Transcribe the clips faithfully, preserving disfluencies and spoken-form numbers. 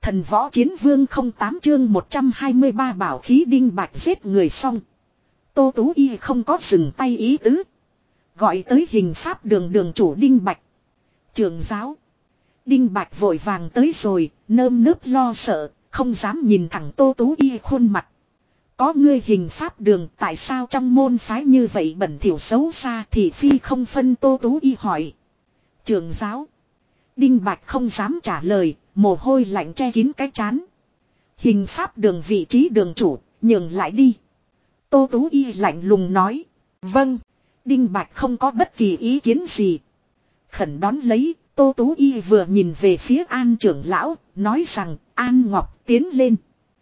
Thần võ chiến vương không tám chương một trăm hai mươi ba bảo khí đinh bạch giết người xong. Tô Tú Y không có dừng tay ý tứ. Gọi tới hình pháp đường đường chủ đinh bạch. Trưởng giáo. Đinh bạch vội vàng tới rồi, nơm nớp lo sợ, không dám nhìn thẳng Tô Tú Y khuôn mặt. Có ngươi hình pháp đường, tại sao trong môn phái như vậy bẩn thỉu xấu xa thì phi không phân? Tô Tú Y hỏi. Trưởng giáo. Đinh bạch không dám trả lời, mồ hôi lạnh che kín cái trán. Hình pháp đường vị trí đường chủ, nhường lại đi. Tô Tú Y lạnh lùng nói. Vâng. Đinh bạch không có bất kỳ ý kiến gì. Khẩn đón lấy, Tô Tú Y vừa nhìn về phía An trưởng lão, nói rằng An Ngọc tiến lên.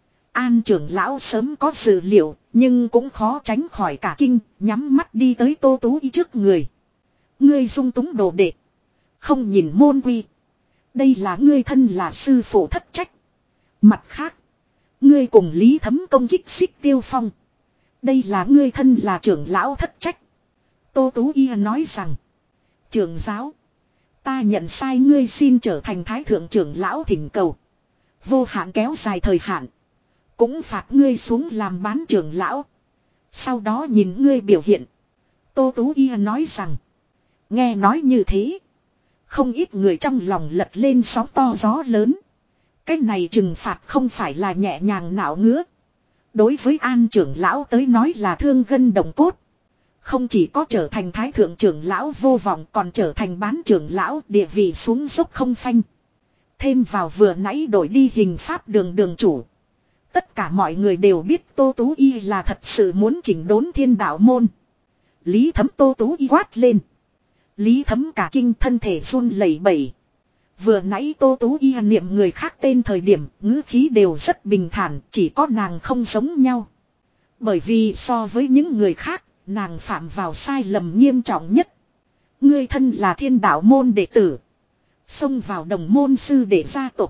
An trưởng lão sớm có dự liệu, nhưng cũng khó tránh khỏi cả kinh, nhắm mắt đi tới Tô Tú Y trước người. Ngươi dung túng đồ đệ, không nhìn môn quy. Đây là ngươi thân là sư phụ thất trách. Mặt khác, ngươi cùng Lý Thấm công kích Xích Tiêu Phong. Đây là ngươi thân là trưởng lão thất trách. Tô Tú Y nói rằng, trưởng giáo, ta nhận sai, ngươi xin trở thành thái thượng trưởng lão thỉnh cầu. Vô hạn kéo dài thời hạn. Cũng phạt ngươi xuống làm bán trưởng lão. Sau đó nhìn ngươi biểu hiện. Tô Tú Y nói rằng, nghe nói như thế, không ít người trong lòng lật lên sóng to gió lớn. Cái này trừng phạt không phải là nhẹ nhàng nạo ngứa. Đối với An trưởng lão tới nói là thương gân động cốt. Không chỉ có trở thành thái thượng trưởng lão vô vọng, còn trở thành bán trưởng lão, địa vị xuống dốc không phanh. Thêm vào vừa nãy đổi đi hình pháp đường đường chủ. Tất cả mọi người đều biết Tô Tú Y là thật sự muốn chỉnh đốn thiên đạo môn. Lý Thấm. Tô Tú Y quát lên. Lý Thấm cả kinh, thân thể run lẩy bẩy. Vừa nãy Tô Tú Y niệm người khác tên thời điểm, ngữ khí đều rất bình thản, chỉ có nàng không giống nhau. Bởi vì so với những người khác, nàng phạm vào sai lầm nghiêm trọng nhất. Ngươi thân là thiên đạo môn đệ tử, xông vào đồng môn sư để gia tộc,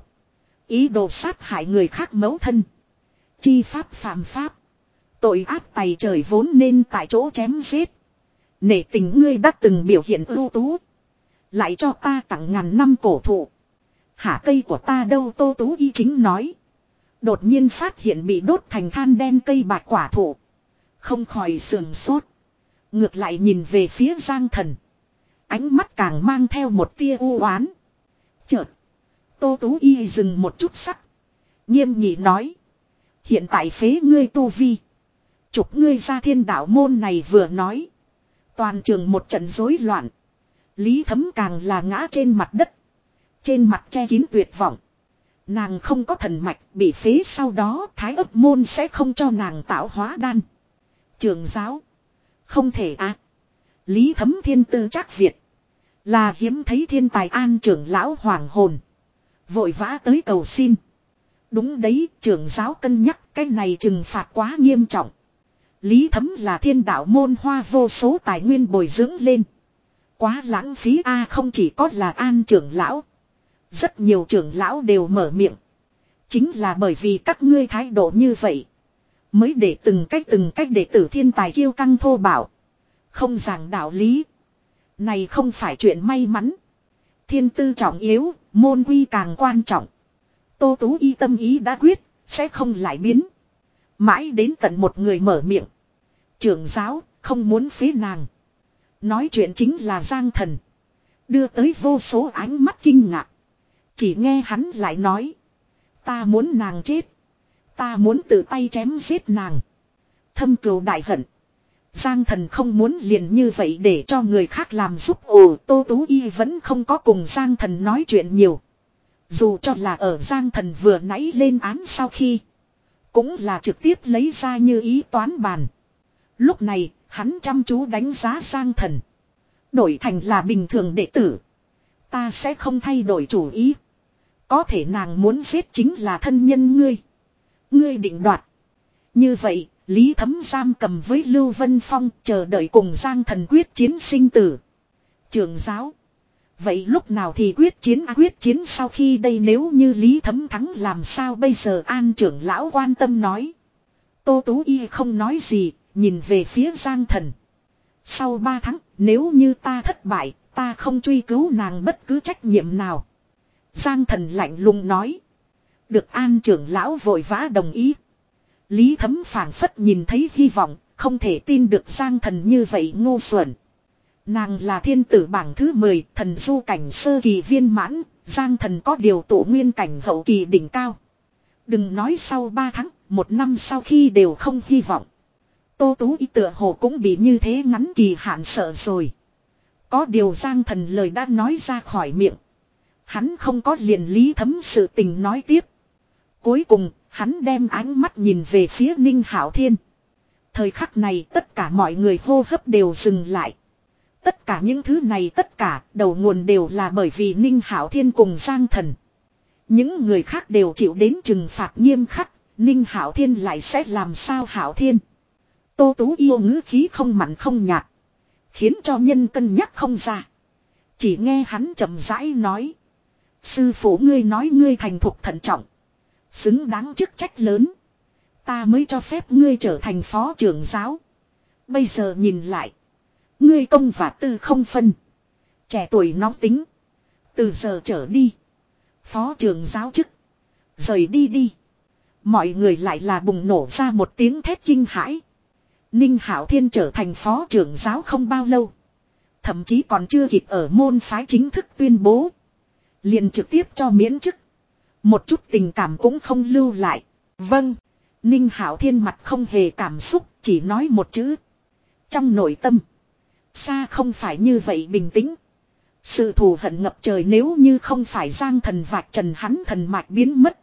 ý đồ sát hại người khác mẫu thân. Chi pháp phạm pháp, tội ác tày trời, vốn nên tại chỗ chém giết. Nể tình ngươi đã từng biểu hiện ưu tú, lại cho ta tặng ngàn năm cổ thụ. Hả cây của ta đâu? Tô Tú Y chính nói, đột nhiên phát hiện bị đốt thành than đen cây bạch quả thụ. Không khỏi sườn sốt, ngược lại nhìn về phía Giang Thần. Ánh mắt càng mang theo một tia u oán. Chợt, Tô Tú Y dừng một chút sắc, nghiêm nghị nói, hiện tại phế ngươi tu vi, trục ngươi ra thiên đạo môn này. Vừa nói, toàn trường một trận rối loạn. Lý Thấm càng là ngã trên mặt đất, trên mặt che kín tuyệt vọng. Nàng không có thần mạch, bị phế sau đó Thái Ấp môn sẽ không cho nàng tạo hóa đan. Trưởng giáo, không thể à. Lý Thấm thiên tư trác Việt, là hiếm thấy thiên tài. An trưởng lão hoàng hồn, vội vã tới cầu xin. Đúng đấy, trưởng giáo cân nhắc, cái này trừng phạt quá nghiêm trọng. Lý Thấm là thiên đạo môn hoa vô số tài nguyên bồi dưỡng lên, quá lãng phí a. À, không chỉ có là An trưởng lão, rất nhiều trưởng lão đều mở miệng. Chính là bởi vì các ngươi thái độ như vậy, mới để từng cách từng cách đệ tử thiên tài kiêu căng thô bạo, không giảng đạo lý. Này không phải chuyện may mắn. Thiên tư trọng yếu, môn quy càng quan trọng. Tô Tú Y tâm ý đã quyết, sẽ không lại biến. Mãi đến tận một người mở miệng. Trưởng giáo, không muốn phế nàng. Nói chuyện chính là Giang Thần, đưa tới vô số ánh mắt kinh ngạc. Chỉ nghe hắn lại nói, ta muốn nàng chết, ta muốn tự tay chém giết nàng. Thâm cừu đại hận. Giang Thần không muốn liền như vậy để cho người khác làm giúp. Ồ, Tô Tú Y vẫn không có cùng Giang Thần nói chuyện nhiều. Dù cho là ở Giang Thần vừa nãy lên án sau khi, cũng là trực tiếp lấy ra như ý toán bàn. Lúc này, hắn chăm chú đánh giá Giang Thần. Đổi thành là bình thường đệ tử, ta sẽ không thay đổi chủ ý. Có thể nàng muốn giết chính là thân nhân ngươi. Ngươi định đoạt. Như vậy, Lý Thấm giam cầm với Lưu Vân Phong, chờ đợi cùng Giang Thần quyết chiến sinh tử. Trưởng giáo, vậy lúc nào thì quyết chiến? À, quyết chiến sau khi đây, nếu như Lý Thấm thắng làm sao bây giờ? An trưởng lão quan tâm nói. Tô Tú Y không nói gì, nhìn về phía Giang Thần. Sau ba tháng, nếu như ta thất bại, ta không truy cứu nàng bất cứ trách nhiệm nào. Giang Thần lạnh lùng nói. Được An trưởng lão vội vã đồng ý. Lý Thấm phảng phất nhìn thấy hy vọng, không thể tin được Giang Thần như vậy ngu xuẩn. Nàng là thiên tử bảng thứ mười, thần du cảnh sơ kỳ viên mãn, Giang Thần có điều tụ nguyên cảnh hậu kỳ đỉnh cao. Đừng nói sau ba tháng, một năm sau khi đều không hy vọng. Tô Tú ý tựa hồ cũng bị như thế ngắn kỳ hạn sợ rồi. Có điều Giang Thần lời đã nói ra khỏi miệng. Hắn không có liền Lý Thấm sự tình nói tiếp. Cuối cùng, hắn đem ánh mắt nhìn về phía Ninh Hạo Thiên. Thời khắc này tất cả mọi người hô hấp đều dừng lại. Tất cả những thứ này tất cả đầu nguồn đều là bởi vì Ninh Hạo Thiên cùng Giang Thần. Những người khác đều chịu đến trừng phạt nghiêm khắc, Ninh Hạo Thiên lại sẽ làm sao Hạo Thiên. Tô Tú yêu ngữ khí không mặn không nhạt, khiến cho nhân cân nhắc không ra. Chỉ nghe hắn chậm rãi nói. Sư phụ ngươi nói ngươi thành thục thận trọng, xứng đáng chức trách lớn. Ta mới cho phép ngươi trở thành phó trưởng giáo. Bây giờ nhìn lại, ngươi công và tư không phân. Trẻ tuổi nóng tính. Từ giờ trở đi, phó trưởng giáo chức, rời đi đi. Mọi người lại là bùng nổ ra một tiếng thét kinh hãi. Ninh Hạo Thiên trở thành phó trưởng giáo không bao lâu, thậm chí còn chưa kịp ở môn phái chính thức tuyên bố, liền trực tiếp cho miễn chức. Một chút tình cảm cũng không lưu lại. Vâng. Ninh Hạo Thiên mặt không hề cảm xúc, chỉ nói một chữ. Trong nội tâm, xa không phải như vậy bình tĩnh. Sự thù hận ngập trời, nếu như không phải Giang Thần vạch trần hắn thần mạch biến mất,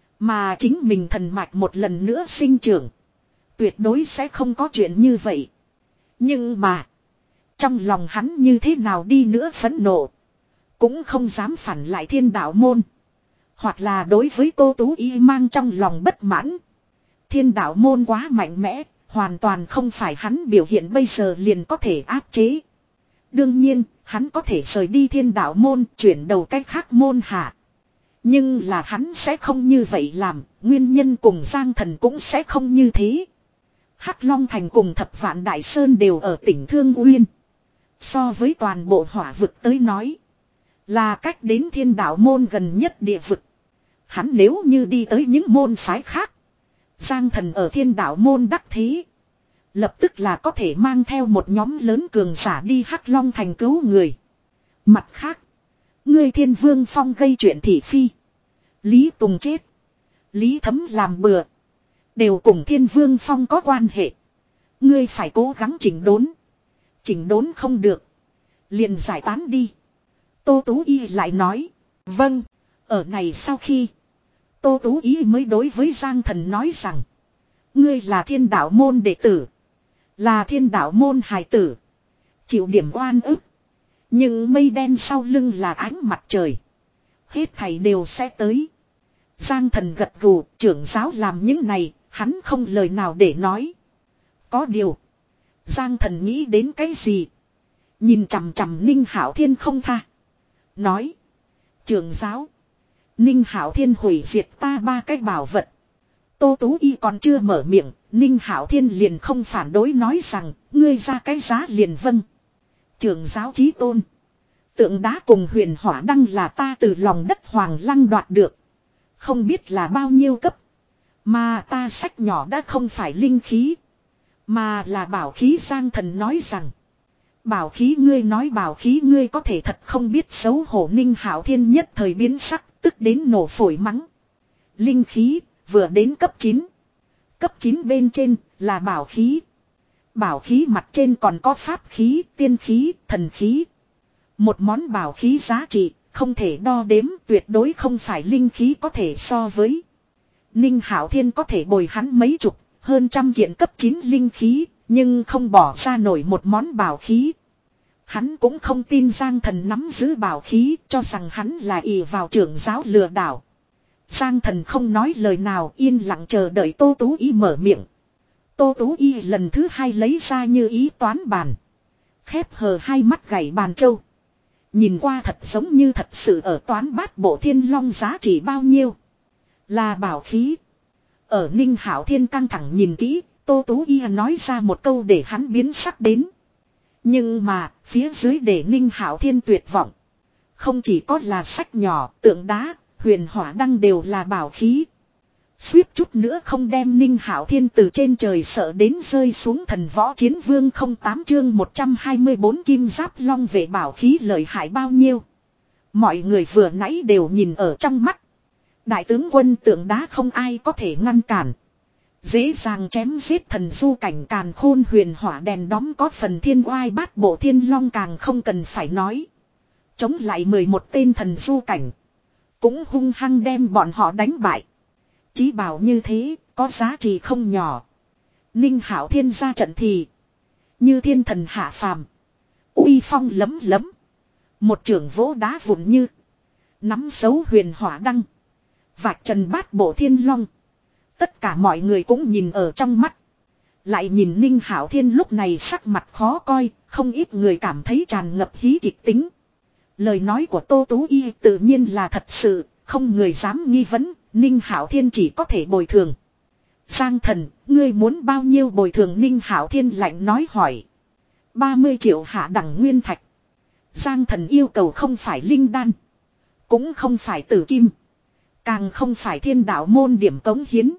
mà chính mình thần mạch một lần nữa sinh trưởng, tuyệt đối sẽ không có chuyện như vậy. Nhưng mà, trong lòng hắn như thế nào đi nữa phẫn nộ, cũng không dám phản lại Thiên Đạo môn. Hoặc là đối với Tô Tú y mang trong lòng bất mãn. Thiên Đạo môn quá mạnh mẽ, hoàn toàn không phải hắn biểu hiện bây giờ liền có thể áp chế. Đương nhiên, hắn có thể rời đi Thiên Đạo môn, chuyển đầu cách khác môn hạ. Nhưng là hắn sẽ không như vậy làm, nguyên nhân cùng Giang Thần cũng sẽ không như thế. Hắc Long Thành cùng Thập Vạn Đại Sơn đều ở tỉnh Thương Uyên. So với toàn bộ hỏa vực tới nói, là cách đến Thiên Đạo môn gần nhất địa vực. Hắn nếu như đi tới những môn phái khác, Giang Thần ở Thiên Đạo môn đắc thế, lập tức là có thể mang theo một nhóm lớn cường giả đi Hắc Long Thành cứu người. Mặt khác, ngươi Thiên Vương Phong gây chuyện thị phi, Lý Tùng chết, Lý Thấm làm bừa, đều cùng Thiên Vương Phong có quan hệ. Ngươi phải cố gắng chỉnh đốn. Chỉnh đốn không được, liền giải tán đi. Tô Tú y lại nói. Vâng. Ở này sau khi, Tô Tú y mới đối với Giang Thần nói rằng, ngươi là Thiên Đạo môn đệ tử, là Thiên Đạo môn hài tử, chịu điểm oan ức, nhưng mây đen sau lưng là ánh mặt trời, hết thảy đều sẽ tới. Giang Thần gật gù, trưởng giáo làm những này, hắn không lời nào để nói. Có điều, Giang Thần nghĩ đến cái gì, nhìn chằm chằm Ninh Hạo Thiên không tha, nói: trưởng giáo, Ninh Hạo Thiên hủy diệt ta ba cái bảo vật. Tô Tú y còn chưa mở miệng, Ninh Hạo Thiên liền không phản đối, nói rằng: ngươi ra cái giá liền. Vâng. Trưởng giáo chí tôn, tượng đá cùng huyền hỏa đăng là ta từ lòng đất Hoàng Lăng đoạt được, không biết là bao nhiêu cấp. Mà ta sách nhỏ đã không phải linh khí, mà là bảo khí. Giang Thần nói rằng: bảo khí? Ngươi nói bảo khí, ngươi có thể thật không biết xấu hổ. Ninh Hạo Thiên nhất thời biến sắc, tức đến nổ phổi mắng. Linh khí, vừa đến cấp chín. Cấp chín bên trên là bảo khí. Bảo khí mặt trên còn có pháp khí, tiên khí, thần khí. Một món bảo khí giá trị không thể đo đếm, tuyệt đối không phải linh khí có thể so với. Ninh Hạo Thiên có thể bồi hắn mấy chục, hơn trăm kiện cấp chín linh khí, nhưng không bỏ ra nổi một món bảo khí. Hắn cũng không tin Giang Thần nắm giữ bảo khí, cho rằng hắn là ỷ vào trưởng giáo lừa đảo. Giang Thần không nói lời nào, yên lặng chờ đợi Tô Tú y mở miệng. Tô Tú y lần thứ hai lấy ra như ý toán bàn, khép hờ hai mắt gảy bàn châu. Nhìn qua thật giống như thật sự ở toán bát bộ thiên long giá trị bao nhiêu. Là bảo khí. Ở Ninh Hạo Thiên căng thẳng nhìn kỹ, Tô Tú y nói ra một câu để hắn biến sắc đến. Nhưng mà, phía dưới để Ninh Hạo Thiên tuyệt vọng. Không chỉ có là sách nhỏ, tượng đá, huyền hỏa đăng đều là bảo khí. Suýt chút nữa không đem Ninh Hạo Thiên từ trên trời sợ đến rơi xuống. Thần Võ Chiến Vương không tám chương một trăm hai mươi bốn kim giáp long vệ bảo khí lợi hại bao nhiêu. Mọi người vừa nãy đều nhìn ở trong mắt. Đại tướng quân tượng đá không ai có thể ngăn cản. Dễ dàng chém giết thần du cảnh càn khôn huyền hỏa đèn đóm có phần thiên oai bát bộ thiên long càng không cần phải nói. Chống lại mười một tên thần du cảnh. Cũng hung hăng đem bọn họ đánh bại. Chí bảo như thế, có giá trị không nhỏ. Ninh Hạo Thiên ra trận thì. Như thiên thần hạ phàm. Uy phong lấm lấm. Một trưởng vỗ đá vụn như. Nắm xấu huyền hỏa đăng. Vạch trần bát bộ thiên long. Tất cả mọi người cũng nhìn ở trong mắt. Lại nhìn Ninh Hạo Thiên lúc này sắc mặt khó coi. Không ít người cảm thấy tràn ngập hí kịch tính. Lời nói của Tô Tú Y tự nhiên là thật sự. Không người dám nghi vấn. Ninh Hạo Thiên chỉ có thể bồi thường. Giang thần, ngươi muốn bao nhiêu bồi thường? Ninh Hạo Thiên lạnh nói hỏi. ba mươi triệu hạ đẳng nguyên thạch. Giang thần yêu cầu không phải linh đan. Cũng không phải tử kim. Càng không phải thiên đạo môn điểm cống hiến.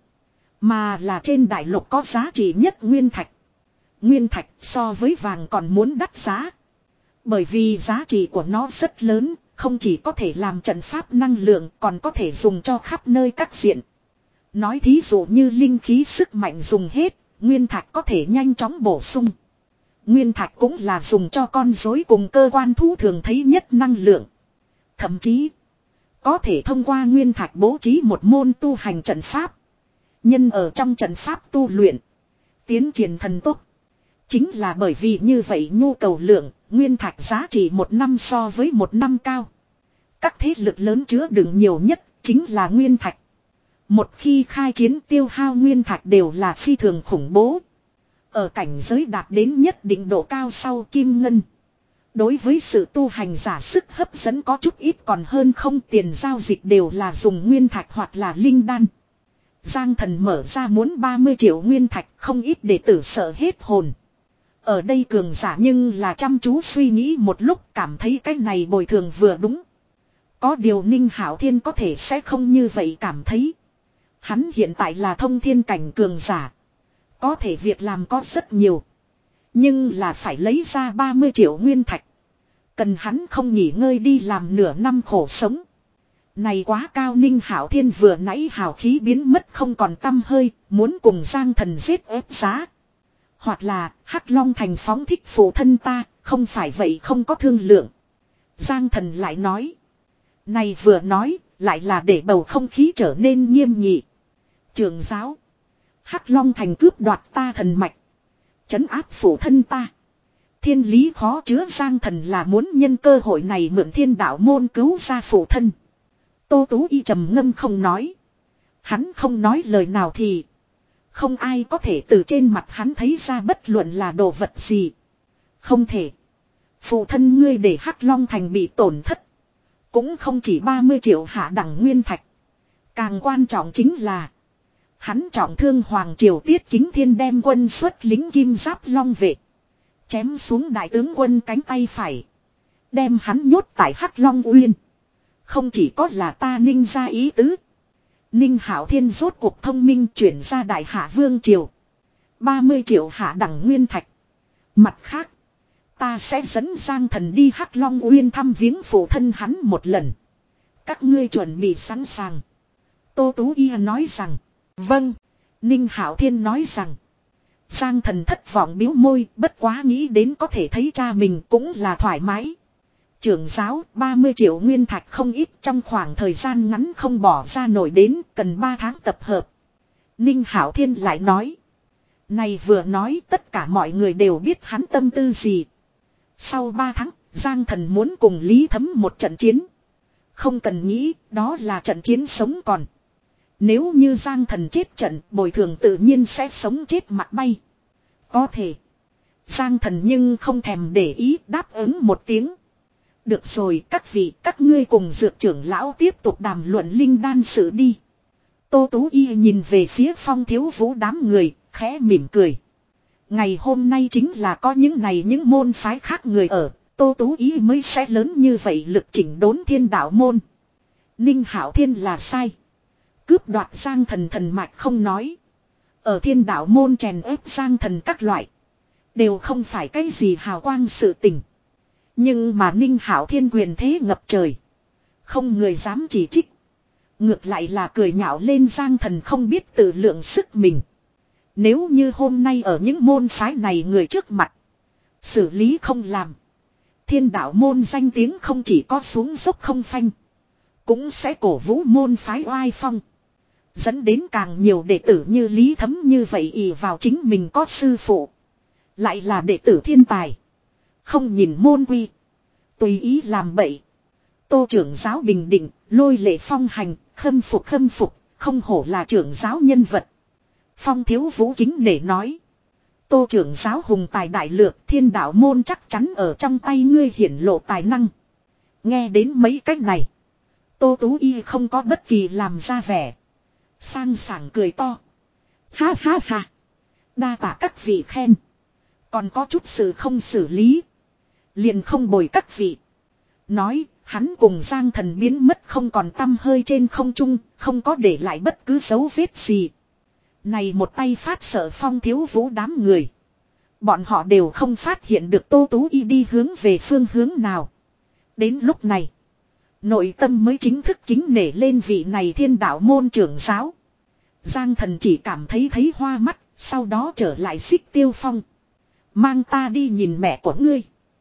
Mà là trên đại lục có giá trị nhất nguyên thạch. Nguyên thạch so với vàng còn muốn đắt giá. Bởi vì giá trị của nó rất lớn. Không chỉ có thể làm trận pháp năng lượng còn có thể dùng cho khắp nơi các diện. Nói thí dụ như linh khí sức mạnh dùng hết, nguyên thạch có thể nhanh chóng bổ sung. Nguyên thạch cũng là dùng cho con rối cùng cơ quan thú thường thấy nhất năng lượng. Thậm chí, có thể thông qua nguyên thạch bố trí một môn tu hành trận pháp. Nhân ở trong trận pháp tu luyện, tiến triển thần tốc. Chính là bởi vì như vậy nhu cầu lượng, nguyên thạch giá trị một năm so với một năm cao. Các thế lực lớn chứa đựng nhiều nhất chính là nguyên thạch. Một khi khai chiến tiêu hao nguyên thạch đều là phi thường khủng bố. Ở cảnh giới đạt đến nhất định độ cao sau kim ngân. Đối với sự tu hành giả sức hấp dẫn có chút ít còn hơn không, tiền giao dịch đều là dùng nguyên thạch hoặc là linh đan. Giang thần mở ra muốn ba mươi triệu nguyên thạch, không ít đệ tử sợ hết hồn. Ở đây cường giả nhưng là chăm chú suy nghĩ một lúc cảm thấy cái này bồi thường vừa đúng. Có điều Ninh Hạo Thiên có thể sẽ không như vậy cảm thấy. Hắn hiện tại là thông thiên cảnh cường giả. Có thể việc làm có rất nhiều. Nhưng là phải lấy ra ba mươi triệu nguyên thạch. Cần hắn không nghỉ ngơi đi làm nửa năm khổ sống. Này quá cao. Ninh Hạo Thiên vừa nãy hào khí biến mất không còn tăm hơi. Muốn cùng Giang thần giết ép giá. Hoặc là Hắc Long Thành phóng thích phụ thân ta. Không phải vậy không có thương lượng. Giang thần lại nói. Này vừa nói lại là để bầu không khí trở nên nghiêm nghị. Trường giáo. Hắc Long Thành cướp đoạt ta thần mạch. Trấn áp phụ thân ta. Thiên lý khó chứa. Giang thần là muốn nhân cơ hội này mượn thiên đạo môn cứu ra phụ thân. Tô Tú Y trầm ngâm không nói. Hắn không nói lời nào thì không ai có thể từ trên mặt hắn thấy ra bất luận là đồ vật gì. Không thể. Phụ thân ngươi để Hắc Long Thành bị tổn thất. Cũng không chỉ ba mươi triệu hạ đẳng nguyên thạch. Càng quan trọng chính là hắn trọng thương Hoàng Triều Tiết Kính Thiên đem quân xuất lính kim giáp long vệ. Chém xuống đại tướng quân cánh tay phải. Đem hắn nhốt tại Hắc Long Uyên. Không chỉ có là ta Ninh ra ý tứ. Ninh Hạo Thiên rốt cuộc thông minh chuyển ra đại hạ vương triều. ba mươi triệu hạ đẳng nguyên thạch. Mặt khác. Ta sẽ dẫn Giang thần đi Hắc Long Uyên thăm viếng phụ thân hắn một lần. Các ngươi chuẩn bị sẵn sàng. Tô Tú Y nói rằng. Vâng. Ninh Hạo Thiên nói rằng. Giang thần thất vọng biếu môi, bất quá nghĩ đến có thể thấy cha mình cũng là thoải mái. Trưởng giáo ba mươi triệu nguyên thạch không ít, trong khoảng thời gian ngắn không bỏ ra nổi đến, cần ba tháng tập hợp. Ninh Hạo Thiên lại nói. Này vừa nói tất cả mọi người đều biết hắn tâm tư gì. Sau ba tháng, Giang thần muốn cùng Lý Thấm một trận chiến. Không cần nghĩ, đó là trận chiến sống còn. Nếu như Giang thần chết trận, bồi thường tự nhiên sẽ sống chết mặc bay. Có thể. Giang thần nhưng không thèm để ý, đáp ứng một tiếng. Được rồi các vị, các ngươi cùng dược trưởng lão tiếp tục đàm luận linh đan sự đi. Tô Tú Y nhìn về phía Phong Thiếu Vũ đám người, khẽ mỉm cười. Ngày hôm nay chính là có những này những môn phái khác người ở, Tô Tú Y mới sẽ lớn như vậy lực chỉnh đốn thiên đạo môn. Ninh Hạo Thiên là sai. Cướp đoạt Giang Thần thần mạch không nói. Ở thiên đạo môn chèn ép Giang Thần các loại. Đều không phải cái gì hào quang sự tình. Nhưng mà Ninh Hạo Thiên quyền thế ngập trời. Không người dám chỉ trích. Ngược lại là cười nhạo lên Giang Thần không biết tự lượng sức mình. Nếu như hôm nay ở những môn phái này người trước mặt. Xử lý không làm. Thiên đạo môn danh tiếng không chỉ có xuống dốc không phanh. Cũng sẽ cổ vũ môn phái oai phong. Dẫn đến càng nhiều đệ tử như Lý Thấm như vậy ỷ vào chính mình có sư phụ. Lại là đệ tử thiên tài. Không nhìn môn quy. Tùy ý làm bậy. Tô trưởng giáo bình định, lôi lệ phong hành, khâm phục khâm phục, không hổ là trưởng giáo nhân vật. Phong Thiếu Vũ kính để nói. Tô trưởng giáo hùng tài đại lược, thiên đạo môn chắc chắn ở trong tay ngươi hiển lộ tài năng. Nghe đến mấy cách này. Tô Tú Y không có bất kỳ làm ra vẻ. Sang sảng cười to. Ha ha ha. Đa tạ các vị khen. Còn có chút sự không xử lý. Liền không bồi các vị. Nói, hắn cùng Giang Thần biến mất không còn tăm hơi trên không trung, không có để lại bất cứ dấu vết gì. Này một tay phát sợ Phong Thiếu Vũ đám người. Bọn họ đều không phát hiện được Tô Tú Y đi hướng về phương hướng nào. Đến lúc này, nội tâm mới chính thức kính nể lên vị này thiên đạo môn trưởng giáo. Giang Thần chỉ cảm thấy thấy hoa mắt, sau đó trở lại Xích Tiêu Phong. Mang ta đi nhìn mẹ của ngươi.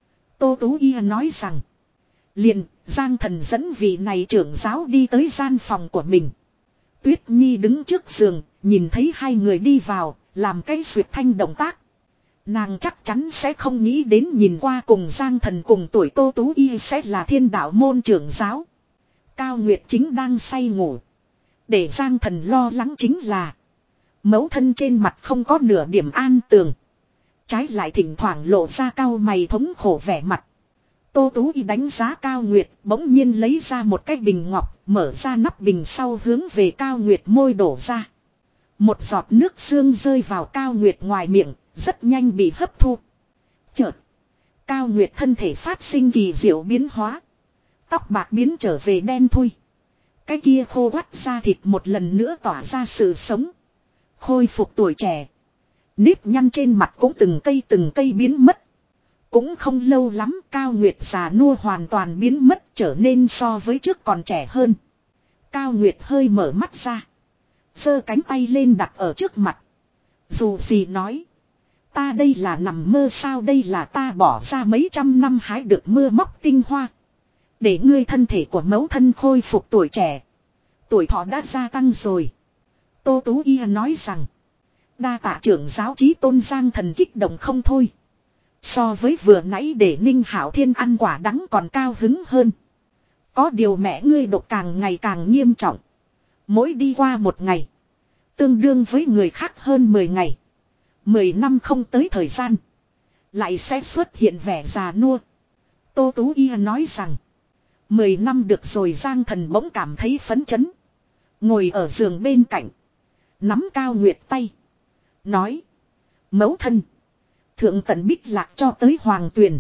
Tô Tú Y nói rằng. Liền, Giang Thần dẫn vị này trưởng giáo đi tới gian phòng của mình. Tuyết Nhi đứng trước giường, nhìn thấy hai người đi vào, làm cái duyệt thanh động tác. Nàng chắc chắn sẽ không nghĩ đến nhìn qua cùng Giang Thần cùng tuổi Tô Tú Y sẽ là thiên đạo môn trưởng giáo. Cao Nguyệt chính đang say ngủ. Để Giang Thần lo lắng chính là mẫu thân trên mặt không có nửa điểm an tường. Trái lại thỉnh thoảng lộ ra cao mày thống khổ vẻ mặt. Tô Tú Y đánh giá Cao Nguyệt, bỗng nhiên lấy ra một cái bình ngọc, mở ra nắp bình sau hướng về Cao Nguyệt môi đổ ra. Một giọt nước sương rơi vào Cao Nguyệt ngoài miệng, rất nhanh bị hấp thu. Chợt, Cao Nguyệt thân thể phát sinh kỳ diệu biến hóa. Tóc bạc biến trở về đen thui. Cái kia khô quắt da thịt một lần nữa tỏa ra sự sống. Khôi phục tuổi trẻ. Nếp nhăn trên mặt cũng từng cây từng cây biến mất. Cũng không lâu lắm Cao Nguyệt già nua hoàn toàn biến mất trở nên so với trước còn trẻ hơn. Cao Nguyệt hơi mở mắt ra. Giơ cánh tay lên đặt ở trước mặt. Dù gì nói. Ta đây là nằm mơ sao đây là ta bỏ ra mấy trăm năm hái được mưa móc tinh hoa. Để ngươi thân thể của mẫu thân khôi phục tuổi trẻ. Tuổi thọ đã gia tăng rồi. Tô Tú Y nói rằng. Đa tạ trưởng giáo chí tôn Giang Thần kích động không thôi. So với vừa nãy để Ninh Hạo Thiên ăn quả đắng còn cao hứng hơn. Có điều mẹ ngươi độc càng ngày càng nghiêm trọng. Mỗi đi qua một ngày. Tương đương với người khác hơn mười ngày. Mười năm không tới thời gian. Lại sẽ xuất hiện vẻ già nua. Tô Tú Y nói rằng. Mười năm được rồi Giang Thần bỗng cảm thấy phấn chấn. Ngồi ở giường bên cạnh. Nắm Cao Nguyệt tay. Nói. Mẫu thân. Thượng tận Bích Lạc cho tới Hoàng Tuyền.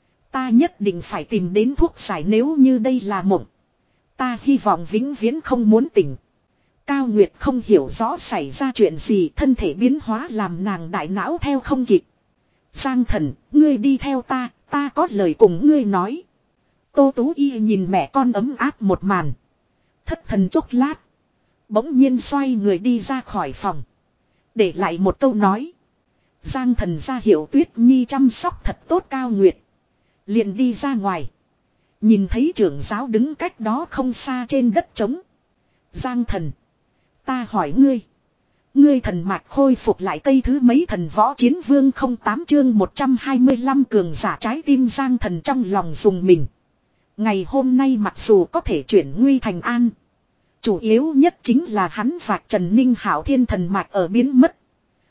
Ta nhất định phải tìm đến thuốc giải nếu như đây là mộng. Ta hy vọng vĩnh viễn không muốn tỉnh. Cao Nguyệt không hiểu rõ xảy ra chuyện gì thân thể biến hóa làm nàng đại não theo không kịp. Giang Thần, ngươi đi theo ta, ta có lời cùng ngươi nói. Tô Tú Y nhìn mẹ con ấm áp một màn. Thất thần chốc lát. Bỗng nhiên xoay người đi ra khỏi phòng. Để lại một câu nói. Giang Thần ra hiệu Tuyết Nhi chăm sóc thật tốt Cao Nguyệt. Liền đi ra ngoài. Nhìn thấy trưởng giáo đứng cách đó không xa trên đất trống. Giang Thần. Ta hỏi ngươi. Ngươi thần mạch khôi phục lại cây thứ mấy thần võ chiến vương không tám chương một trăm hai mươi lăm cường giả trái tim Giang Thần trong lòng dùng mình. Ngày hôm nay mặc dù có thể chuyển nguy thành an. Chủ yếu nhất chính là hắn vạch Trần Ninh Hạo Thiên thần mạch ở biến mất.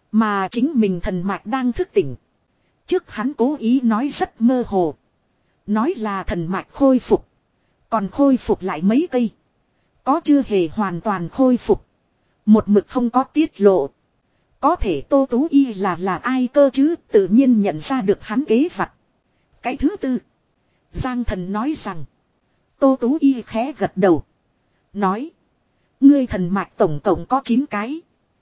Mà chính mình thần mạch đang thức tỉnh. Trước hắn cố ý nói rất mơ hồ. Nói là thần mạch khôi phục. Còn khôi phục lại mấy cây. Có chưa hề hoàn toàn khôi phục. Một mực không có tiết lộ. Có thể Tô Tú Y là là ai cơ chứ tự nhiên nhận ra được hắn kế vặt. Cái thứ tư. Giang Thần nói rằng. Tô Tú Y khẽ gật đầu. Nói. Ngươi thần mạch tổng cộng có chín cái.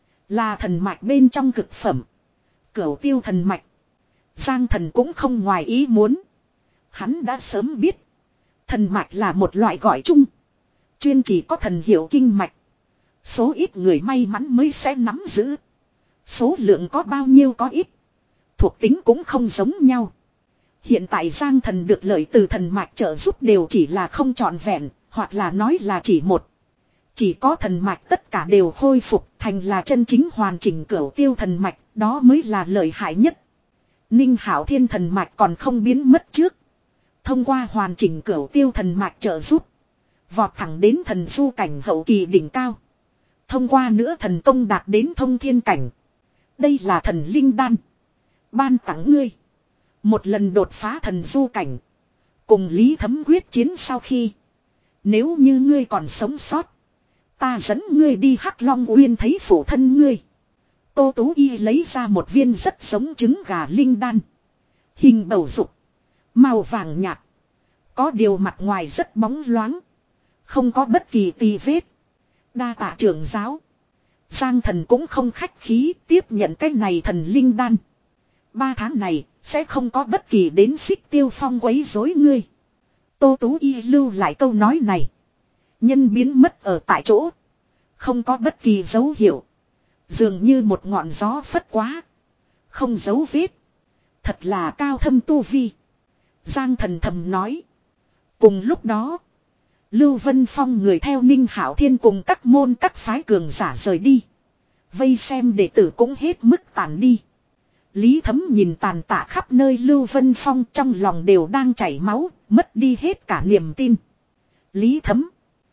Là thần mạch bên trong cực phẩm. Cửu tiêu thần mạch. Giang thần cũng không ngoài ý muốn. Hắn đã sớm biết. Thần mạch là một loại gọi chung. Chuyên chỉ có thần hiệu kinh mạch. Số ít người may mắn mới sẽ nắm giữ. Số lượng có bao nhiêu có ít. Thuộc tính cũng không giống nhau. Hiện tại Giang thần được lợi từ thần mạch trợ giúp đều chỉ là không trọn vẹn. Hoặc là nói là chỉ một. Chỉ có thần mạch tất cả đều khôi phục thành là chân chính hoàn chỉnh cửu tiêu thần mạch. Đó mới là lợi hại nhất. Ninh Hạo Thiên thần mạch còn không biến mất trước. Thông qua hoàn chỉnh cửu tiêu thần mạch trợ giúp. Vọt thẳng đến thần du cảnh hậu kỳ đỉnh cao. Thông qua nữa thần công đạt đến thông thiên cảnh. Đây là thần linh đan. Ban tặng ngươi. Một lần đột phá thần du cảnh. Cùng Lý Thấm quyết chiến sau khi. Nếu như ngươi còn sống sót. Ta dẫn ngươi đi Hắc Long Uyên thấy phụ thân ngươi. Tô Tú Y lấy ra một viên rất giống trứng gà linh đan. Hình bầu dục. Màu vàng nhạt. Có điều mặt ngoài rất bóng loáng. Không có bất kỳ tì vết. Đa tạ trưởng giáo. Giang thần cũng không khách khí tiếp nhận cái này thần linh đan. Ba tháng này sẽ không có bất kỳ đến Xích Tiêu Phong quấy rối ngươi. Tô Tú Y lưu lại câu nói này. Nhân biến mất ở tại chỗ. Không có bất kỳ dấu hiệu. Dường như một ngọn gió phất quá. Không dấu vết. Thật là cao thâm tu vi. Giang thần thầm nói. Cùng lúc đó. Lưu Vân Phong người theo Ninh Hạo Thiên cùng các môn các phái cường giả rời đi. Vây xem đệ tử cũng hết mức tàn đi. Lý Thấm nhìn tàn tạ khắp nơi Lưu Vân Phong trong lòng đều đang chảy máu. Mất đi hết cả niềm tin. Lý Thấm.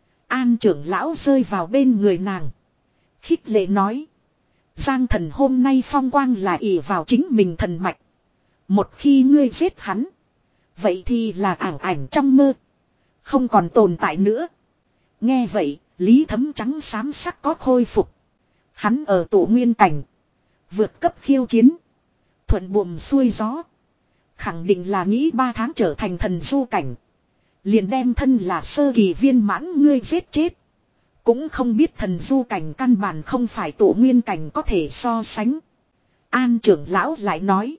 An trưởng lão rơi vào bên người nàng. Khích lệ nói. Giang thần hôm nay phong quang là ỷ vào chính mình thần mạch. Một khi ngươi giết hắn. Vậy thì là ảo ảnh trong mơ. Không còn tồn tại nữa. Nghe vậy, Lý Thấm trắng xám sắc có khôi phục. Hắn ở tổ nguyên cảnh. Vượt cấp khiêu chiến. Thuận buồm xuôi gió. Khẳng định là nghĩ ba tháng trở thành thần du cảnh. Liền đem thân là sơ kỳ viên mãn ngươi giết chết. Cũng không biết thần du cảnh căn bản không phải tổ nguyên cảnh có thể so sánh. An trưởng lão lại nói.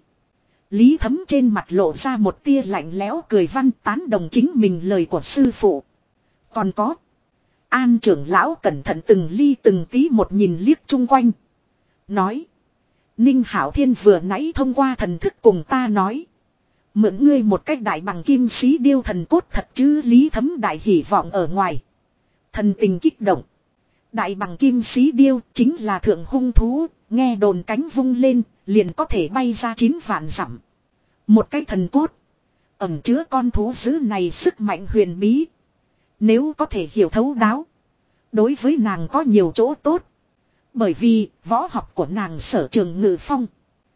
Lý Thấm trên mặt lộ ra một tia lạnh lẽo cười văn tán đồng chính mình lời của sư phụ. Còn có. An trưởng lão cẩn thận từng ly từng tí một nhìn liếc chung quanh. Nói. Ninh Hạo Thiên vừa nãy thông qua thần thức cùng ta nói. Mượn ngươi một cách đại bằng kim sĩ điêu thần cốt thật chứ. Lý Thấm đại hỉ vọng ở ngoài. Thần tình kích động. Đại bằng kim sĩ điêu chính là thượng hung thú. Nghe đồn cánh vung lên liền có thể bay ra chín vạn dặm. Một cái thần cốt. Ẩn chứa con thú dữ này sức mạnh huyền bí. Nếu có thể hiểu thấu đáo. Đối với nàng có nhiều chỗ tốt. Bởi vì võ học của nàng sở trường ngự phong.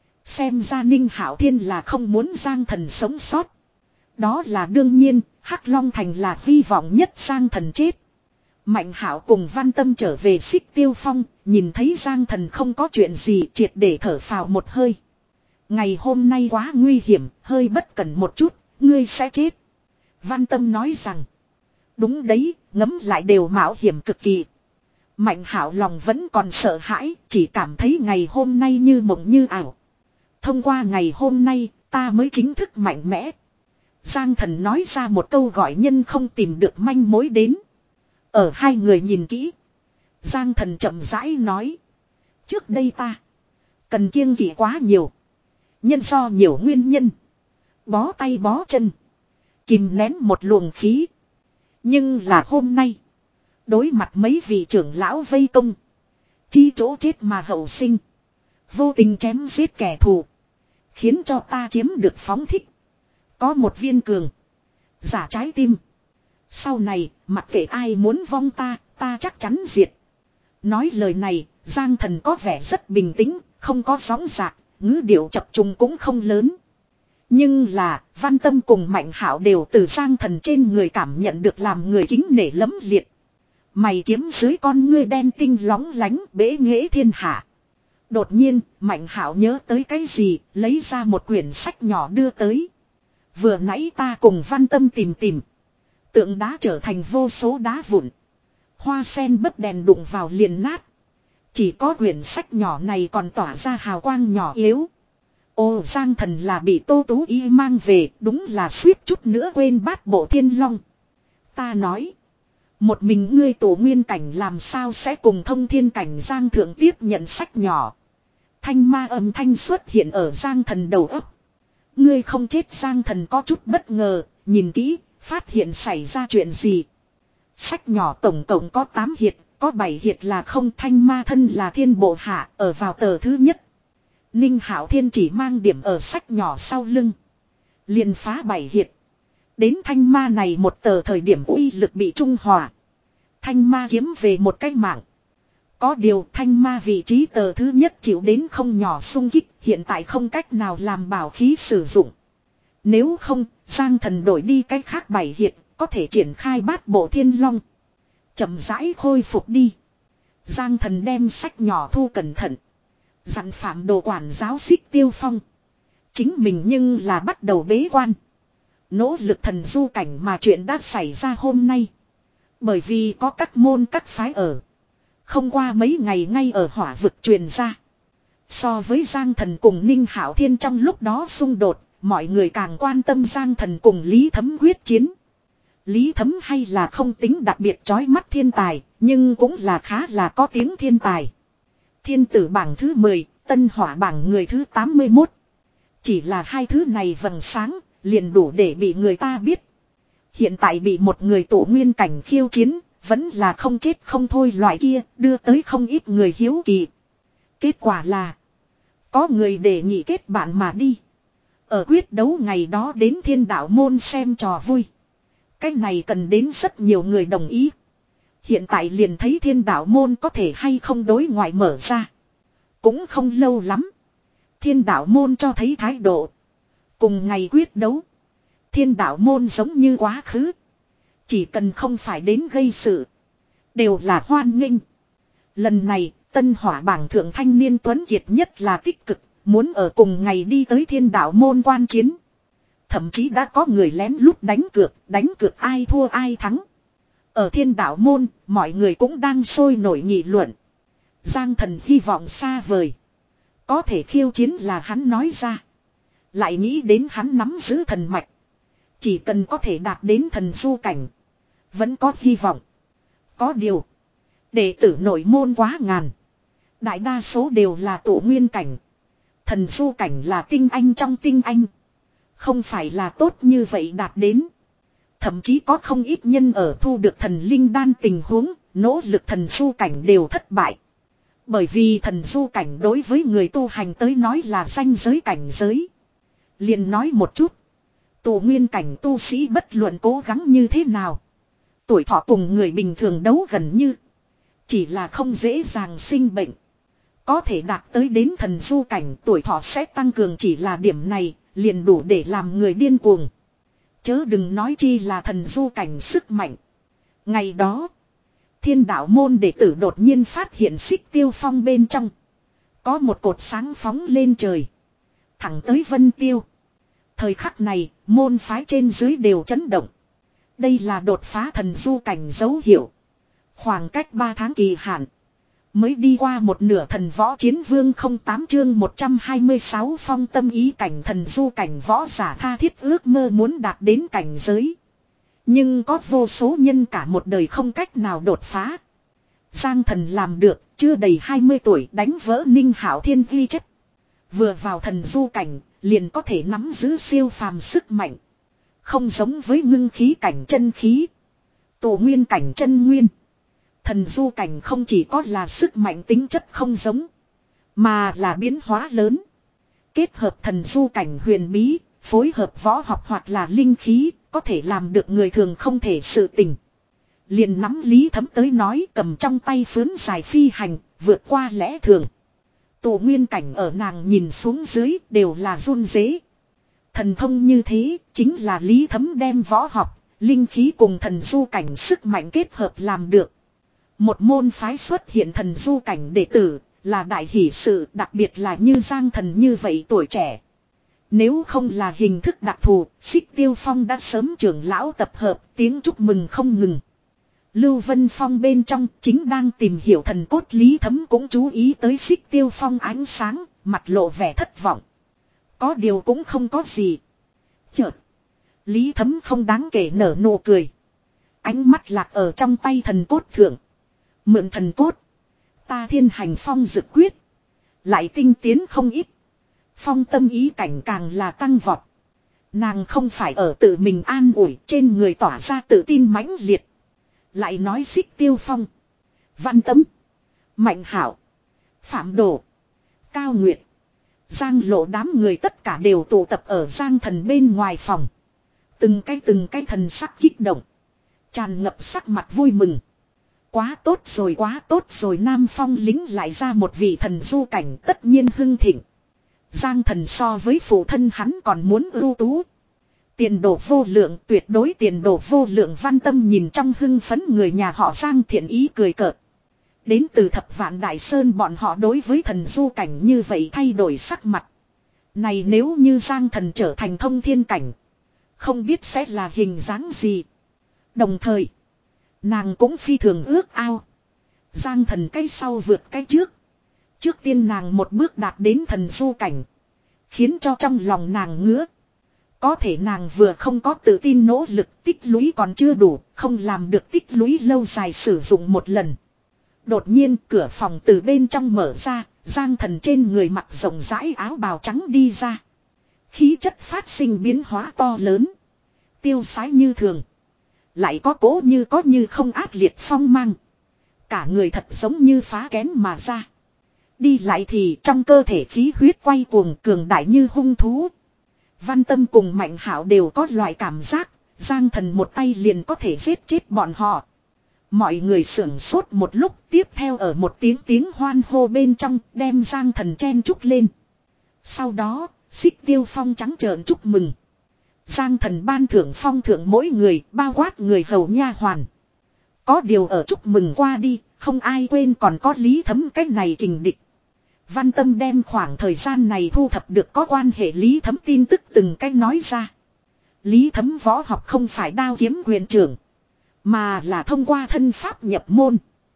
Xem ra Ninh Hạo Thiên là không muốn Giang thần sống sót. Đó là đương nhiên. Hắc Long Thành là hy vọng nhất Giang thần chết. Mạnh Hạo cùng Văn Tâm trở về Xích Tiêu Phong. Nhìn thấy Giang thần không có chuyện gì triệt để thở phào một hơi. Ngày hôm nay quá nguy hiểm. Hơi bất cẩn một chút. Ngươi sẽ chết. Văn Tâm nói rằng. Đúng đấy. Ngấm lại đều mạo hiểm cực kỳ. Mạnh Hạo lòng vẫn còn sợ hãi. Chỉ cảm thấy ngày hôm nay như mộng như ảo. Thông qua ngày hôm nay ta mới chính thức mạnh mẽ. Giang thần nói ra một câu gọi nhân không tìm được manh mối đến. Ở hai người nhìn kỹ. Giang thần chậm rãi nói. Trước đây ta. Cần kiêng kỵ quá nhiều. Nhân do nhiều nguyên nhân. Bó tay bó chân. Kìm nén một luồng khí. Nhưng là hôm nay. Đối mặt mấy vị trưởng lão vây công. Chi chỗ chết mà hậu sinh. Vô tình chém giết kẻ thù. Khiến cho ta chiếm được phóng thích. Có một viên cường. Giả trái tim. Sau này mặc kệ ai muốn vong ta. Ta chắc chắn diệt. Nói lời này. Giang thần có vẻ rất bình tĩnh. Không có sóng dạc. Ngữ điệu chập trùng cũng không lớn. Nhưng là Văn Tâm cùng Mạnh Hạo đều từ Giang thần trên người cảm nhận được làm người kính nể lấm liệt. Mày kiếm dưới con ngươi đen tinh lóng lánh bế nghệ thiên hạ. Đột nhiên, Mạnh Hạo nhớ tới cái gì, lấy ra một quyển sách nhỏ đưa tới. Vừa nãy ta cùng Văn Tâm tìm tìm. Tượng đá trở thành vô số đá vụn. Hoa sen bấc đèn đụng vào liền nát. Chỉ có quyển sách nhỏ này còn tỏa ra hào quang nhỏ yếu. Ồ, Giang Thần là bị Tô Tú Y mang về, đúng là suýt chút nữa quên bát bộ thiên long. Ta nói, một mình ngươi tổ nguyên cảnh làm sao sẽ cùng thông thiên cảnh Giang Thượng tiếp nhận sách nhỏ. Thanh ma âm thanh xuất hiện ở Giang Thần đầu óc. Ngươi không chết. Giang Thần có chút bất ngờ, nhìn kỹ, phát hiện xảy ra chuyện gì. Sách nhỏ tổng cộng có tám hiệp, có bảy hiệp là không. Thanh ma thân là thiên bộ hạ, ở vào tờ thứ nhất. Ninh Hạo Thiên chỉ mang điểm ở sách nhỏ sau lưng, liền phá bảy hiệp. Đến thanh ma này một tờ thời điểm uy lực bị trung hòa. Thanh ma kiếm về một cái mạng. Có điều thanh ma vị trí tờ thứ nhất chịu đến không nhỏ xung kích, hiện tại không cách nào làm bảo khí sử dụng. Nếu không, Giang Thần đổi đi cách khác bảy hiệp, có thể triển khai bát bộ thiên long. Chậm rãi khôi phục đi. Giang Thần đem sách nhỏ thu cẩn thận. Dặn phạm đồ quản giáo Xích Tiêu Phong. Chính mình nhưng là bắt đầu bế quan. Nỗ lực thần du cảnh mà chuyện đã xảy ra hôm nay. Bởi vì có các môn các phái ở. Không qua mấy ngày ngay ở hỏa vực truyền ra. So với Giang Thần cùng Ninh Hạo Thiên trong lúc đó xung đột, mọi người càng quan tâm Giang Thần cùng Lý Thấm quyết chiến. Lý Thấm hay là không tính đặc biệt chói mắt thiên tài, nhưng cũng là khá là có tiếng thiên tài. Thiên tử bảng thứ mười, tân hỏa bảng người thứ tám mươi mốt. Chỉ là hai thứ này vầng sáng, liền đủ để bị người ta biết. Hiện tại bị một người tổ nguyên cảnh khiêu chiến, vẫn là không chết không thôi loại kia, đưa tới không ít người hiếu kỳ. Kết quả là, có người đề nghị kết bạn mà đi. Ở quyết đấu ngày đó đến Thiên Đạo Môn xem trò vui. Cái này cần đến rất nhiều người đồng ý. Hiện tại liền thấy Thiên Đạo Môn có thể hay không đối ngoại mở ra. Cũng không lâu lắm. Thiên Đạo Môn cho thấy thái độ. Cùng ngày quyết đấu. Thiên Đạo Môn giống như quá khứ. Chỉ cần không phải đến gây sự. Đều là hoan nghênh. Lần này, tân hỏa bảng thượng thanh niên tuấn kiệt nhất là tích cực. Muốn ở cùng ngày đi tới Thiên Đạo Môn quan chiến. Thậm chí đã có người lén lút đánh cược. Đánh cược ai thua ai thắng. Ở Thiên Đạo Môn, mọi người cũng đang sôi nổi nghị luận. Giang Thần hy vọng xa vời. Có thể khiêu chiến là hắn nói ra. Lại nghĩ đến hắn nắm giữ thần mạch. Chỉ cần có thể đạt đến thần du cảnh. Vẫn có hy vọng. Có điều. Đệ tử nội môn quá ngàn. Đại đa số đều là tổ nguyên cảnh. Thần du cảnh là tinh anh trong tinh anh. Không phải là tốt như vậy đạt đến. Thậm chí có không ít nhân ở thu được thần linh đan tình huống. Nỗ lực thần du cảnh đều thất bại. Bởi vì thần du cảnh đối với người tu hành tới nói là ranh giới cảnh giới. Liền nói một chút. Tổ nguyên cảnh tu sĩ bất luận cố gắng như thế nào. Tuổi thọ cùng người bình thường đấu gần như. Chỉ là không dễ dàng sinh bệnh. Có thể đạt tới đến thần du cảnh tuổi thọ sẽ tăng cường, chỉ là điểm này liền đủ để làm người điên cuồng. Chớ đừng nói chi là thần du cảnh sức mạnh. Ngày đó. Thiên Đạo Môn đệ tử đột nhiên phát hiện Xích Tiêu Phong bên trong. Có một cột sáng phóng lên trời. Thẳng tới Vân Tiêu. Thời khắc này, môn phái trên dưới đều chấn động. Đây là đột phá thần du cảnh dấu hiệu. Khoảng cách ba tháng kỳ hạn. Mới đi qua một nửa thần võ chiến vương không tám chương một trăm hai mươi sáu phong tâm ý cảnh thần du cảnh võ giả tha thiết ước mơ muốn đạt đến cảnh giới. Nhưng có vô số nhân cả một đời không cách nào đột phá. Giang Thần làm được, chưa đầy hai mươi tuổi đánh vỡ Ninh Hạo Thiên ghi chép. Vừa vào thần du cảnh, liền có thể nắm giữ siêu phàm sức mạnh. Không giống với ngưng khí cảnh chân khí. Tổ nguyên cảnh chân nguyên. Thần du cảnh không chỉ có là sức mạnh tính chất không giống. Mà là biến hóa lớn. Kết hợp thần du cảnh huyền bí, phối hợp võ học hoặc là linh khí. Có thể làm được người thường không thể sự tình. Liền nắm Lý Thấm tới nói, cầm trong tay phướn dài phi hành, vượt qua lẽ thường. Tổ nguyên cảnh ở nàng nhìn xuống dưới đều là run rế. Thần thông như thế, chính là Lý Thấm đem võ học, linh khí cùng thần du cảnh sức mạnh kết hợp làm được. Một môn phái xuất hiện thần du cảnh đệ tử, là đại hỷ sự, đặc biệt là như Giang Thần như vậy tuổi trẻ. Nếu không là hình thức đặc thù, Xích Tiêu Phong đã sớm trưởng lão tập hợp, tiếng chúc mừng không ngừng. Lưu Vân Phong bên trong chính đang tìm hiểu thần cốt Lý Thấm cũng chú ý tới Xích Tiêu Phong ánh sáng, mặt lộ vẻ thất vọng. Có điều cũng không có gì. Chợt, Lý Thấm không đáng kể nở nụ cười. Ánh mắt lạc ở trong tay thần cốt thượng. Mượn thần cốt, ta thiên hành phong dực quyết. Lại tinh tiến không ít. Phong tâm ý cảnh càng là tăng vọt. Nàng không phải ở tự mình an ủi, trên người tỏa ra tự tin mãnh liệt. Lại nói Xích Tiêu Phong, Văn Tấm, Mạnh Hảo, Phạm Đồ, Cao Nguyệt, Giang Lộ đám người tất cả đều tụ tập ở Giang Thần bên ngoài phòng. Từng cái từng cái thần sắc kích động, tràn ngập sắc mặt vui mừng. Quá tốt rồi, quá tốt rồi, Nam Phong lính lại ra một vị thần du cảnh, tất nhiên hưng thịnh. Giang Thần so với phụ thân hắn còn muốn ưu tú. Tiền đồ vô lượng, tuyệt đối tiền đồ vô lượng. Văn Tâm nhìn trong hưng phấn người nhà họ Giang thiện ý cười cợt. Đến từ Thập Vạn Đại Sơn bọn họ đối với thần du cảnh như vậy thay đổi sắc mặt. Này nếu như Giang Thần trở thành thông thiên cảnh, không biết sẽ là hình dáng gì. Đồng thời, nàng cũng phi thường ước ao Giang Thần cái sau vượt cái trước. Trước tiên nàng một bước đạt đến thần du cảnh, khiến cho trong lòng nàng ngứa. Có thể nàng vừa không có tự tin, nỗ lực tích lũy còn chưa đủ, không làm được tích lũy lâu dài sử dụng một lần. Đột nhiên cửa phòng từ bên trong mở ra, Giang Thần trên người mặc rộng rãi áo bào trắng đi ra. Khí chất phát sinh biến hóa to lớn. Tiêu sái như thường, lại có cố như có như không ác liệt phong mang. Cả người thật giống như phá kén mà ra. Đi lại thì trong cơ thể khí huyết quay cuồng, cường đại như hung thú. Văn Tâm cùng Mạnh Hảo đều có loại cảm giác, Giang Thần một tay liền có thể giết chết bọn họ. Mọi người sưởng sốt một lúc, tiếp theo ở một tiếng tiếng hoan hô bên trong đem Giang Thần chen chúc lên. Sau đó, Xích Tiêu Phong trắng trợn chúc mừng. Giang Thần ban thưởng phong thưởng mỗi người, bao quát người hầu nha hoàn. Có điều ở chúc mừng qua đi, không ai quên còn có Lý Thấm cái này kình địch. Văn Tâm đem khoảng thời gian này thu thập được có quan hệ Lý Thấm tin tức từng cách nói ra. Lý Thấm võ học không phải đao kiếm quyền trưởng, mà là thông qua thân pháp nhập môn,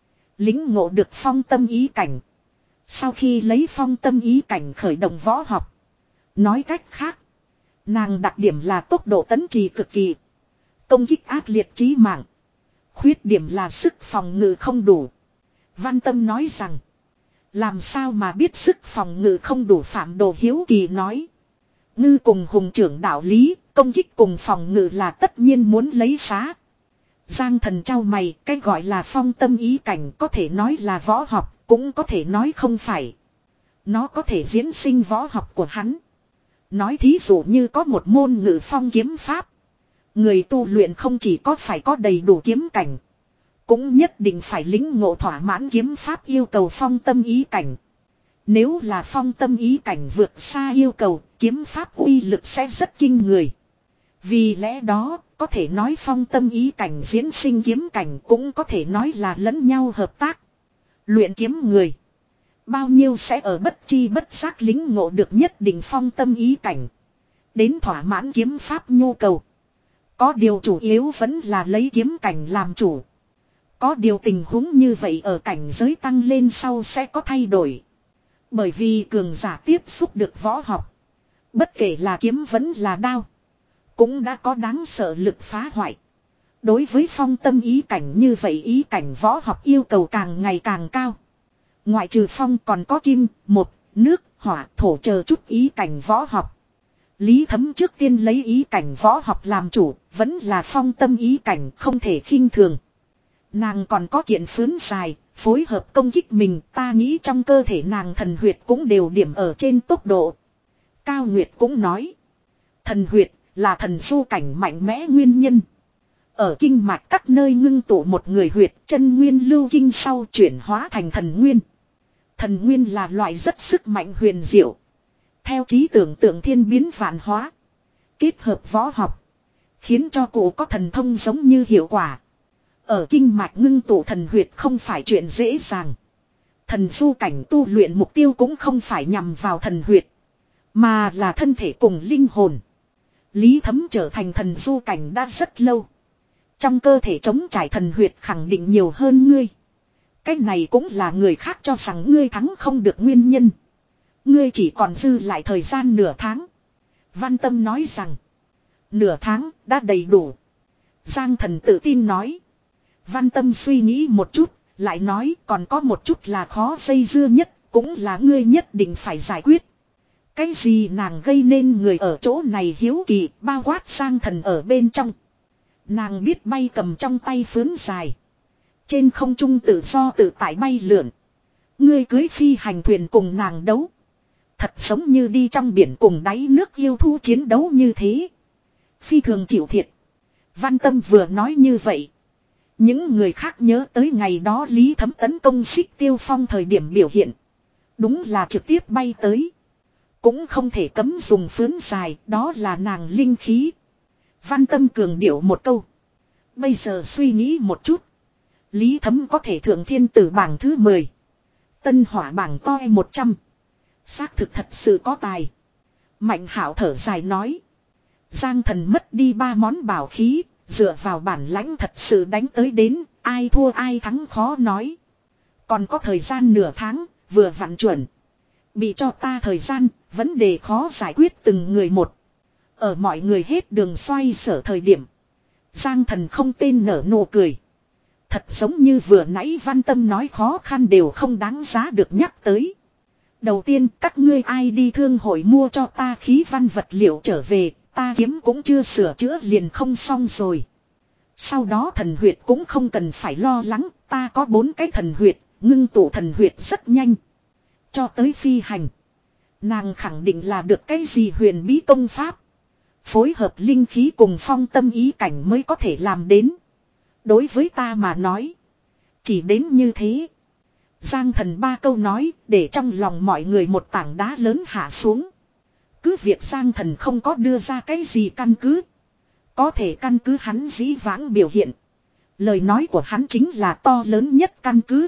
lính ngộ được phong tâm ý cảnh. Sau khi lấy phong tâm ý cảnh khởi động võ học. Nói cách khác, nàng đặc điểm là tốc độ tấn trì cực kỳ, công kích ác liệt chí mạng. Khuyết điểm là sức phòng ngự không đủ. Văn Tâm nói rằng, làm sao mà biết sức phòng ngự không đủ? Phạm Đồ hiếu kỳ nói. Ngư cùng hùng trưởng đạo lý, công kích cùng phòng ngự là tất nhiên muốn lấy xá. Giang Thần trao mày, cái gọi là phong tâm ý cảnh có thể nói là võ học, cũng có thể nói không phải. Nó có thể diễn sinh võ học của hắn. Nói thí dụ như có một môn ngự phong kiếm pháp. Người tu luyện không chỉ có phải có đầy đủ kiếm cảnh, cũng nhất định phải lĩnh ngộ thỏa mãn kiếm pháp yêu cầu phong tâm ý cảnh. Nếu là phong tâm ý cảnh vượt xa yêu cầu, kiếm pháp uy lực sẽ rất kinh người. Vì lẽ đó, có thể nói phong tâm ý cảnh diễn sinh kiếm cảnh, cũng có thể nói là lẫn nhau hợp tác. Luyện kiếm người bao nhiêu sẽ ở bất chi bất giác lĩnh ngộ được nhất định phong tâm ý cảnh, đến thỏa mãn kiếm pháp nhu cầu. Có điều chủ yếu vẫn là lấy kiếm cảnh làm chủ. Có điều tình huống như vậy ở cảnh giới tăng lên sau sẽ có thay đổi. Bởi vì cường giả tiếp xúc được võ học, bất kể là kiếm vẫn là đao, cũng đã có đáng sợ lực phá hoại. Đối với phong tâm ý cảnh như vậy, ý cảnh võ học yêu cầu càng ngày càng cao. Ngoại trừ phong còn có kim, một, nước, hỏa, thổ chờ chút ý cảnh võ học. Lý Thấm trước tiên lấy ý cảnh võ học làm chủ, vẫn là phong tâm ý cảnh, không thể khinh thường. Nàng còn có kiện phướn dài, phối hợp công kích mình, ta nghĩ trong cơ thể nàng thần huyệt cũng đều điểm ở trên tốc độ. Cao Nguyệt cũng nói, thần huyệt là thần du cảnh mạnh mẽ nguyên nhân. Ở kinh mạch các nơi ngưng tụ một người huyệt, chân nguyên lưu kinh sau chuyển hóa thành thần nguyên. Thần nguyên là loại rất sức mạnh huyền diệu. Theo trí tưởng tượng thiên biến vạn hóa, kết hợp võ học, khiến cho cụ có thần thông giống như hiệu quả. Ở kinh mạch ngưng tụ thần huyệt không phải chuyện dễ dàng. Thần du cảnh tu luyện mục tiêu cũng không phải nhằm vào thần huyệt, mà là thân thể cùng linh hồn. Lý Thấm trở thành thần du cảnh đã rất lâu. Trong cơ thể chống trải thần huyệt khẳng định nhiều hơn ngươi. Cái này cũng là người khác cho rằng ngươi thắng không được nguyên nhân. Ngươi chỉ còn dư lại thời gian nửa tháng. Văn Tâm nói rằng. Nửa tháng đã đầy đủ. Giang Thần tự tin nói. Văn Tâm suy nghĩ một chút. Lại nói còn có một chút là khó dây dưa nhất. Cũng là ngươi nhất định phải giải quyết. Cái gì nàng gây nên người ở chỗ này hiếu kỳ. Bao quát Giang Thần ở bên trong. Nàng biết bay cầm trong tay phướn dài. Trên không trung tự do tự tại bay lượn. Ngươi cưới phi hành thuyền cùng nàng đấu. Thật giống như đi trong biển cùng đáy nước yêu thú chiến đấu như thế. Phi thường chịu thiệt. Văn Tâm vừa nói như vậy. Những người khác nhớ tới ngày đó Lý Thấm tấn công Xích Tiêu Phong thời điểm biểu hiện. Đúng là trực tiếp bay tới. Cũng không thể cấm dùng phướn dài, đó là nàng linh khí. Văn Tâm cường điệu một câu. Bây giờ suy nghĩ một chút. Lý Thấm có thể thượng thiên tử bảng thứ mười. Tân hỏa bảng toi một trăm. Xác thực thật sự có tài. Mạnh Hảo thở dài nói. Giang Thần mất đi ba món bảo khí. Dựa vào bản lãnh thật sự đánh tới đến. Ai thua ai thắng khó nói. Còn có thời gian nửa tháng. Vừa vặn chuẩn. Bị cho ta thời gian. Vấn đề khó giải quyết từng người một. Ở mọi người hết đường xoay sở thời điểm. Giang Thần không tên nở nụ cười. Thật giống như vừa nãy Văn Tâm nói khó khăn đều không đáng giá được nhắc tới. Đầu tiên các ngươi ai đi thương hội mua cho ta khí văn vật liệu trở về. Ta kiếm cũng chưa sửa chữa liền không xong rồi. Sau đó thần huyệt cũng không cần phải lo lắng. Ta có bốn cái thần huyệt. Ngưng tụ thần huyệt rất nhanh. Cho tới phi hành. Nàng khẳng định là được cái gì huyền bí công pháp. Phối hợp linh khí cùng phong tâm ý cảnh mới có thể làm đến. Đối với ta mà nói. Chỉ đến như thế. Giang Thần ba câu nói để trong lòng mọi người một tảng đá lớn hạ xuống. Cứ việc Giang Thần không có đưa ra cái gì căn cứ. Có thể căn cứ hắn dĩ vãng biểu hiện. Lời nói của hắn chính là to lớn nhất căn cứ.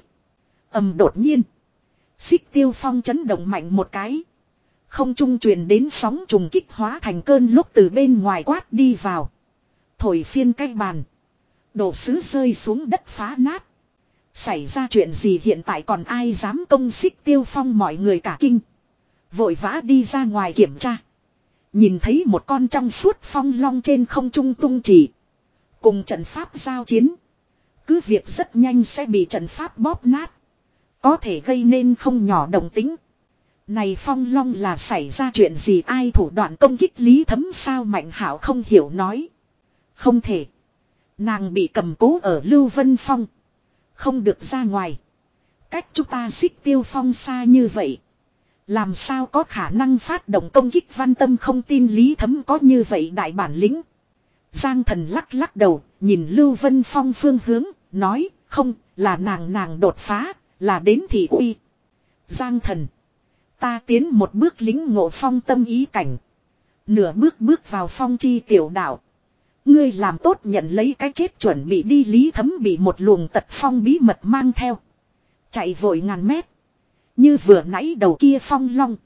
Ầm đột nhiên. Xích Tiêu Phong chấn động mạnh một cái. Không trung truyền đến sóng trùng kích hóa thành cơn lúc từ bên ngoài quát đi vào. Thổi phiên cái bàn. Đồ sứ rơi xuống đất phá nát. Xảy ra chuyện gì hiện tại còn ai dám công Xích Tiêu Phong mọi người cả kinh. Vội vã đi ra ngoài kiểm tra. Nhìn thấy một con trong suốt phong long trên không trung tung chỉ. Cùng trận pháp giao chiến. Cứ việc rất nhanh sẽ bị trận pháp bóp nát. Có thể gây nên không nhỏ động tính. Này phong long là xảy ra chuyện gì ai thủ đoạn công kích Lý Thấm sao Mạnh Hảo không hiểu nói. Không thể. Nàng bị cầm cố ở Lưu Vân Phong. Không được ra ngoài. Cách chúng ta Xích Tiêu Phong xa như vậy. Làm sao có khả năng phát động công kích Văn Tâm không tin Lý Thấm có như vậy đại bản lĩnh. Giang Thần lắc lắc đầu, nhìn Lưu Vân Phong phương hướng, nói, không, là nàng nàng đột phá, là đến thị uy. Giang Thần. Ta tiến một bước lính ngộ phong tâm ý cảnh. Nửa bước bước vào phong chi tiểu đạo. Ngươi làm tốt nhận lấy cái chết chuẩn bị đi Lý Thấm bị một luồng tật phong bí mật mang theo. Chạy vội ngàn mét. Như vừa nãy đầu kia phong long.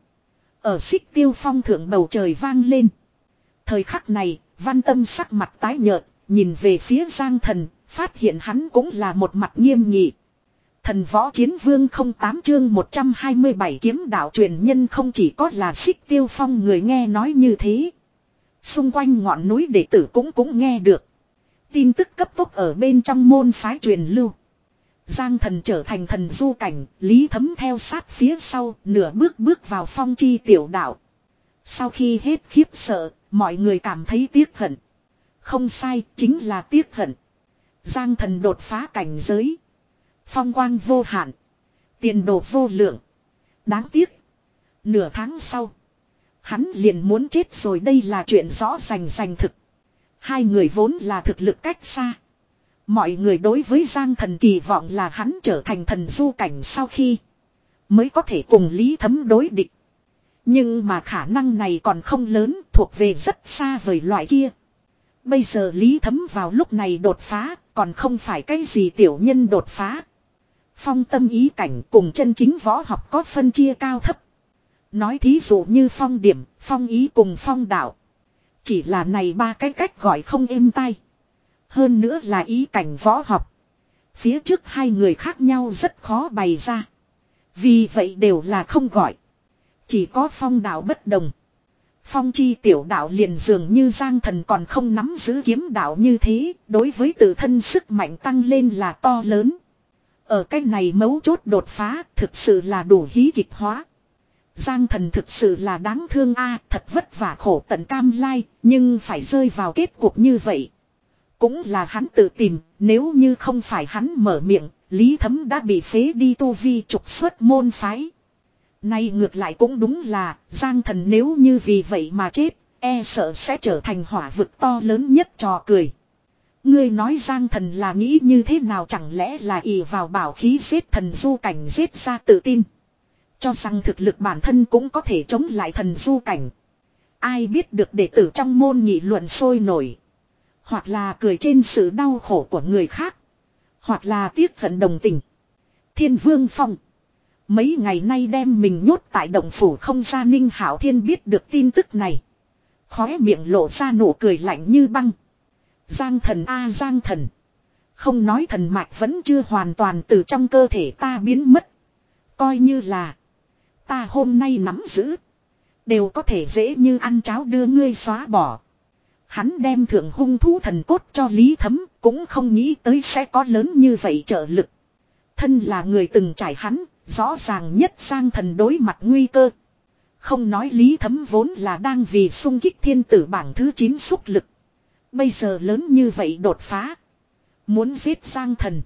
Ở Xích Tiêu Phong thượng bầu trời vang lên. Thời khắc này, Văn Tâm sắc mặt tái nhợt, nhìn về phía Giang Thần, phát hiện hắn cũng là một mặt nghiêm nghị. Thần võ chiến vương không tám chương một trăm hai mươi bảy kiếm đạo truyền nhân không chỉ có là Xích Tiêu Phong người nghe nói như thế. Xung quanh ngọn núi đệ tử cũng cũng nghe được. Tin tức cấp tốc ở bên trong môn phái truyền lưu. Giang Thần trở thành thần du cảnh, Lý Thấm theo sát phía sau, nửa bước bước vào phong chi tiểu đạo. Sau khi hết khiếp sợ, mọi người cảm thấy tiếc hận. Không sai, chính là tiếc hận. Giang Thần đột phá cảnh giới. Phong quang vô hạn. Tiền đồ vô lượng. Đáng tiếc. Nửa tháng sau. Hắn liền muốn chết rồi đây là chuyện rõ rành rành thực. Hai người vốn là thực lực cách xa. Mọi người đối với Giang Thần kỳ vọng là hắn trở thành thần du cảnh sau khi. Mới có thể cùng Lý Thấm đối địch. Nhưng mà khả năng này còn không lớn thuộc về rất xa vời loại kia. Bây giờ Lý Thấm vào lúc này đột phá còn không phải cái gì tiểu nhân đột phá. Phong tâm ý cảnh cùng chân chính võ học có phân chia cao thấp. Nói thí dụ như phong điểm, phong ý cùng phong đạo. Chỉ là này ba cái cách gọi không êm tai. Hơn nữa là ý cảnh võ học. Phía trước hai người khác nhau rất khó bày ra. Vì vậy đều là không gọi. Chỉ có phong đạo bất đồng. Phong chi tiểu đạo liền dường như Giang Thần còn không nắm giữ kiếm đạo như thế. Đối với tự thân sức mạnh tăng lên là to lớn. Ở cái này mấu chốt đột phá thực sự là đủ hí kịch hóa. Giang Thần thực sự là đáng thương a, thật vất vả khổ tận cam lai, nhưng phải rơi vào kết cục như vậy. Cũng là hắn tự tìm, nếu như không phải hắn mở miệng, Lý Thấm đã bị phế đi tu vi trục xuất môn phái. Nay ngược lại cũng đúng là, Giang Thần nếu như vì vậy mà chết, e sợ sẽ trở thành hỏa vực to lớn nhất trò cười. Ngươi nói Giang Thần là nghĩ như thế nào, chẳng lẽ là ỷ vào bảo khí giết thần du cảnh giết ra tự tin. Cho rằng thực lực bản thân cũng có thể chống lại thần du cảnh. Ai biết được đệ tử trong môn nghị luận sôi nổi. Hoặc là cười trên sự đau khổ của người khác. Hoặc là tiếc hận đồng tình. Thiên Vương Phong. Mấy ngày nay đem mình nhốt tại động phủ không gian Ninh Hạo Thiên biết được tin tức này. Khóe miệng lộ ra nụ cười lạnh như băng. Giang Thần a Giang Thần. Không nói thần mạch vẫn chưa hoàn toàn từ trong cơ thể ta biến mất. Coi như là ta hôm nay nắm giữ. Đều có thể dễ như ăn cháo đưa ngươi xóa bỏ. Hắn đem thượng hung thú thần cốt cho Lý Thấm. Cũng không nghĩ tới sẽ có lớn như vậy trợ lực. Thân là người từng trải hắn. Rõ ràng nhất Giang Thần đối mặt nguy cơ. Không nói Lý Thấm vốn là đang vì xung kích thiên tử bảng thứ chín xúc lực. Bây giờ lớn như vậy đột phá. Muốn giết Giang Thần.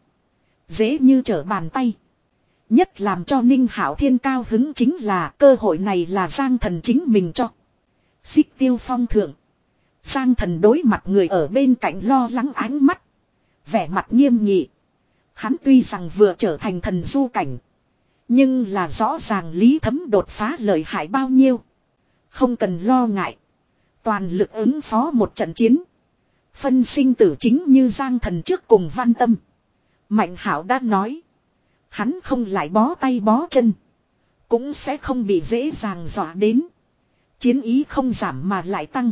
Dễ như trở bàn tay. Nhất làm cho Ninh Hạo Thiên cao hứng chính là cơ hội này là Giang Thần chính mình cho. Xích Tiêu Phong thượng. Giang Thần đối mặt người ở bên cạnh lo lắng ánh mắt. Vẻ mặt nghiêm nghị. Hắn tuy rằng vừa trở thành thần du cảnh. Nhưng là rõ ràng Lý Thấm đột phá lợi hại bao nhiêu. Không cần lo ngại. Toàn lực ứng phó một trận chiến. Phân sinh tử chính như Giang Thần trước cùng Văn Tâm. Mạnh Hảo đã nói. Hắn không lại bó tay bó chân. Cũng sẽ không bị dễ dàng dọa đến. Chiến ý không giảm mà lại tăng.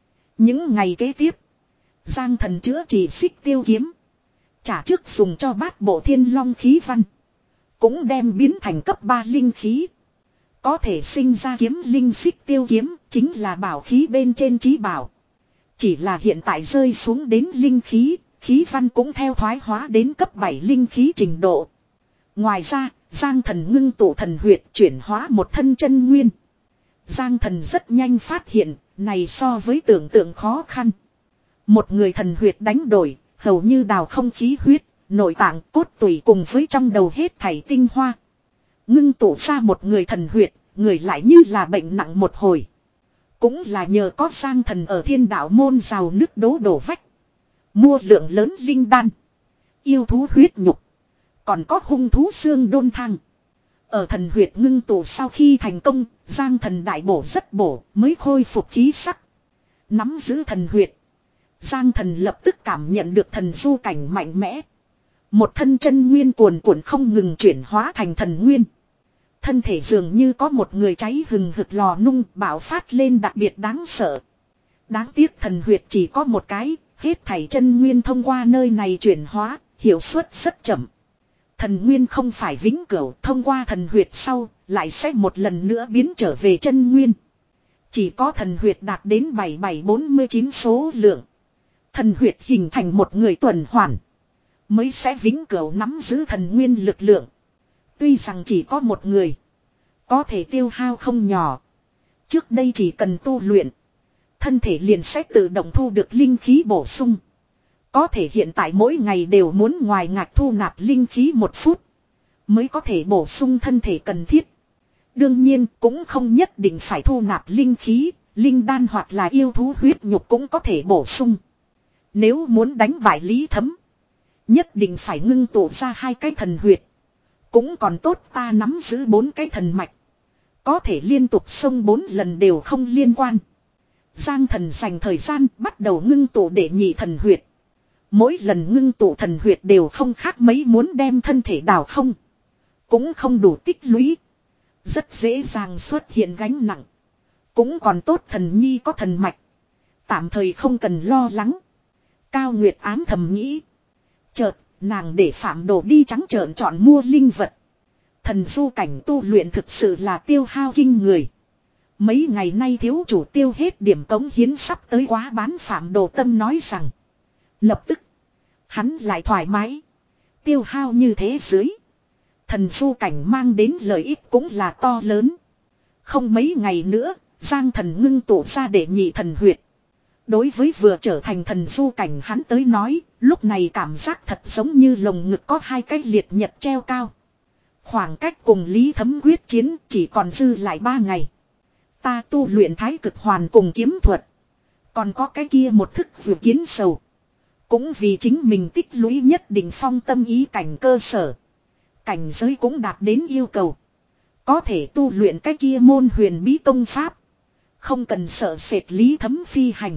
Những ngày kế tiếp. Giang Thần chữa trị xích tiêu kiếm. Trả trước dùng cho bát bộ thiên long khí văn. Cũng đem biến thành cấp ba linh khí. Có thể sinh ra kiếm linh xích tiêu kiếm. Chính là bảo khí bên trên trí bảo. Chỉ là hiện tại rơi xuống đến linh khí. Khí văn cũng theo thoái hóa đến cấp bảy linh khí trình độ. Ngoài ra, Giang Thần ngưng tụ thần huyệt chuyển hóa một thân chân nguyên. Giang Thần rất nhanh phát hiện, này so với tưởng tượng khó khăn. Một người thần huyệt đánh đổi, hầu như đào không khí huyết, nội tạng cốt tủy cùng với trong đầu hết thảy tinh hoa. Ngưng tụ ra một người thần huyệt, người lại như là bệnh nặng một hồi. Cũng là nhờ có Giang Thần ở thiên đạo môn rào nước đố đổ vách. Mua lượng lớn linh đan. Yêu thú huyết nhục. Còn có hung thú xương đôn thang. Ở thần huyệt ngưng tụ sau khi thành công, Giang Thần đại bổ rất bổ mới khôi phục khí sắc. Nắm giữ thần huyệt. Giang Thần lập tức cảm nhận được thần du cảnh mạnh mẽ. Một thân chân nguyên cuồn cuộn không ngừng chuyển hóa thành thần nguyên. Thân thể dường như có một người cháy hừng hực lò nung bạo phát lên đặc biệt đáng sợ. Đáng tiếc thần huyệt chỉ có một cái, hết thảy chân nguyên thông qua nơi này chuyển hóa, hiệu suất rất chậm. Thần nguyên không phải vĩnh cửu, thông qua thần huyệt sau, lại sẽ một lần nữa biến trở về chân nguyên. Chỉ có thần huyệt đạt đến bảy bảy bốn mươi chín số lượng. Thần huyệt hình thành một người tuần hoàn. Mới sẽ vĩnh cửu nắm giữ thần nguyên lực lượng. Tuy rằng chỉ có một người. Có thể tiêu hao không nhỏ. Trước đây chỉ cần tu luyện. Thân thể liền sẽ tự động thu được linh khí bổ sung. Có thể hiện tại mỗi ngày đều muốn ngoài ngạch thu nạp linh khí một phút. Mới có thể bổ sung thân thể cần thiết. Đương nhiên cũng không nhất định phải thu nạp linh khí. Linh đan hoặc là yêu thú huyết nhục cũng có thể bổ sung. Nếu muốn đánh bại Lý Thấm. Nhất định phải ngưng tụ ra hai cái thần huyệt. Cũng còn tốt ta nắm giữ bốn cái thần mạch. Có thể liên tục xông bốn lần đều không liên quan. Giang Thần dành thời gian bắt đầu ngưng tụ để nhị thần huyệt. Mỗi lần ngưng tụ thần huyệt đều không khác mấy muốn đem thân thể đào không. Cũng không đủ tích lũy. Rất dễ dàng xuất hiện gánh nặng. Cũng còn tốt thần nhi có thần mạch. Tạm thời không cần lo lắng. Cao Nguyệt ám thầm nghĩ. Chợt, nàng để Phạm Đồ đi trắng trợn chọn mua linh vật. Thần du cảnh tu luyện thực sự là tiêu hao kinh người. Mấy ngày nay thiếu chủ tiêu hết điểm cống hiến sắp tới quá bán. Phạm Đồ tâm nói rằng. Lập tức, hắn lại thoải mái. Tiêu hao như thế dưới. Thần du cảnh mang đến lợi ích cũng là to lớn. Không mấy ngày nữa, Giang Thần ngưng tụ ra để nhị thần huyệt. Đối với vừa trở thành thần du cảnh hắn tới nói, lúc này cảm giác thật giống như lồng ngực có hai cái liệt nhật treo cao. Khoảng cách cùng Lý Thấm quyết chiến chỉ còn dư lại ba ngày. Ta tu luyện thái cực hoàn cùng kiếm thuật. Còn có cái kia một thức vừa kiến sầu. Cũng vì chính mình tích lũy nhất định phong tâm ý cảnh cơ sở. Cảnh giới cũng đạt đến yêu cầu. Có thể tu luyện cái kia môn huyền bí công pháp. Không cần sợ sệt Lý Thấm phi hành.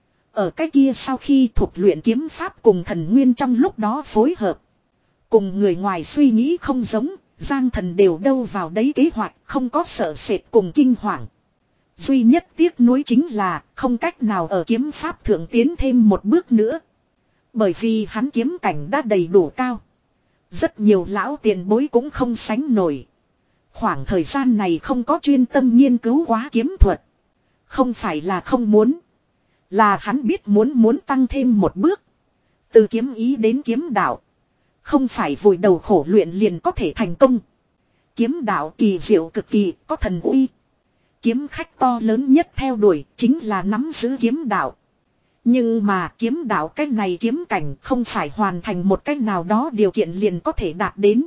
Ở cái kia sau khi thuộc luyện kiếm pháp cùng thần nguyên trong lúc đó phối hợp. Cùng người ngoài suy nghĩ không giống, Giang Thần đều đâu vào đấy kế hoạch, không có sợ sệt cùng kinh hoàng. Duy nhất tiếc nuối chính là không cách nào ở kiếm pháp thượng tiến thêm một bước nữa. Bởi vì hắn kiếm cảnh đã đầy đủ cao. Rất nhiều lão tiền bối cũng không sánh nổi. Khoảng thời gian này không có chuyên tâm nghiên cứu quá kiếm thuật. Không phải là không muốn. Là hắn biết muốn muốn tăng thêm một bước. Từ kiếm ý đến kiếm đạo. Không phải vùi đầu khổ luyện liền có thể thành công. Kiếm đạo kỳ diệu cực kỳ, có thần uy. Kiếm khách to lớn nhất theo đuổi chính là nắm giữ kiếm đạo. Nhưng mà kiếm đạo cách này kiếm cảnh không phải hoàn thành một cách nào đó điều kiện liền có thể đạt đến.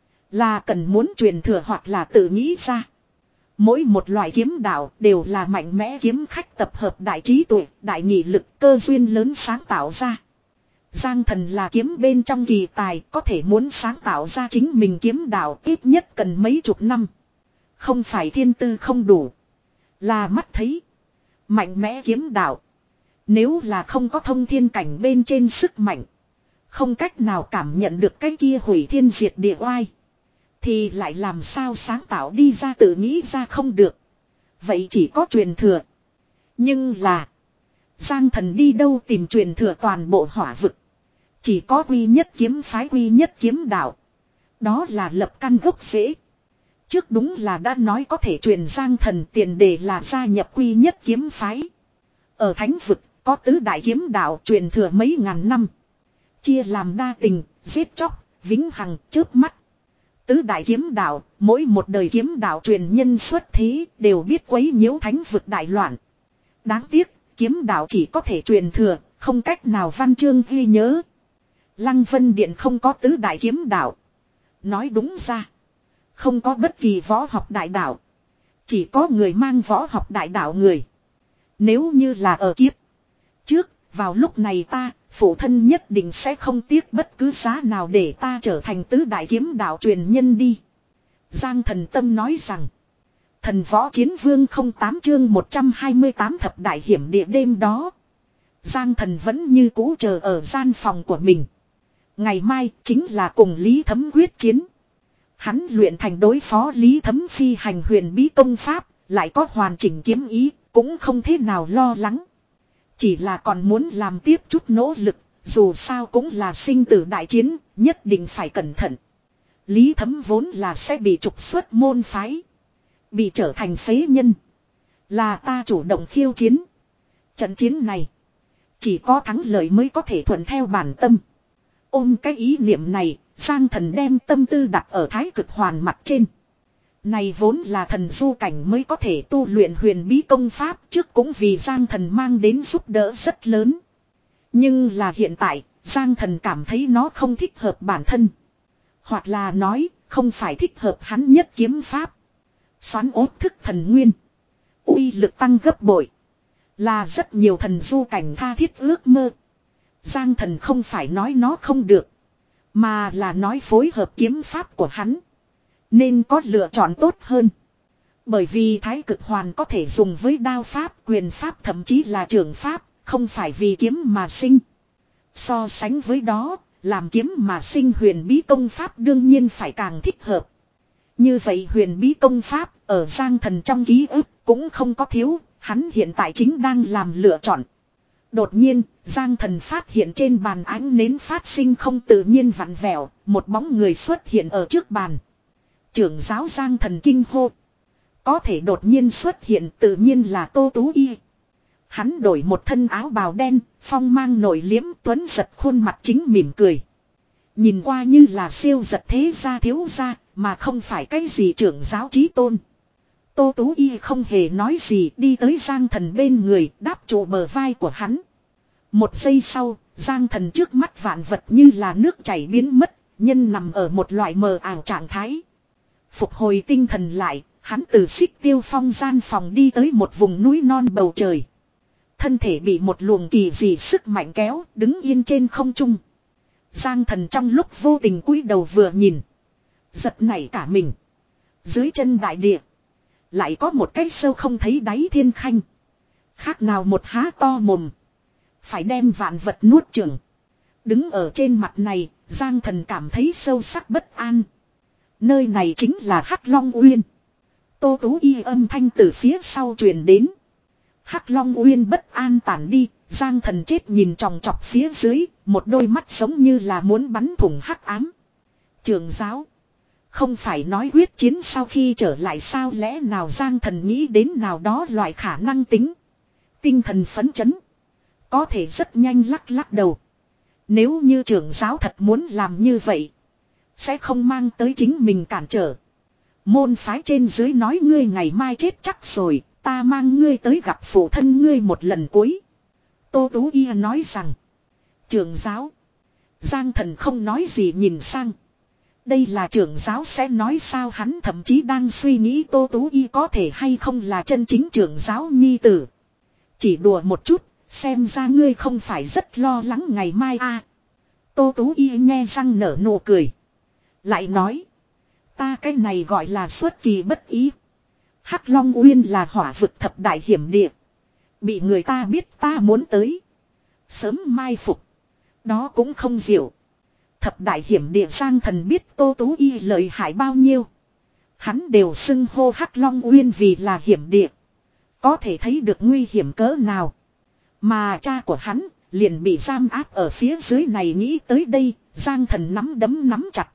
Là cần muốn truyền thừa hoặc là tự nghĩ ra. Mỗi một loại kiếm đạo đều là mạnh mẽ kiếm khách tập hợp đại trí tuệ, đại nghị lực, cơ duyên lớn sáng tạo ra. Giang Thần là kiếm bên trong kỳ tài, có thể muốn sáng tạo ra chính mình kiếm đạo ít nhất cần mấy chục năm. Không phải thiên tư không đủ, là mắt thấy. Mạnh mẽ kiếm đạo. Nếu là không có thông thiên cảnh bên trên sức mạnh, không cách nào cảm nhận được cái kia hủy thiên diệt địa oai, thì lại làm sao sáng tạo đi ra tự nghĩ ra không được. Vậy chỉ có truyền thừa. Nhưng là Giang Thần đi đâu tìm truyền thừa toàn bộ hỏa vực. Chỉ có quy nhất kiếm phái quy nhất kiếm đạo. Đó là lập căn gốc rễ. Trước đúng là đã nói có thể truyền Giang Thần tiền đề là gia nhập quy nhất kiếm phái. Ở thánh vực có tứ đại kiếm đạo truyền thừa mấy ngàn năm. Chia làm đa tình, giết chóc, vĩnh hằng, chớp mắt. Tứ đại kiếm đạo, mỗi một đời kiếm đạo truyền nhân xuất thế đều biết quấy nhiễu thánh vực đại loạn. Đáng tiếc, kiếm đạo chỉ có thể truyền thừa, không cách nào văn chương ghi nhớ. Lăng Vân Điện không có tứ đại kiếm đạo. Nói đúng ra, không có bất kỳ võ học đại đạo. Chỉ có người mang võ học đại đạo người. Nếu như là ở kiếp trước, vào lúc này ta, phụ thân nhất định sẽ không tiếc bất cứ giá nào để ta trở thành tứ đại kiếm đạo truyền nhân đi. Giang Thần tâm nói rằng, Thần Võ Chiến Vương không tám chương một trăm hai mươi tám thập đại hiểm địa đêm đó. Giang Thần vẫn như cũ chờ ở gian phòng của mình. Ngày mai chính là cùng Lý Thấm quyết chiến. Hắn luyện thành đối phó Lý Thấm phi hành huyền bí công pháp, lại có hoàn chỉnh kiếm ý, cũng không thế nào lo lắng. Chỉ là còn muốn làm tiếp chút nỗ lực, dù sao cũng là sinh tử đại chiến, nhất định phải cẩn thận. Lý Thấm vốn là sẽ bị trục xuất môn phái, bị trở thành phế nhân. Là ta chủ động khiêu chiến. Trận chiến này, chỉ có thắng lợi mới có thể thuận theo bản tâm. Ôm cái ý niệm này, Giang Thần đem tâm tư đặt ở thái cực hoàn mặt trên. Này vốn là thần du cảnh mới có thể tu luyện huyền bí công pháp, trước cũng vì Giang Thần mang đến giúp đỡ rất lớn. Nhưng là hiện tại, Giang Thần cảm thấy nó không thích hợp bản thân. Hoặc là nói, không phải thích hợp hắn nhất kiếm pháp. Xoắn ốt thức thần nguyên, uy lực tăng gấp bội, là rất nhiều thần du cảnh tha thiết ước mơ. Giang Thần không phải nói nó không được, mà là nói phối hợp kiếm pháp của hắn nên có lựa chọn tốt hơn. Bởi vì thái cực hoàn có thể dùng với đao pháp, quyền pháp, thậm chí là trường pháp, không phải vì kiếm mà sinh. So sánh với đó, làm kiếm mà sinh huyền bí công pháp đương nhiên phải càng thích hợp. Như vậy huyền bí công pháp ở Giang Thần trong ký ức cũng không có thiếu, hắn hiện tại chính đang làm lựa chọn. Đột nhiên, Giang Thần phát hiện trên bàn ánh nến phát sinh không tự nhiên vặn vẹo, một bóng người xuất hiện ở trước bàn. Trưởng giáo Giang Thần kinh hô. Có thể đột nhiên xuất hiện tự nhiên là Tô Tú Y. Hắn đổi một thân áo bào đen, phong mang nổi liếm, tuấn giật khuôn mặt chính mỉm cười. Nhìn qua như là siêu giật thế gia thiếu gia, mà không phải cái gì trưởng giáo chí tôn. Tô Tú Y không hề nói gì, đi tới Giang Thần bên người, đáp trụ bờ vai của hắn. Một giây sau, Giang Thần trước mắt vạn vật như là nước chảy biến mất, nhân nằm ở một loại mờ ảo trạng thái. Phục hồi tinh thần lại, hắn từ Xích Tiêu Phong gian phòng đi tới một vùng núi non bầu trời. Thân thể bị một luồng kỳ dị sức mạnh kéo, đứng yên trên không trung. Giang Thần trong lúc vô tình cúi đầu vừa nhìn, giật nảy cả mình. Dưới chân đại địa lại có một cái sâu không thấy đáy thiên khanh. Khác nào một há to mồm, phải đem vạn vật nuốt chửng. Đứng ở trên mặt này, Giang Thần cảm thấy sâu sắc bất an. Nơi này chính là Hắc Long Uyên. Tô Tú Y âm thanh từ phía sau truyền đến. Hắc Long Uyên bất an tản đi, Giang Thần chết nhìn tròng trọc phía dưới, một đôi mắt giống như là muốn bắn thủng hắc ám. Trưởng giáo, không phải nói huyết chiến sau khi trở lại sao, lẽ nào Giang Thần nghĩ đến nào đó loại khả năng tính. Tinh thần phấn chấn, có thể rất nhanh lắc lắc đầu. Nếu như trưởng giáo thật muốn làm như vậy, sẽ không mang tới chính mình cản trở. Môn phái trên dưới nói ngươi ngày mai chết chắc rồi, ta mang ngươi tới gặp phụ thân ngươi một lần cuối. Tô Tú Y nói rằng, trưởng giáo. Giang Thần không nói gì nhìn sang. Đây là trưởng giáo sẽ nói sao, hắn thậm chí đang suy nghĩ Tô Tú Y có thể hay không là chân chính trưởng giáo nhi tử. Chỉ đùa một chút, xem ra ngươi không phải rất lo lắng ngày mai a. À, Tô Tú Y nghe răng nở nụ cười. Lại nói, ta cái này gọi là xuất kỳ bất ý. Hắc Long Uyên là hỏa vực thập đại hiểm địa. Bị người ta biết ta muốn tới, sớm mai phục, đó cũng không diệu. Thập đại hiểm địa Giang Thần biết Tô Tú Y lợi hại bao nhiêu. Hắn đều xưng hô Hắc Long Uyên vì là hiểm địa, có thể thấy được nguy hiểm cỡ nào. Mà cha của hắn liền bị giam áp ở phía dưới này, nghĩ tới đây, Giang Thần nắm đấm nắm chặt.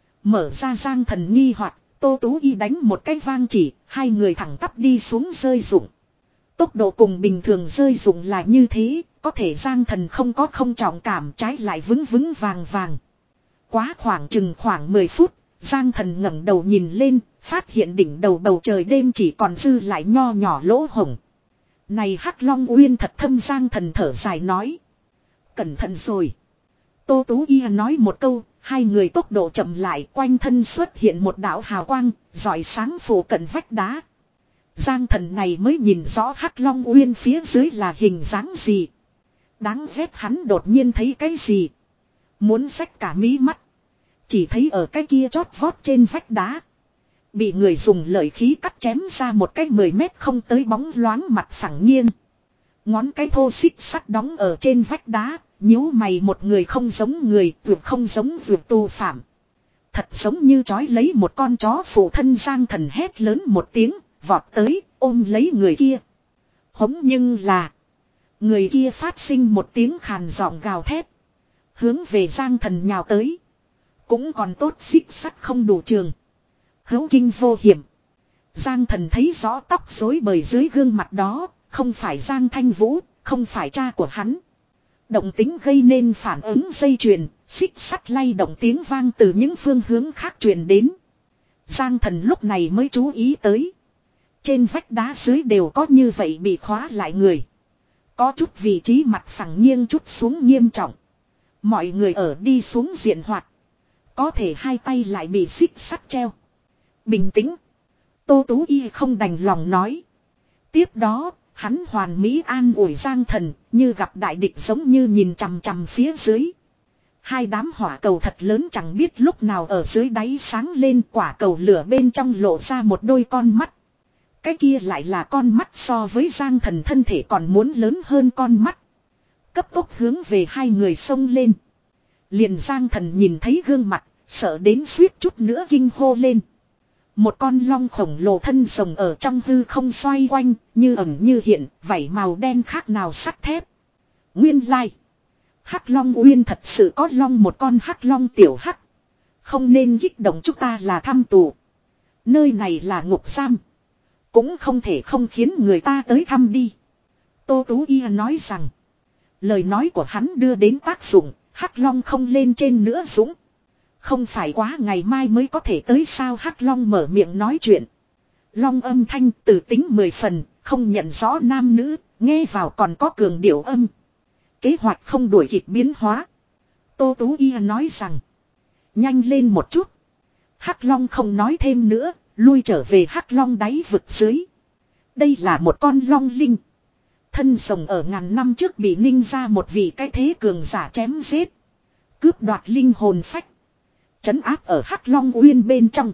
Mở ra Giang Thần nghi hoặc, Tô Tú Y đánh một cái vang chỉ, hai người thẳng tắp đi xuống rơi rụng. Tốc độ cùng bình thường rơi rụng là như thế, có thể Giang Thần không có không trọng cảm, trái lại vững vững vàng vàng. Quá khoảng chừng khoảng mười phút, Giang Thần ngẩng đầu nhìn lên, phát hiện đỉnh đầu bầu trời đêm chỉ còn dư lại nho nhỏ lỗ hổng. Này Hắc Long Uyên thật thâm, Giang Thần thở dài nói. Cẩn thận rồi. Tô Tú Y nói một câu, hai người tốc độ chậm lại, quanh thân xuất hiện một đạo hào quang, rọi sáng phủ cận vách đá. Giang Thần này mới nhìn rõ Hắc Long Uyên phía dưới là hình dáng gì. Đáng ghét, hắn đột nhiên thấy cái gì, muốn xách cả mí mắt. Chỉ thấy ở cái kia chót vót trên vách đá, bị người dùng lợi khí cắt chém ra một cái mười mét không tới bóng loáng mặt phẳng nghiêng. Ngón cái thô xích sắt đóng ở trên vách đá, nhíu mày, một người không giống người, vượt không giống vượt tù phạm. Thật giống như trói lấy một con chó. Phụ thân Giang Thần hét lớn một tiếng, vọt tới, ôm lấy người kia. Hống, nhưng là người kia phát sinh một tiếng khàn giọng gào thét, hướng về Giang Thần nhào tới. Cũng còn tốt xích sắt không đủ trường, hữu kinh vô hiểm. Giang Thần thấy rõ tóc rối bời dưới gương mặt đó, không phải Giang Thanh Vũ, không phải cha của hắn. Động tính gây nên phản ứng dây chuyền, xích sắt lay động tiếng vang từ những phương hướng khác truyền đến. Giang Thần lúc này mới chú ý tới, trên vách đá dưới đều có như vậy bị khóa lại người. Có chút vị trí mặt phẳng nghiêng chút xuống nghiêm trọng. Mọi người ở đi xuống diện hoạt, có thể hai tay lại bị xích sắt treo. Bình tĩnh, Tô Tú Y không đành lòng nói. Tiếp đó, hắn hoàn mỹ an ủi Giang Thần, như gặp đại địch giống như nhìn chằm chằm phía dưới. Hai đám hỏa cầu thật lớn chẳng biết lúc nào ở dưới đáy sáng lên, quả cầu lửa bên trong lộ ra một đôi con mắt. Cái kia lại là con mắt so với Giang Thần thân thể còn muốn lớn hơn con mắt. Cấp tốc hướng về hai người xông lên. Liền Giang Thần nhìn thấy gương mặt, sợ đến suýt chút nữa kinh hô lên. Một con long khổng lồ thân rồng ở trong hư không xoay quanh, như ẩn như hiện, vảy màu đen khác nào sắt thép. Nguyên lai. Like. Hắc Long Uyên thật sự có long một con Hắc Long tiểu hắc. Không nên kích động chúng ta là thăm tù. Nơi này là ngục giam. Cũng không thể không khiến người ta tới thăm đi. Tô Tú Y nói rằng. Lời nói của hắn đưa đến tác dụng. Hắc Long không lên trên nữa dũng. Không phải quá ngày mai mới có thể tới sao. Hắc Long mở miệng nói chuyện. Long âm thanh từ tính mười phần. Không nhận rõ nam nữ. Nghe vào còn có cường điệu âm. Kế hoạch không đuổi kịp biến hóa. Tô Tú Y nói rằng. Nhanh lên một chút. Hắc Long không nói thêm nữa. Lui trở về Hắc Long đáy vực dưới. Đây là một con long linh. Thân rồng ở ngàn năm trước bị ninh ra một vị cái thế cường giả chém giết. Cướp đoạt linh hồn phách. Trấn áp ở Hắc Long Uyên bên trong.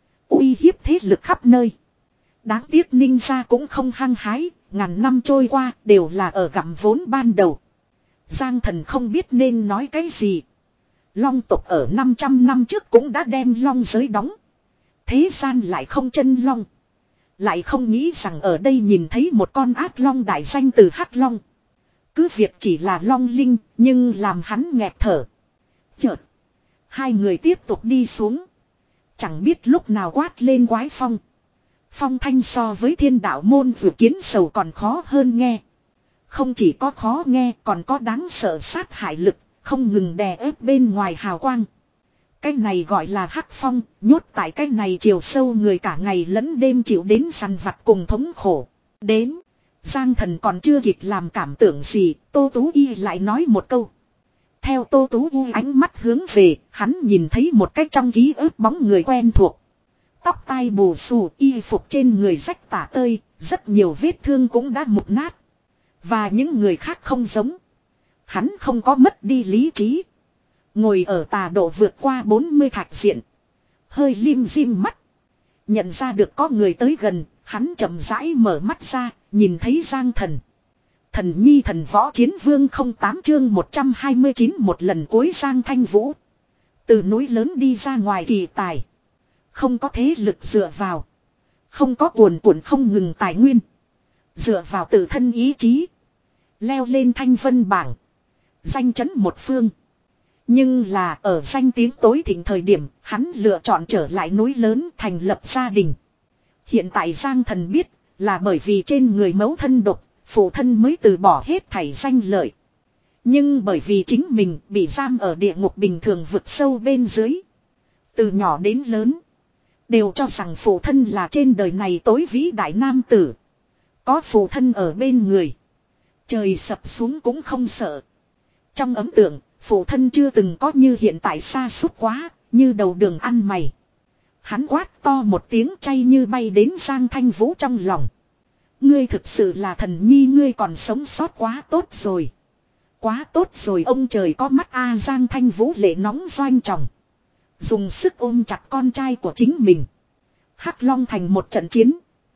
Uy hiếp thế lực khắp nơi. Đáng tiếc ninh ra cũng không hăng hái. Ngàn năm trôi qua đều là ở gặm vốn ban đầu. Giang Thần không biết nên nói cái gì. Long tộc ở năm trăm năm trước cũng đã đem long giới đóng. Thế gian lại không chân long. Lại không nghĩ rằng ở đây nhìn thấy một con ác long đại danh từ Hắc Long. Cứ việc chỉ là long linh nhưng làm hắn nghẹt thở. Chợt. Hai người tiếp tục đi xuống. Chẳng biết lúc nào quát lên quái phong. Phong thanh so với thiên đạo môn vừa kiến sầu còn khó hơn nghe. Không chỉ có khó nghe còn có đáng sợ sát hại lực. Không ngừng đè ép bên ngoài hào quang. Cái này gọi là hắc phong, nhốt tại cái này chiều sâu người cả ngày lẫn đêm chịu đến săn vặt cùng thống khổ. Đến, Giang Thần còn chưa kịp làm cảm tưởng gì, Tô Tú Y lại nói một câu. Theo Tô Tú Y ánh mắt hướng về, hắn nhìn thấy một cách trong ký ức bóng người quen thuộc. Tóc tai bù xù, y phục trên người rách tả tơi, rất nhiều vết thương cũng đã mục nát. Và những người khác không giống. Hắn không có mất đi lý trí. Ngồi ở tà độ vượt qua bốn mươi thạch diện. Hơi lim dim mắt. Nhận ra được có người tới gần, hắn chậm rãi mở mắt ra, nhìn thấy Giang Thần. Thần nhi thần võ chiến vương không tám chương một trăm hai mươi chín một lần cuối Giang Thanh Vũ. Từ núi lớn đi ra ngoài kỳ tài. Không có thế lực dựa vào. Không có cuồn cuộn không ngừng tài nguyên. Dựa vào tự thân ý chí. Leo lên thanh vân bảng. Danh chấn một phương. Nhưng là ở danh tiếng tối thịnh thời điểm, hắn lựa chọn trở lại núi lớn thành lập gia đình. Hiện tại Giang Thần biết, là bởi vì trên người mẫu thân độc, phụ thân mới từ bỏ hết thảy danh lợi. Nhưng bởi vì chính mình bị giam ở địa ngục bình thường vực sâu bên dưới. Từ nhỏ đến lớn, đều cho rằng phụ thân là trên đời này tối vĩ đại nam tử. Có phụ thân ở bên người. Trời sập xuống cũng không sợ. Trong ấn tượng, phụ thân chưa từng có như hiện tại xa suốt quá, như đầu đường ăn mày. Hắn quát to một tiếng chay như bay đến Giang Thanh Vũ trong lòng. Ngươi thực sự là thần nhi, ngươi còn sống sót quá tốt rồi. Quá tốt rồi, ông trời có mắt a. Giang Thanh Vũ lệ nóng doanh trọng. Dùng sức ôm chặt con trai của chính mình. Hắc Long thành một trận chiến.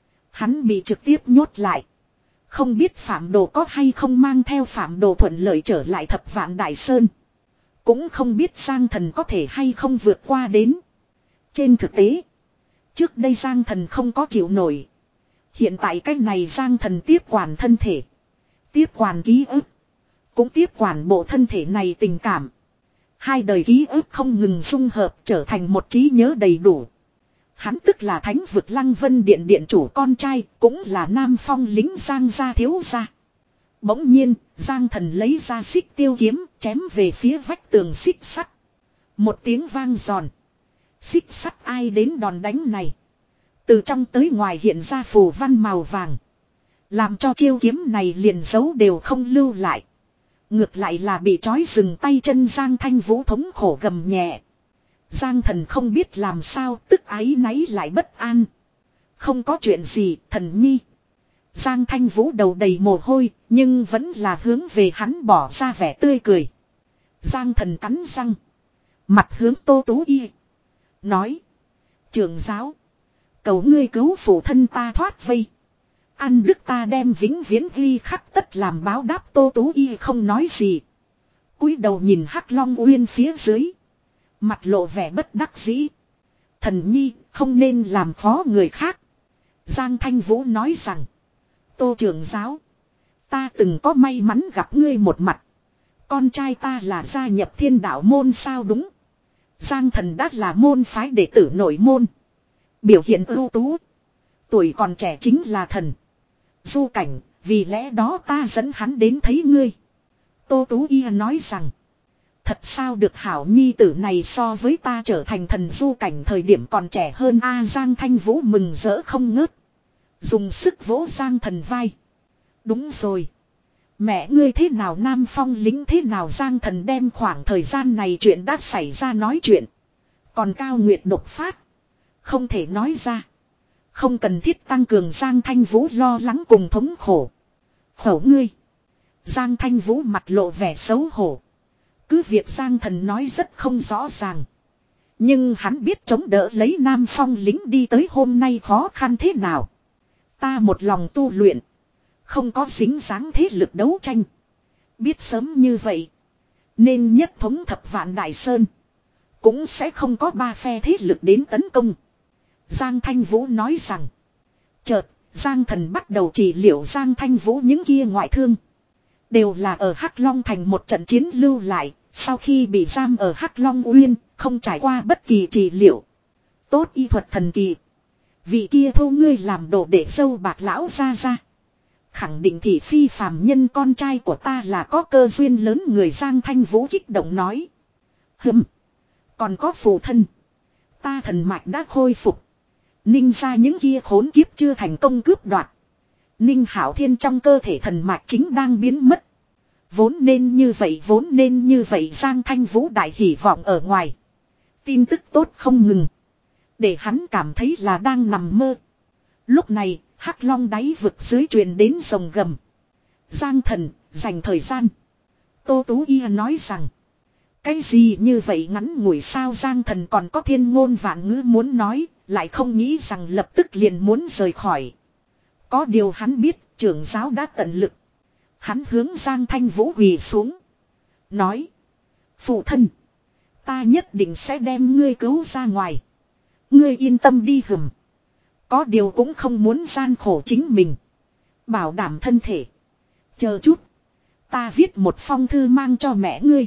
Hắn bị trực tiếp nhốt lại. Không biết Phạm Đồ có hay không mang theo Phạm Đồ thuận lợi trở lại Thập Vạn Đại Sơn. Cũng không biết Giang Thần có thể hay không vượt qua đến. Trên thực tế, trước đây Giang Thần không có chịu nổi. Hiện tại cái này Giang Thần tiếp quản thân thể. Tiếp quản ký ức. Cũng tiếp quản bộ thân thể này tình cảm. Hai đời ký ức không ngừng dung hợp trở thành một trí nhớ đầy đủ. Hắn tức là Thánh vực Lăng Vân Điện điện chủ con trai, cũng là Nam Phong lính Giang gia thiếu gia. Bỗng nhiên, Giang Thần lấy ra xích tiêu kiếm, chém về phía vách tường xích sắt. Một tiếng vang giòn. Xích sắt ai đến đòn đánh này. Từ trong tới ngoài hiện ra phù văn màu vàng. Làm cho chiêu kiếm này liền dấu đều không lưu lại. Ngược lại là bị trói dừng tay chân Giang Thanh Vũ thống khổ gầm nhẹ. Giang Thần không biết làm sao, tức áy náy lại bất an. Không có chuyện gì, thần nhi. Giang Thanh Vũ đầu đầy mồ hôi, nhưng vẫn là hướng về hắn bỏ ra vẻ tươi cười. Giang Thần cắn răng. Mặt hướng Tô Tú Y. Nói. Trưởng giáo. Cầu ngươi cứu phụ thân ta thoát vây. Ăn đức ta đem vĩnh viễn ghi khắc tất làm báo đáp. Tô Tú Y không nói gì. Cúi đầu nhìn Hắc Long Uyên phía dưới. Mặt lộ vẻ bất đắc dĩ. Thần nhi không nên làm khó người khác. Giang Thanh Vũ nói rằng. Tô trưởng giáo. Ta từng có may mắn gặp ngươi một mặt. Con trai ta là gia nhập thiên đạo môn sao đúng. Giang thần đã là môn phái đệ tử nội môn. Biểu hiện ưu tú. Tuổi còn trẻ chính là thần. Du cảnh, vì lẽ đó ta dẫn hắn đến thấy ngươi. Tô Tú Y nói rằng. Thật sao được hảo nhi tử này so với ta trở thành thần du cảnh thời điểm còn trẻ hơn a. Giang Thanh Vũ mừng rỡ không ngớt. Dùng sức vỗ Giang thần vai. Đúng rồi. Mẹ ngươi thế nào Nam Phong lính thế nào Giang thần đem khoảng thời gian này chuyện đã xảy ra nói chuyện. Còn Cao Nguyệt đột phát. Không thể nói ra. Không cần thiết tăng cường Giang Thanh Vũ lo lắng cùng thống khổ. Khổ ngươi. Giang Thanh Vũ mặt lộ vẻ xấu hổ. Cứ việc Giang thần nói rất không rõ ràng. Nhưng hắn biết chống đỡ lấy Nam Phong lính đi tới hôm nay khó khăn thế nào. Ta một lòng tu luyện. Không có dính dáng thế lực đấu tranh. Biết sớm như vậy. Nên nhất thống thập vạn Đại Sơn. Cũng sẽ không có ba phe thế lực đến tấn công. Giang Thanh Vũ nói rằng. Chợt, Giang thần bắt đầu chỉ liệu Giang Thanh Vũ những kia ngoại thương. Đều là ở Hắc Long thành một trận chiến lưu lại. Sau khi bị giam ở Hắc Long Uyên, không trải qua bất kỳ trị liệu. Tốt y thuật thần kỳ. Vị kia thu ngươi làm đồ để dâu bạc lão ra ra. Khẳng định thị phi phàm nhân con trai của ta là có cơ duyên lớn người Giang Thanh Vũ kích động nói. Hừm. Còn có phụ thân. Ta thần mạch đã khôi phục. Ninh ra những kia khốn kiếp chưa thành công cướp đoạt. Ninh Hảo Thiên trong cơ thể thần mạch chính đang biến mất. Vốn nên như vậy vốn nên như vậy Giang Thanh Vũ đại hỉ vọng ở ngoài. Tin tức tốt không ngừng. Để hắn cảm thấy là đang nằm mơ. Lúc này Hắc Long đáy vực dưới truyền đến rồng gầm. Giang thần dành thời gian. Tô Tú Y nói rằng. Cái gì như vậy ngắn ngủi sao Giang thần còn có thiên ngôn vạn ngữ muốn nói. Lại không nghĩ rằng lập tức liền muốn rời khỏi. Có điều hắn biết trưởng giáo đã tận lực. Hắn hướng Giang Thanh Vũ quỳ xuống. Nói. Phụ thân. Ta nhất định sẽ đem ngươi cứu ra ngoài. Ngươi yên tâm đi hừm. Có điều cũng không muốn gian khổ chính mình. Bảo đảm thân thể. Chờ chút. Ta viết một phong thư mang cho mẹ ngươi.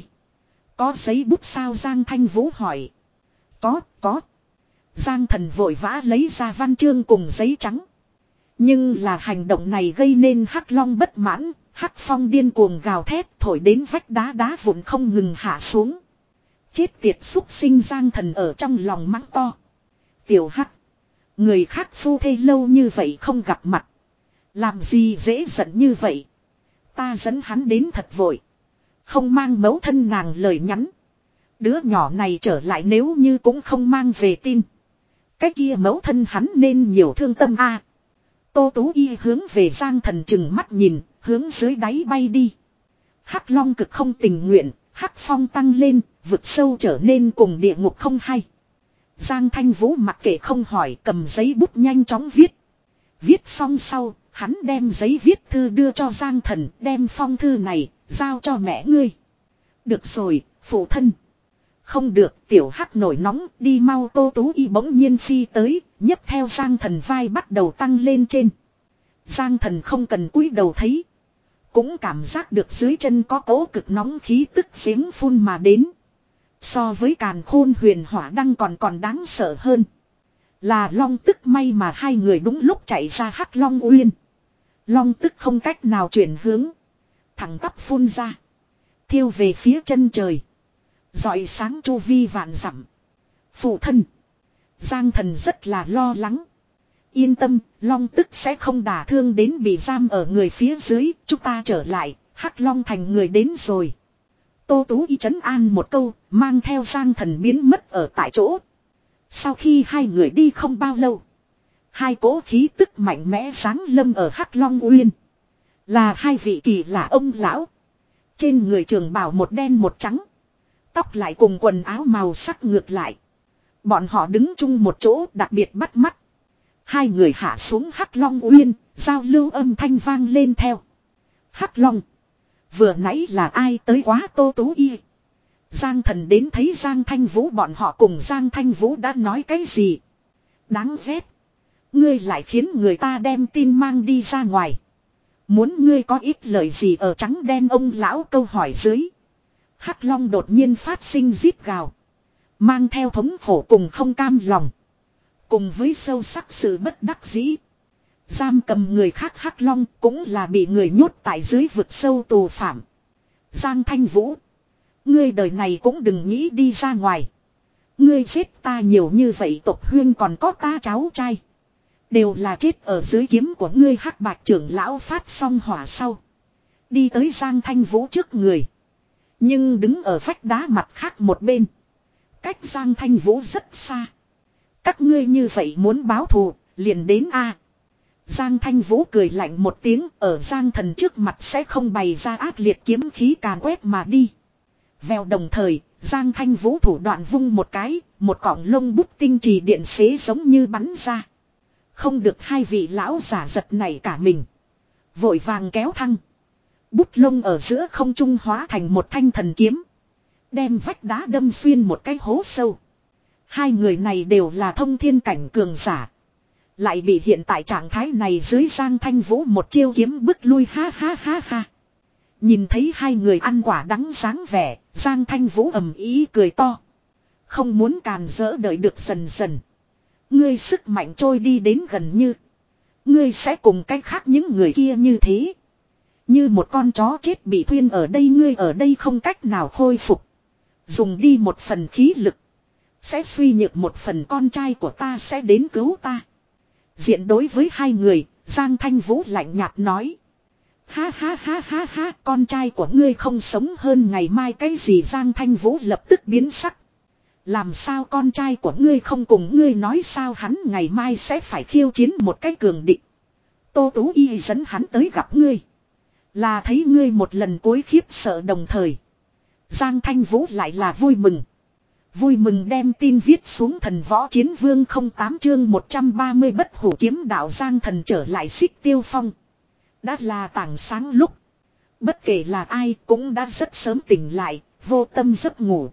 Có giấy bút sao Giang Thanh Vũ hỏi. Có, có. Giang thần vội vã lấy ra văn chương cùng giấy trắng. Nhưng là hành động này gây nên Hắc Long bất mãn. Hắc Phong điên cuồng gào thét thổi đến vách đá đá vụn không ngừng hạ xuống. Chết tiệt xúc sinh Giang thần ở trong lòng mắng to. Tiểu Hắc. Người khác phu thê lâu như vậy không gặp mặt. Làm gì dễ giận như vậy. Ta dẫn hắn đến thật vội. Không mang mẫu thân nàng lời nhắn. Đứa nhỏ này trở lại nếu như cũng không mang về tin. Cái kia mẫu thân hắn nên nhiều thương tâm a. À, Tô Tú Y hướng về Giang thần chừng mắt nhìn, hướng dưới đáy bay đi. Hắc Long cực không tình nguyện, Hắc Phong tăng lên, vực sâu trở nên cùng địa ngục không hay. Giang Thanh Vũ mặc kệ không hỏi cầm giấy bút nhanh chóng viết. Viết xong sau, hắn đem giấy viết thư đưa cho Giang thần, đem phong thư này, giao cho mẹ ngươi. Được rồi, phụ thân. Không được, tiểu Hắc nổi nóng, đi mau. Tô Tú Y bỗng nhiên phi tới, nhấc theo Giang thần vai bắt đầu tăng lên trên. Giang thần không cần cúi đầu thấy. Cũng cảm giác được dưới chân có cỗ cực nóng khí tức giếng phun mà đến. So với càn khôn huyền hỏa đăng còn còn đáng sợ hơn. Là long tức may mà hai người đúng lúc chạy ra Hắc Long Uyên. Long tức không cách nào chuyển hướng. Thẳng tắp phun ra. Thiêu về phía chân trời. Rọi sáng chu vi vạn dặm. Phụ thân. Giang thần rất là lo lắng. Yên tâm, long tức sẽ không đả thương đến bị giam ở người phía dưới. Chúng ta trở lại, Hắc Long thành người đến rồi. Tô Tú Y trấn an một câu, mang theo Giang thần biến mất ở tại chỗ. Sau khi hai người đi không bao lâu. Hai cỗ khí tức mạnh mẽ giáng lâm ở Hắc Long Uyên. Là hai vị kỳ lạ ông lão. Trên người trường bào một đen một trắng. Tóc lại cùng quần áo màu sắc ngược lại. Bọn họ đứng chung một chỗ đặc biệt bắt mắt. Hai người hạ xuống Hắc Long Uyên, giao lưu âm thanh vang lên theo. Hắc Long. Vừa nãy là ai tới quá Tô Tú Y. Giang thần đến thấy Giang Thanh Vũ bọn họ cùng Giang Thanh Vũ đã nói cái gì. Đáng ghét. Ngươi lại khiến người ta đem tin mang đi ra ngoài. Muốn ngươi có ít lời gì ở trắng đen ông lão câu hỏi dưới. Hắc Long đột nhiên phát sinh rít gào. Mang theo thống khổ cùng không cam lòng. Cùng với sâu sắc sự bất đắc dĩ. Giam cầm người khác Hắc Long cũng là bị người nhốt tại dưới vực sâu tù phạm. Giang Thanh Vũ. Ngươi đời này cũng đừng nghĩ đi ra ngoài. Ngươi giết ta nhiều như vậy tộc huyên còn có ta cháu trai. Đều là chết ở dưới kiếm của ngươi Hắc Bạch trưởng lão phát xong hỏa sau. Đi tới Giang Thanh Vũ trước người. Nhưng đứng ở vách đá mặt khác một bên. Cách Giang Thanh Vũ rất xa. Các ngươi như vậy muốn báo thù, liền đến a. Giang Thanh Vũ cười lạnh một tiếng, ở Giang Thần trước mặt sẽ không bày ra ác liệt kiếm khí càn quét mà đi. Vèo đồng thời, Giang Thanh Vũ thủ đoạn vung một cái, một cọng lông bút tinh trì điện xế giống như bắn ra. Không được hai vị lão giả giật nảy cả mình. Vội vàng kéo thăng. Bút lông ở giữa không trung hóa thành một thanh thần kiếm. Đem vách đá đâm xuyên một cái hố sâu. Hai người này đều là thông thiên cảnh cường giả. Lại bị hiện tại trạng thái này dưới Giang Thanh Vũ một chiêu kiếm bức lui ha ha ha ha. Nhìn thấy hai người ăn quả đắng dáng vẻ, Giang Thanh Vũ ầm ý cười to. Không muốn càn rỡ đợi được dần dần. Ngươi sức mạnh trôi đi đến gần như. Ngươi sẽ cùng cách khác những người kia như thế. Như một con chó chết bị thuyên ở đây ngươi ở đây không cách nào khôi phục. Dùng đi một phần khí lực. Sẽ suy nhược một phần con trai của ta sẽ đến cứu ta. Diện đối với hai người, Giang Thanh Vũ lạnh nhạt nói. Ha ha ha ha ha, con trai của ngươi không sống hơn ngày mai cái gì Giang Thanh Vũ lập tức biến sắc. Làm sao con trai của ngươi không cùng ngươi nói sao hắn ngày mai sẽ phải khiêu chiến một cái cường địch. Tô Tú Y dẫn hắn tới gặp ngươi. Là thấy ngươi một lần cuối khiếp sợ đồng thời. Giang Thanh Vũ lại là vui mừng. Vui mừng đem tin viết xuống Thần Võ Chiến Vương không tám chương một trăm ba mươi bất hủ kiếm đạo Giang Thần trở lại Xích Tiêu Phong. Đã là tảng sáng lúc. Bất kể là ai cũng đã rất sớm tỉnh lại, vô tâm giấc ngủ.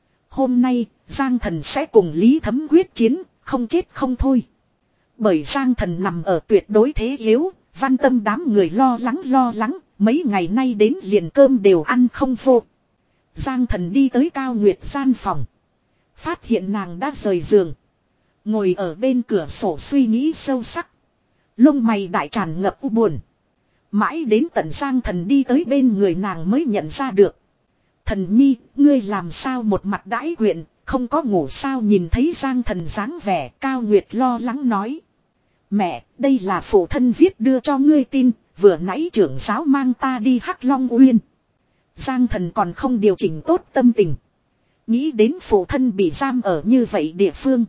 Hôm nay, Giang Thần sẽ cùng Lý Thấm quyết chiến, không chết không thôi. Bởi Giang Thần nằm ở tuyệt đối thế yếu, Văn Tâm đám người lo lắng lo lắng, mấy ngày nay đến liền cơm đều ăn không vô. Giang Thần đi tới Cao Nguyệt gian phòng. Phát hiện nàng đã rời giường. Ngồi ở bên cửa sổ suy nghĩ sâu sắc. Lông mày đại tràn ngập u buồn. Mãi đến tận Giang Thần đi tới bên người nàng mới nhận ra được. Thần nhi, ngươi làm sao một mặt đãi quyện, không có ngủ sao nhìn thấy Giang Thần dáng vẻ. Cao Nguyệt lo lắng nói. Mẹ, đây là phụ thân viết đưa cho ngươi tin, vừa nãy trưởng giáo mang ta đi Hắc Long Uyên. Giang Thần còn không điều chỉnh tốt tâm tình. Nghĩ đến phụ thân bị giam ở như vậy địa phương.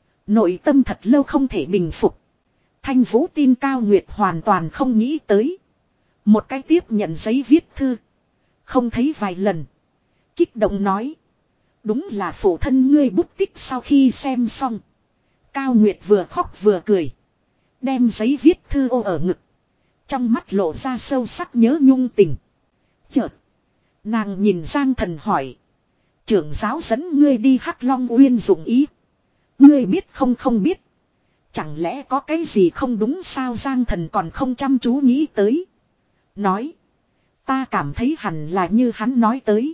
Nội tâm thật lâu không thể bình phục. Thanh Vũ tin Cao Nguyệt hoàn toàn không nghĩ tới. Một cái tiếp nhận giấy viết thư. Không thấy vài lần. Kích động nói. Đúng là phụ thân ngươi bút tích sau khi xem xong. Cao Nguyệt vừa khóc vừa cười. Đem giấy viết thư ô ở ngực. Trong mắt lộ ra sâu sắc nhớ nhung tình. Chợt. Nàng nhìn Giang Thần hỏi. Trưởng giáo dẫn ngươi đi Hắc Long Uyên dụng ý. Ngươi biết không không biết. Chẳng lẽ có cái gì không đúng sao Giang Thần còn không chăm chú nghĩ tới. Nói. Ta cảm thấy hẳn là như hắn nói tới.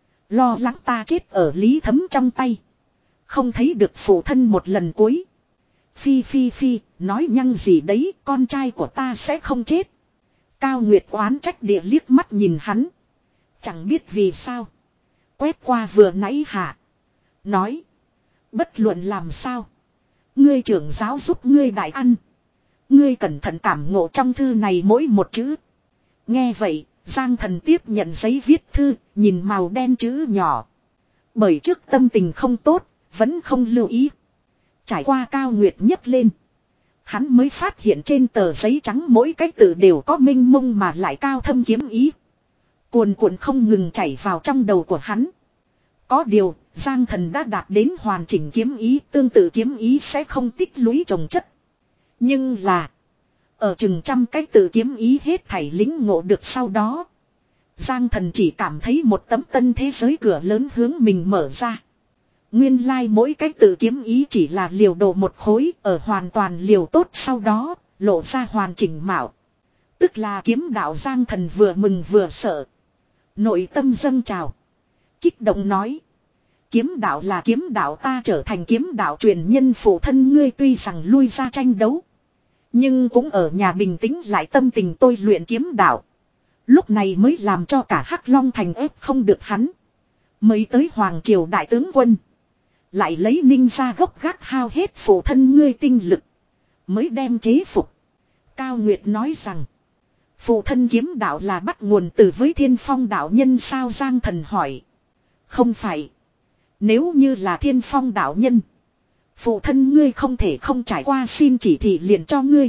Lo lắng ta chết ở Lý Thấm trong tay. Không thấy được phụ thân một lần cuối. Phi phi phi, nói nhăng gì đấy, con trai của ta sẽ không chết. Cao Nguyệt oán trách địa liếc mắt nhìn hắn. Chẳng biết vì sao. Quét qua vừa nãy hạ. Nói. Bất luận làm sao. Ngươi trưởng giáo giúp ngươi đại ăn. Ngươi cẩn thận cảm ngộ trong thư này mỗi một chữ. Nghe vậy, Giang Thần tiếp nhận giấy viết thư, nhìn màu đen chữ nhỏ. Bởi trước tâm tình không tốt, vẫn không lưu ý. Trải qua Cao Nguyệt nhấc lên. Hắn mới phát hiện trên tờ giấy trắng mỗi cái từ đều có minh mông mà lại cao thâm kiếm ý. Cuồn cuộn không ngừng chảy vào trong đầu của hắn. Có điều, Giang Thần đã đạt đến hoàn chỉnh kiếm ý, tương tự kiếm ý sẽ không tích lũy trồng chất. Nhưng là, ở chừng trăm cái tự kiếm ý hết thảy lính ngộ được sau đó. Giang Thần chỉ cảm thấy một tấm tân thế giới cửa lớn hướng mình mở ra. Nguyên lai like mỗi cái tự kiếm ý chỉ là liều độ một khối, ở hoàn toàn liều tốt sau đó, lộ ra hoàn chỉnh mạo. Tức là kiếm đạo Giang Thần vừa mừng vừa sợ. Nội tâm dâng trào. Kích động nói. Kiếm đạo là kiếm đạo, ta trở thành kiếm đạo truyền nhân phụ thân ngươi tuy rằng lui ra tranh đấu. Nhưng cũng ở nhà bình tĩnh lại tâm tình tôi luyện kiếm đạo. Lúc này mới làm cho cả Hắc Long Thành ép không được hắn. Mới tới Hoàng Triều đại tướng quân. Lại lấy ninh ra gốc gác hao hết phụ thân ngươi tinh lực. Mới đem chế phục. Cao Nguyệt nói rằng. Phụ thân kiếm đạo là bắt nguồn từ với Thiên Phong đạo nhân sao, Giang Thần hỏi. Không phải. Nếu như là Thiên Phong đạo nhân. Phụ thân ngươi không thể không trải qua xin chỉ thị liền cho ngươi.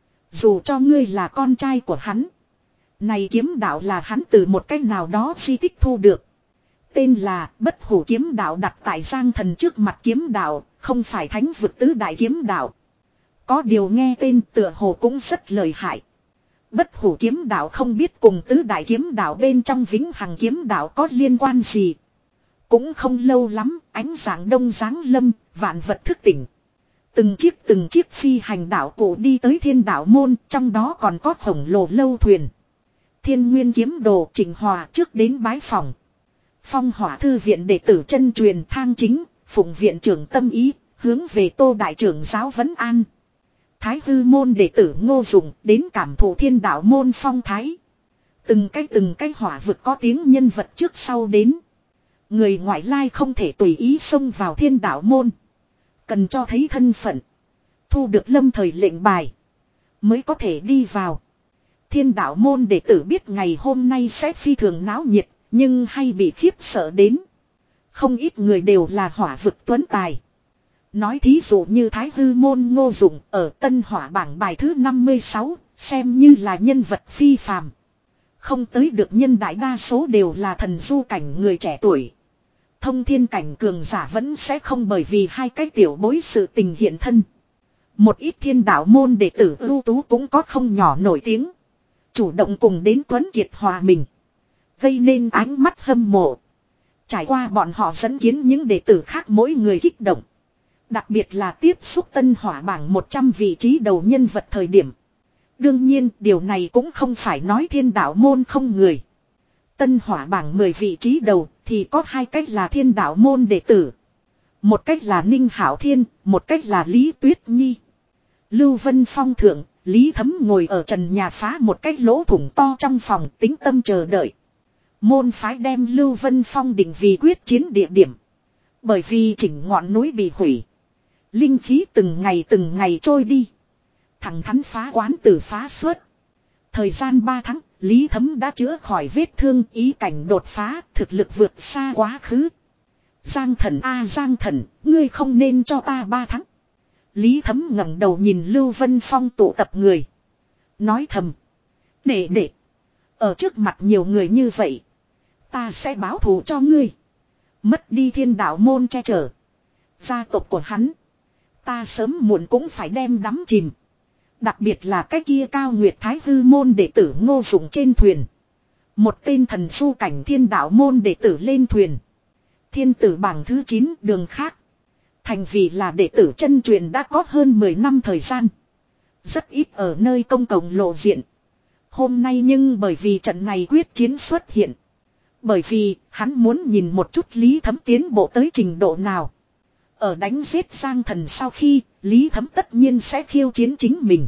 Dù cho ngươi là con trai của hắn. Này kiếm đạo là hắn từ một cách nào đó di tích thu được. Tên là Bất Hủ kiếm đạo, đặt tại Giang Thần trước mặt kiếm đạo, không phải thánh vực tứ đại kiếm đạo. Có điều nghe tên tựa hồ cũng rất lợi hại. Bất Hủ kiếm đạo không biết cùng tứ đại kiếm đạo bên trong Vĩnh Hằng kiếm đạo có liên quan gì. Cũng không lâu lắm, ánh sáng đông giáng lâm, vạn vật thức tỉnh. Từng chiếc từng chiếc phi hành đạo cụ đi tới Thiên Đạo môn, trong đó còn có khổng lồ lâu thuyền. Thiên Nguyên kiếm đồ Trình Hòa trước đến bái phòng. Phong Hỏa thư viện đệ tử chân truyền Thang Chính, phụng viện trưởng tâm ý, hướng về Tô đại trưởng giáo vấn an. Thái Hư môn đệ tử Ngô Dụng đến cảm thụ Thiên Đạo môn phong thái. Từng cái từng cái hỏa vực có tiếng nhân vật trước sau đến. Người ngoại lai không thể tùy ý xông vào Thiên Đạo môn. Cần cho thấy thân phận. Thu được lâm thời lệnh bài. Mới có thể đi vào. Thiên Đạo môn đệ tử biết ngày hôm nay sẽ phi thường náo nhiệt. Nhưng hay bị khiếp sợ đến. Không ít người đều là hỏa vực tuấn tài. Nói thí dụ như Thái Hư môn Ngô Dụng ở Tân Hỏa bảng bài thứ năm mươi sáu. Xem như là nhân vật phi phàm. Không tới được nhân đại đa số đều là thần du cảnh người trẻ tuổi. Thông thiên cảnh cường giả vẫn sẽ không bởi vì hai cái tiểu bối sự tình hiện thân. Một ít Thiên Đạo môn đệ tử ưu tú cũng có không nhỏ nổi tiếng. Chủ động cùng đến Tuấn Kiệt hòa mình. Gây nên ánh mắt hâm mộ. Trải qua bọn họ dẫn kiến những đệ tử khác mỗi người kích động. Đặc biệt là tiếp xúc Tân Hỏa bảng một trăm vị trí đầu nhân vật thời điểm. Đương nhiên điều này cũng không phải nói Thiên Đạo môn không người. Tân Hỏa bảng mười vị trí đầu thì có hai cách là Thiên Đạo môn đệ tử. Một cách là Ninh Hảo Thiên, một cách là Lý Tuyết Nhi. Lưu Vân Phong thượng, Lý Thấm ngồi ở trần nhà phá một cái lỗ thủng to trong phòng tĩnh tâm chờ đợi. Môn phái đem Lưu Vân Phong định vì quyết chiến địa điểm. Bởi vì chỉnh ngọn núi bị hủy. Linh khí từng ngày từng ngày trôi đi. Thẳng thắn phá quán tử phá suốt. Thời gian ba tháng, Lý Thấm đã chữa khỏi vết thương, ý cảnh đột phá, thực lực vượt xa quá khứ. Giang Thần a Giang Thần, ngươi không nên cho ta ba tháng. Lý Thấm ngẩng đầu nhìn Lưu Vân Phong tụ tập người. Nói thầm. Đệ đệ. Ở trước mặt nhiều người như vậy. Ta sẽ báo thù cho ngươi. Mất đi Thiên Đạo môn che chở. Gia tộc của hắn. Ta sớm muộn cũng phải đem đắm chìm. Đặc biệt là cái kia Cao Nguyệt Thái Hư môn đệ tử Ngô Dụng trên thuyền. Một tên thần du cảnh Thiên Đạo môn đệ tử lên thuyền. Thiên tử bảng thứ chín đường khác. Thành vì là đệ tử chân truyền đã có hơn mười năm thời gian. Rất ít ở nơi công cộng lộ diện. Hôm nay nhưng bởi vì trận này quyết chiến xuất hiện. Bởi vì hắn muốn nhìn một chút Lý Thấm tiến bộ tới trình độ nào. Ở đánh giết Giang Thần sau khi Lý Thấm tất nhiên sẽ khiêu chiến chính mình.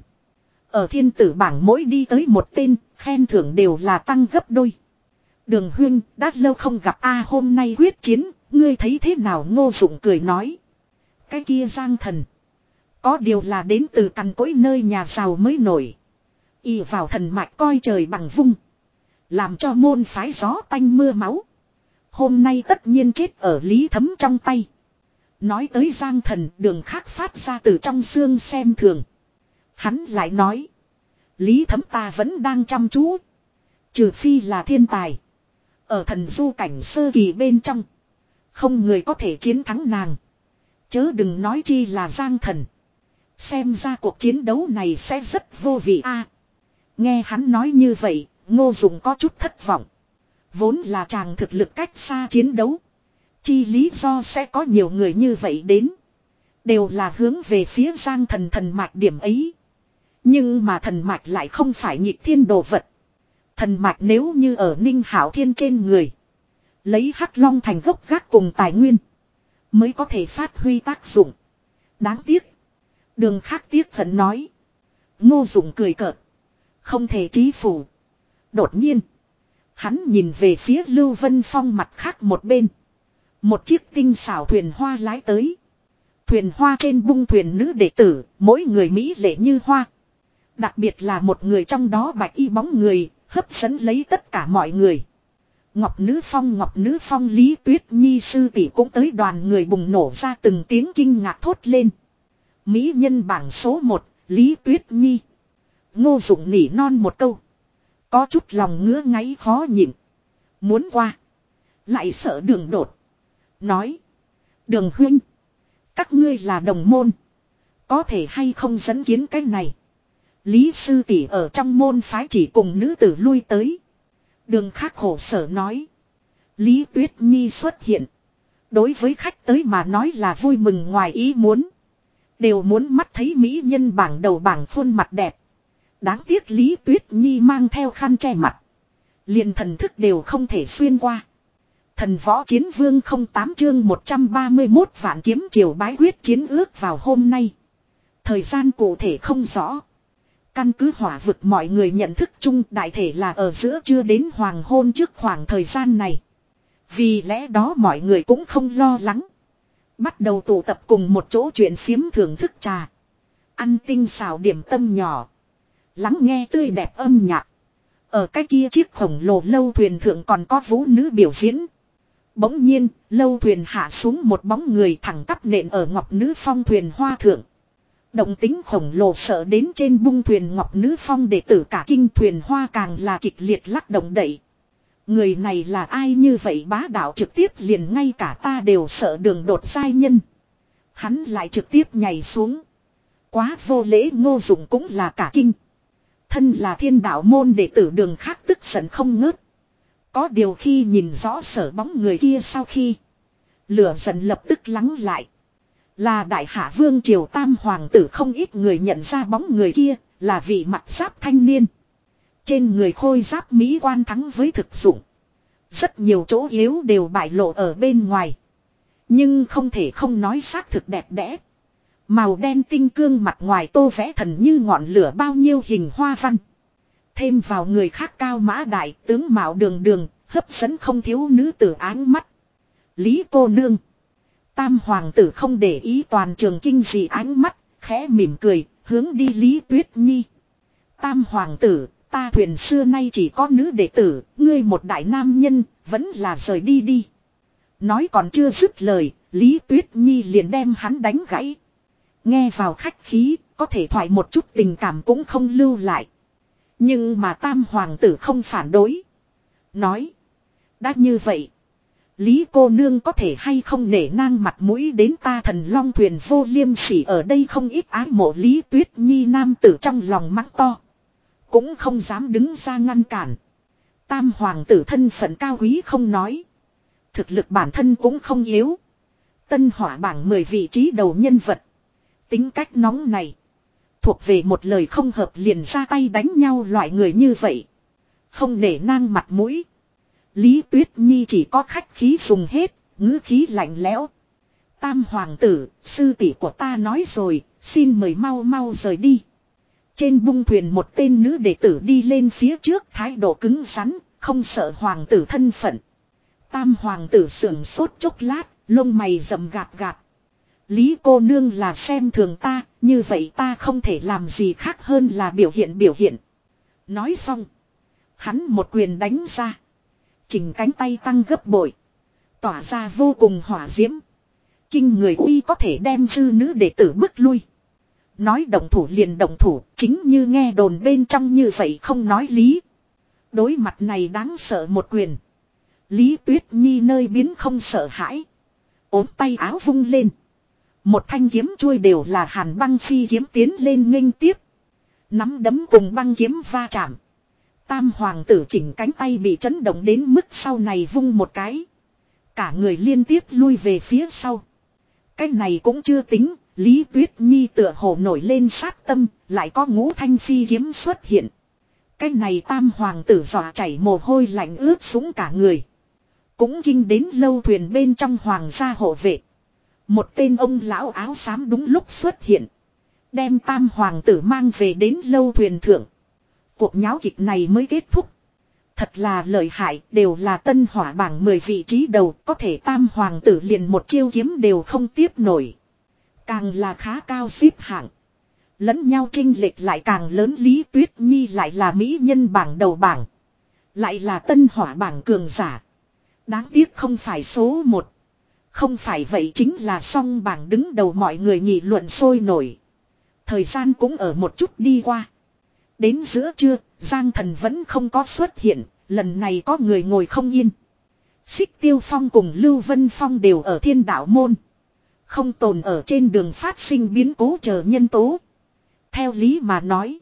Ở thiên tử bảng mỗi đi tới một tên, khen thưởng đều là tăng gấp đôi. Đường Huyên đã lâu không gặp a hôm nay quyết chiến, ngươi thấy thế nào? Ngô Dụng cười nói. Cái kia Giang Thần. Có điều là đến từ cằn cỗi nơi nhà giàu mới nổi. Y vào thần mạch coi trời bằng vung. Làm cho môn phái gió tanh mưa máu. Hôm nay tất nhiên chết ở Lý Thấm trong tay. Nói tới Giang Thần, Đường Khác phát ra từ trong xương xem thường. Hắn lại nói. Lý Thấm ta vẫn đang chăm chú. Trừ phi là thiên tài. Ở thần du cảnh sơ kỳ bên trong. Không người có thể chiến thắng nàng. Chớ đừng nói chi là Giang Thần. Xem ra cuộc chiến đấu này sẽ rất vô vị a. Nghe hắn nói như vậy, Ngô Dụng có chút thất vọng. Vốn là chàng thực lực cách xa chiến đấu. Chi lý do sẽ có nhiều người như vậy đến. Đều là hướng về phía Giang Thần thần mạch điểm ấy. Nhưng mà thần mạch lại không phải nhịp thiên đồ vật. Thần mạch nếu như ở Ninh Hạo Thiên trên người. Lấy Hắc Long thành gốc gác cùng tài nguyên. Mới có thể phát huy tác dụng. Đáng tiếc. Đường Khác tiếc hận nói. Ngô Dụng cười cợt. Không thể trí phủ. Đột nhiên. Hắn nhìn về phía Lưu Vân Phong mặt khác một bên. Một chiếc tinh xảo thuyền hoa lái tới. Thuyền hoa trên bung thuyền nữ đệ tử. Mỗi người mỹ lệ như hoa. Đặc biệt là một người trong đó bạch y bóng người. Hấp dẫn lấy tất cả mọi người. Ngọc Nữ Phong Ngọc Nữ Phong Lý Tuyết Nhi sư tỷ cũng tới, đoàn người bùng nổ ra từng tiếng kinh ngạc thốt lên. Mỹ nhân bảng số một, Lý Tuyết Nhi. Ngô Dụng nỉ non một câu. Có chút lòng ngứa ngáy khó nhịn. Muốn qua. Lại sợ Đường đột. Nói. Đường huynh. Các ngươi là đồng môn. Có thể hay không dẫn kiến cái này. Lý sư tỷ ở trong môn phái chỉ cùng nữ tử lui tới. Đường Khác khổ sở nói. Lý Tuyết Nhi xuất hiện. Đối với khách tới mà nói là vui mừng ngoài ý muốn. Đều muốn mắt thấy mỹ nhân bảng đầu bảng khuôn mặt đẹp. Đáng tiếc Lý Tuyết Nhi mang theo khăn che mặt. Liền thần thức đều không thể xuyên qua. Thần võ chiến vương không tám chương một trăm ba mươi mốt vạn kiếm triều bái quyết chiến ước vào hôm nay. Thời gian cụ thể không rõ. Căn cứ hỏa vực mọi người nhận thức chung đại thể là ở giữa trưa đến hoàng hôn trước khoảng thời gian này. Vì lẽ đó mọi người cũng không lo lắng. Bắt đầu tụ tập cùng một chỗ chuyện phiếm thưởng thức trà. Ăn tinh xào điểm tâm nhỏ. Lắng nghe tươi đẹp âm nhạc. Ở cái kia chiếc khổng lồ lâu thuyền thượng còn có vũ nữ biểu diễn. Bỗng nhiên, lâu thuyền hạ xuống một bóng người thẳng tắp nện ở Ngọc Nữ Phong thuyền hoa thượng. Động tính khổng lồ sợ đến trên bung thuyền Ngọc Nữ Phong đệ tử cả kinh, thuyền hoa càng là kịch liệt lắc động đẩy. Người này là ai như vậy bá đạo, trực tiếp liền ngay cả ta đều sợ Đường đột giai nhân. Hắn lại trực tiếp nhảy xuống. Quá vô lễ. Ngô Dụng cũng là cả kinh. Thân là thiên đạo môn đệ tử Đường Khác tức giận không ngớt. Có điều khi nhìn rõ sở bóng người kia sau khi. Lửa giận lập tức lắng lại. Là Đại Hạ Vương Triều Tam Hoàng tử, không ít người nhận ra bóng người kia là vị mặt giáp thanh niên. Trên người khôi giáp mỹ quan thắng với thực dụng. Rất nhiều chỗ yếu đều bại lộ ở bên ngoài. Nhưng không thể không nói xác thực đẹp đẽ. Màu đen tinh cương mặt ngoài tô vẽ thần như ngọn lửa bao nhiêu hình hoa văn. Thêm vào người khác cao mã đại, tướng mạo đường đường, hấp dẫn không thiếu nữ tử áng mắt. Lý cô nương. Tam hoàng tử không để ý toàn trường kinh dị ánh mắt, khẽ mỉm cười, hướng đi Lý Tuyết Nhi. Tam hoàng tử, ta thuyền xưa nay chỉ có nữ đệ tử, ngươi một đại nam nhân, vẫn là rời đi đi. Nói còn chưa dứt lời, Lý Tuyết Nhi liền đem hắn đánh gãy. Nghe vào khách khí, có thể thoại một chút tình cảm cũng không lưu lại. Nhưng mà tam hoàng tử không phản đối. Nói, đã như vậy, Lý cô nương có thể hay không nể nang mặt mũi đến ta Thần Long thuyền vô liêm sỉ, ở đây không ít ái mộ Lý Tuyết Nhi nam tử trong lòng mắng to. Cũng không dám đứng ra ngăn cản. Tam hoàng tử thân phận cao quý không nói. Thực lực bản thân cũng không yếu. Tân hỏa bảng mười vị trí đầu nhân vật. Tính cách nóng này. Thuộc về một lời không hợp liền ra tay đánh nhau loại người như vậy. Không nể nang mặt mũi. Lý Tuyết Nhi chỉ có khách khí dùng hết, ngữ khí lạnh lẽo. Tam hoàng tử, sư tỷ của ta nói rồi, xin mời mau mau rời đi. Trên bung thuyền một tên nữ đệ tử đi lên phía trước, thái độ cứng rắn, không sợ hoàng tử thân phận. Tam hoàng tử sưởng sốt chốc lát, lông mày rậm gạt gạt. Lý cô nương là xem thường ta, như vậy ta không thể làm gì khác hơn là biểu hiện biểu hiện. Nói xong, hắn một quyền đánh ra. Chỉnh cánh tay tăng gấp bội. Tỏa ra vô cùng hỏa diễm. Kinh người uy có thể đem dư nữ đệ tử bước lui. Nói động thủ liền động thủ, chính như nghe đồn bên trong như vậy không nói lý. Đối mặt này đáng sợ một quyền. Lý Tuyết Nhi nơi biến không sợ hãi. Ốm tay áo vung lên. Một thanh kiếm chuôi đều là hàn băng phi kiếm tiến lên nghênh tiếp. Nắm đấm cùng băng kiếm va chạm. Tam hoàng tử chỉnh cánh tay bị chấn động đến mức sau này vung một cái. Cả người liên tiếp lui về phía sau. Cái này cũng chưa tính, Lý Tuyết Nhi tựa hồ nổi lên sát tâm, lại có ngũ thanh phi kiếm xuất hiện. Cái này tam hoàng tử dọa chảy mồ hôi lạnh ướt sũng cả người. Cũng kinh đến lâu thuyền bên trong hoàng gia hộ vệ. Một tên ông lão áo xám đúng lúc xuất hiện. Đem tam hoàng tử mang về đến lâu thuyền thượng. Cuộc nháo kịch này mới kết thúc. Thật là lợi hại, đều là tân hỏa bảng mười vị trí đầu, có thể tam hoàng tử liền một chiêu kiếm đều không tiếp nổi. Càng là khá cao xếp hạng. Lẫn nhau chênh lệch lại càng lớn. Lý Tuyết Nhi lại là mỹ nhân bảng đầu bảng. Lại là tân hỏa bảng cường giả. Đáng tiếc không phải số một. Không phải vậy chính là song bảng đứng đầu, mọi người nghị luận sôi nổi. Thời gian cũng ở một chút đi qua. Đến giữa trưa, Giang Thần vẫn không có xuất hiện, lần này có người ngồi không yên. Xích Tiêu Phong cùng Lưu Vân Phong đều ở Thiên Đạo Môn. Không tồn ở trên đường phát sinh biến cố chờ nhân tố. Theo lý mà nói,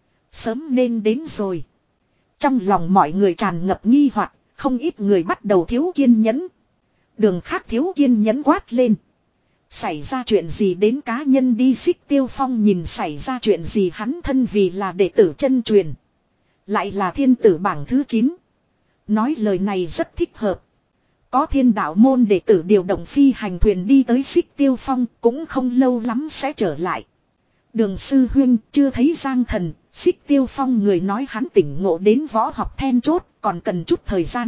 sớm nên đến rồi. Trong lòng mọi người tràn ngập nghi hoặc, không ít người bắt đầu thiếu kiên nhẫn. Đường khác thiếu kiên nhẫn quát lên. Xảy ra chuyện gì đến cá nhân đi. Xích Tiêu Phong nhìn xảy ra chuyện gì, hắn thân vì là đệ tử chân truyền. Lại là thiên tử bảng thứ chín. Nói lời này rất thích hợp. Có Thiên Đạo Môn đệ tử điều động phi hành thuyền đi tới Xích Tiêu Phong, cũng không lâu lắm sẽ trở lại. Đường sư huynh chưa thấy Giang Thần. Xích Tiêu Phong người nói hắn tỉnh ngộ đến võ học then chốt, còn cần chút thời gian.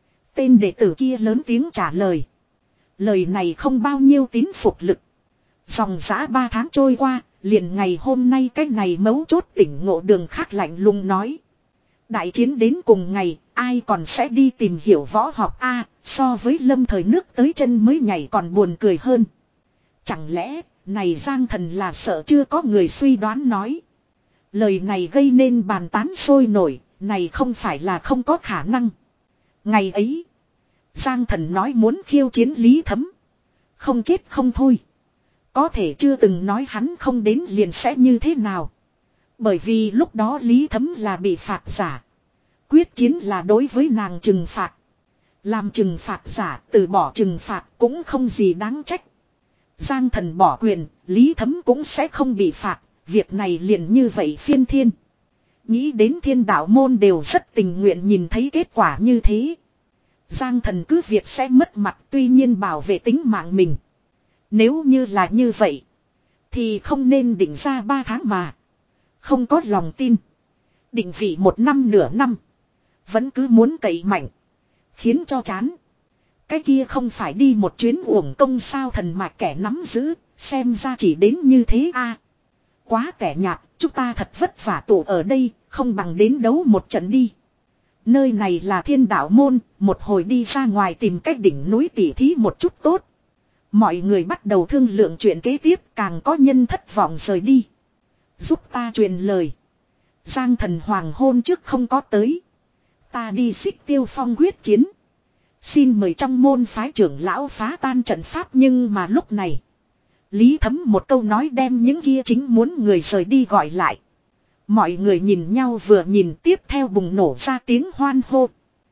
Tên đệ tử kia lớn tiếng trả lời. Lời này không bao nhiêu tín phục lực. Dòng dã ba tháng trôi qua, liền ngày hôm nay cái này mấu chốt tỉnh ngộ. Đường khác lạnh lùng nói. Đại chiến đến cùng ngày, ai còn sẽ đi tìm hiểu võ học a? So với lâm thời nước tới chân mới nhảy còn buồn cười hơn. Chẳng lẽ, này Giang Thần là sợ chưa có người suy đoán nói. Lời này gây nên bàn tán sôi nổi, này không phải là không có khả năng. Ngày ấy, Giang Thần nói muốn khiêu chiến Lý Thấm. Không chết không thôi. Có thể chưa từng nói hắn không đến liền sẽ như thế nào. Bởi vì lúc đó Lý Thấm là bị phạt giả. Quyết chiến là đối với nàng trừng phạt. Làm trừng phạt giả, từ bỏ trừng phạt cũng không gì đáng trách. Giang Thần bỏ quyền, Lý Thấm cũng sẽ không bị phạt. Việc này liền như vậy phiên thiên. Nghĩ đến Thiên Đạo Môn đều rất tình nguyện nhìn thấy kết quả như thế. Giang Thần cứ việc sẽ mất mặt, tuy nhiên bảo vệ tính mạng mình. Nếu như là như vậy, thì không nên định ra ba tháng mà. Không có lòng tin. Định vị một năm nửa năm. Vẫn cứ muốn cậy mạnh. Khiến cho chán. Cái kia không phải đi một chuyến uổng công sao. Thần mạch kẻ nắm giữ. Xem ra chỉ đến như thế a. À, quá tẻ nhạt. Chúng ta thật vất vả tụ ở đây. Không bằng đến đấu một trận đi. Nơi này là Thiên Đạo Môn. Một hồi đi ra ngoài tìm cách đỉnh núi tỉ thí một chút tốt. Mọi người bắt đầu thương lượng chuyện kế tiếp. Càng có nhân thất vọng rời đi. Giúp ta truyền lời. Giang Thần hoàng hôn trước không có tới. Ta đi Xích Tiêu Phong quyết chiến. Xin mời trong môn phái trưởng lão phá tan trận pháp. Nhưng mà lúc này, Lý Thấm một câu nói đem những kia chính muốn người rời đi gọi lại. Mọi người nhìn nhau vừa nhìn, tiếp theo bùng nổ ra tiếng hoan hô.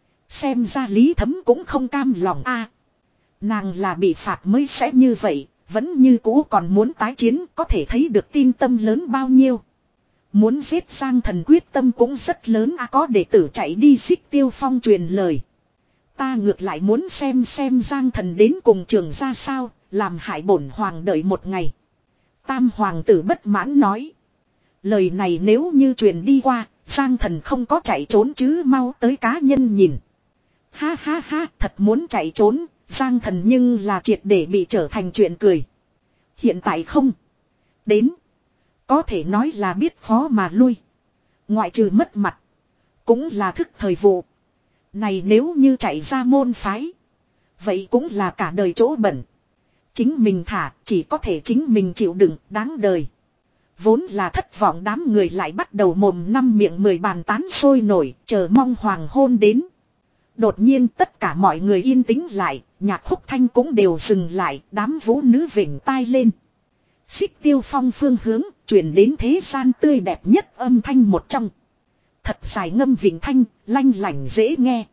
Xem ra Lý Thấm cũng không cam lòng a. À, nàng là bị phạt mới sẽ như vậy. Vẫn như cũ còn muốn tái chiến, có thể thấy được tin tâm lớn bao nhiêu. Muốn giết Giang Thần quyết tâm cũng rất lớn à, có đệ tử chạy đi Xích Tiêu Phong truyền lời. Ta ngược lại muốn xem xem Giang Thần đến cùng trường ra sao, làm hại bổn hoàng đợi một ngày. Tam hoàng tử bất mãn nói. Lời này nếu như truyền đi qua, Giang Thần không có chạy trốn chứ, mau tới cá nhân nhìn. Ha ha ha, thật muốn chạy trốn. Giang Thần nhưng là triệt để bị trở thành chuyện cười. Hiện tại không đến, có thể nói là biết khó mà lui. Ngoại trừ mất mặt, cũng là thức thời vụ. Này nếu như chạy ra môn phái, vậy cũng là cả đời chỗ bẩn. Chính mình thả, chỉ có thể chính mình chịu đựng, đáng đời. Vốn là thất vọng đám người lại bắt đầu mồm năm miệng mười bàn tán sôi nổi, chờ mong hoàng hôn đến. Đột nhiên tất cả mọi người yên tĩnh lại, nhạc khúc thanh cũng đều dừng lại, đám vũ nữ vểnh tai lên. Xích Tiêu Phong phương hướng, truyền đến thế gian tươi đẹp nhất âm thanh một trong. Thật dài ngâm vịnh thanh, lanh lảnh dễ nghe.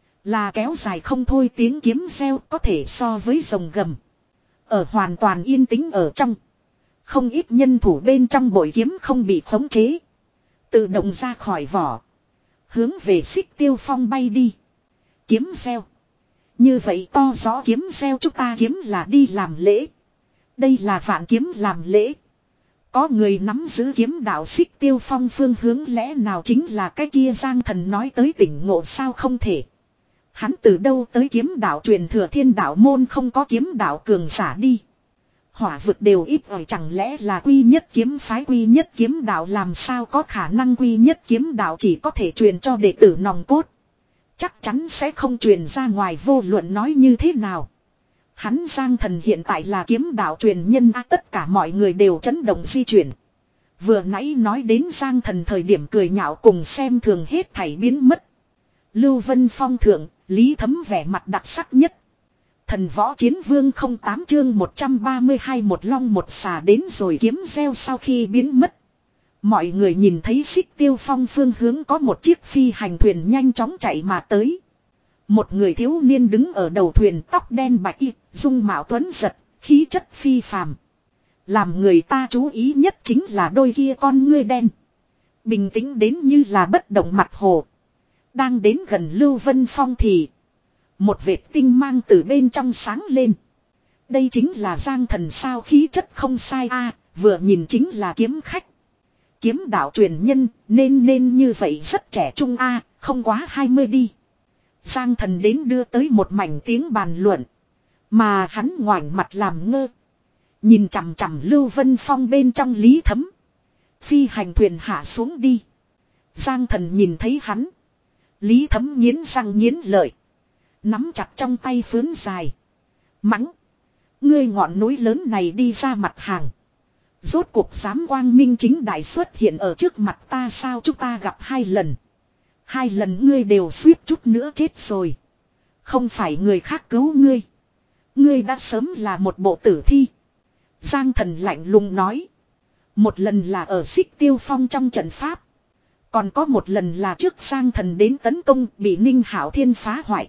Là kéo dài không thôi tiếng kiếm reo có thể so với rồng gầm. Ở hoàn toàn yên tĩnh ở trong. Không ít nhân thủ bên trong bội kiếm không bị khống chế. Tự động ra khỏi vỏ. Hướng về Xích Tiêu Phong bay đi. Kiếm gieo. Như vậy to rõ kiếm gieo chúng ta kiếm là đi làm lễ. Đây là vạn kiếm làm lễ. Có người nắm giữ kiếm đạo Xích Tiêu Phong phương hướng lẽ nào chính là cái kia Giang Thần nói tới tỉnh ngộ sao không thể. Hắn từ đâu tới kiếm đạo truyền thừa thiên đạo môn không có kiếm đạo cường giả đi. Hỏa vực đều ít ỏi chẳng lẽ là quy nhất kiếm phái quy nhất kiếm đạo làm sao có khả năng quy nhất kiếm đạo chỉ có thể truyền cho đệ tử nòng cốt. Chắc chắn sẽ không truyền ra ngoài vô luận nói như thế nào. Hắn Giang Thần hiện tại là kiếm đạo truyền nhân à, tất cả mọi người đều chấn động di chuyển. Vừa nãy nói đến Giang Thần thời điểm cười nhạo cùng xem thường hết thảy biến mất. Lưu Vân Phong thượng, Lý Thấm vẻ mặt đặc sắc nhất. Thần võ chiến vương không tám chương một trăm ba mươi hai một long một xà đến rồi kiếm gieo sau khi biến mất. Mọi người nhìn thấy Xích Tiêu Phong phương hướng có một chiếc phi hành thuyền nhanh chóng chạy mà tới. Một người thiếu niên đứng ở đầu thuyền tóc đen bạch y, dung mạo tuấn giật, khí chất phi phàm. Làm người ta chú ý nhất chính là đôi kia con ngươi đen. Bình tĩnh đến như là bất động mặt hồ. Đang đến gần Lưu Vân Phong thì một vệt tinh mang từ bên trong sáng lên. Đây chính là Giang Thần sao khí chất không sai a à, vừa nhìn chính là kiếm khách. Kiếm đạo truyền nhân nên nên như vậy rất trẻ trung a à, không quá hai mươi đi. Giang Thần đến đưa tới một mảnh tiếng bàn luận. Mà hắn ngoảnh mặt làm ngơ. Nhìn chằm chằm Lưu Vân Phong bên trong Lý Thấm. Phi hành thuyền hạ xuống đi. Giang Thần nhìn thấy hắn. Lý Thấm nghiến răng nghiến lợi. Nắm chặt trong tay phướn dài. Mắng. Ngươi ngọn núi lớn này đi ra mặt hàng. Rốt cuộc dám quang minh chính đại xuất hiện ở trước mặt ta sao chúng ta gặp hai lần. Hai lần ngươi đều suýt chút nữa chết rồi. Không phải người khác cứu ngươi. Ngươi đã sớm là một bộ tử thi. Giang Thần lạnh lùng nói. Một lần là ở Xích Tiêu Phong trong trận pháp. Còn có một lần là trước Giang Thần đến tấn công bị Ninh Hạo Thiên phá hoại.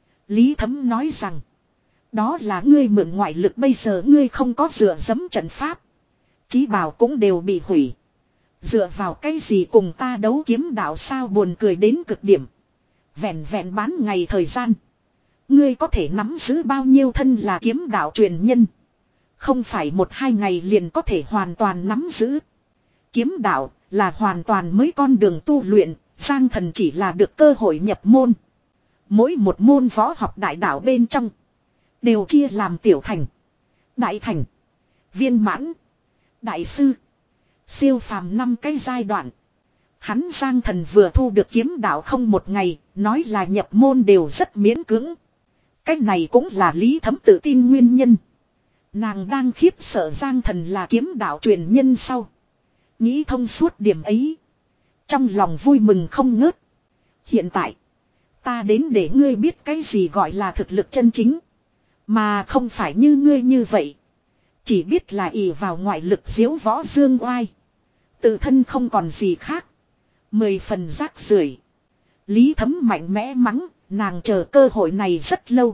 Lý Thấm nói rằng. Đó là ngươi mượn ngoại lực bây giờ ngươi không có dựa dẫm trận pháp. Chí bảo cũng đều bị hủy. Dựa vào cái gì cùng ta đấu kiếm đạo sao buồn cười đến cực điểm. Vẹn vẹn bán ngày thời gian. Ngươi có thể nắm giữ bao nhiêu thân là kiếm đạo truyền nhân. Không phải một hai ngày liền có thể hoàn toàn nắm giữ. Kiếm đạo là hoàn toàn mới con đường tu luyện. Giang Thần chỉ là được cơ hội nhập môn. Mỗi một môn võ học đại đạo bên trong. Đều chia làm tiểu thành. Đại thành. Viên mãn. Đại sư. Siêu phàm năm cái giai đoạn. Hắn Giang Thần vừa thu được kiếm đạo không một ngày. Nói là nhập môn đều rất miễn cưỡng. Cái này cũng là Lý Thấm tự tin nguyên nhân. Nàng đang khiếp sợ Giang Thần là kiếm đạo truyền nhân sau. Nghĩ thông suốt điểm ấy. Trong lòng vui mừng không ngớt. Hiện tại. Ta đến để ngươi biết cái gì gọi là thực lực chân chính. Mà không phải như ngươi như vậy. Chỉ biết là ỷ vào ngoại lực diếu võ dương oai. Tự thân không còn gì khác. Mười phần rác rưởi. Lý Thấm mạnh mẽ mắng. Nàng chờ cơ hội này rất lâu.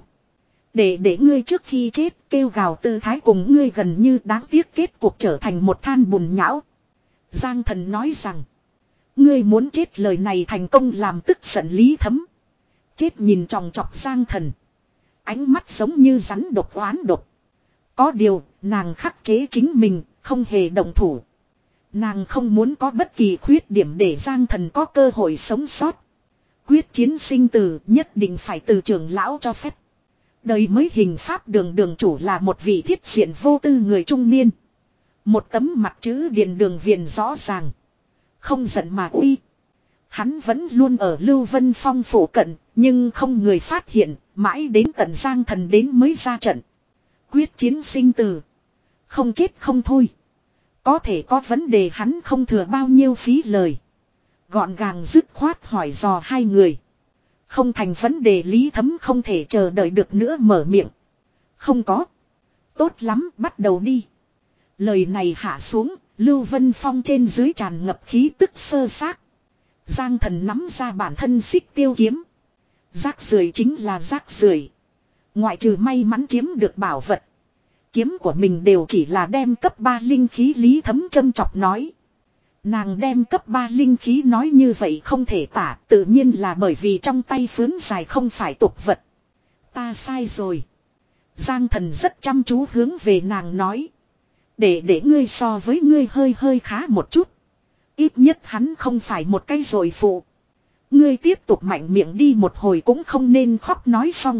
Để để ngươi trước khi chết kêu gào tư thái cùng ngươi gần như đáng tiếc kết cuộc trở thành một than bùn nhão. Giang Thần nói rằng. Ngươi muốn chết lời này thành công làm tức giận Lý Thấm. Chết nhìn tròng trọc Giang Thần. Ánh mắt giống như rắn độc oán độc. Có điều nàng khắc chế chính mình không hề động thủ. Nàng không muốn có bất kỳ khuyết điểm để Giang Thần có cơ hội sống sót. Quyết chiến sinh tử nhất định phải từ trưởng lão cho phép. Đời mới hình pháp đường đường chủ là một vị thiết diện vô tư người trung niên. Một tấm mặt chữ điền đường viền rõ ràng. Không giận mà uy. Hắn vẫn luôn ở Lưu Vân Phong phủ cận. Nhưng không người phát hiện. Mãi đến tận Giang Thần đến mới ra trận. Quyết chiến sinh tử. Không chết không thôi. Có thể có vấn đề hắn không thừa bao nhiêu phí lời. Gọn gàng dứt khoát hỏi dò hai người. Không thành vấn đề Lý Thấm không thể chờ đợi được nữa mở miệng. Không có. Tốt lắm bắt đầu đi. Lời này hạ xuống. Lưu Vân Phong trên dưới tràn ngập khí tức sơ xác. Giang Thần nắm ra bản thân Xích Tiêu kiếm. Rác rưởi chính là rác rưởi. Ngoại trừ may mắn chiếm được bảo vật. Kiếm của mình đều chỉ là đem cấp ba linh khí Lý Thấm châm chọc nói. Nàng đem cấp ba linh khí nói như vậy không thể tả, tự nhiên là bởi vì trong tay phướn dài không phải tục vật. Ta sai rồi. Giang Thần rất chăm chú hướng về nàng nói. Để để ngươi so với ngươi hơi hơi khá một chút. Ít nhất hắn không phải một cái rồi phụ. Ngươi tiếp tục mạnh miệng đi một hồi cũng không nên khóc nói xong.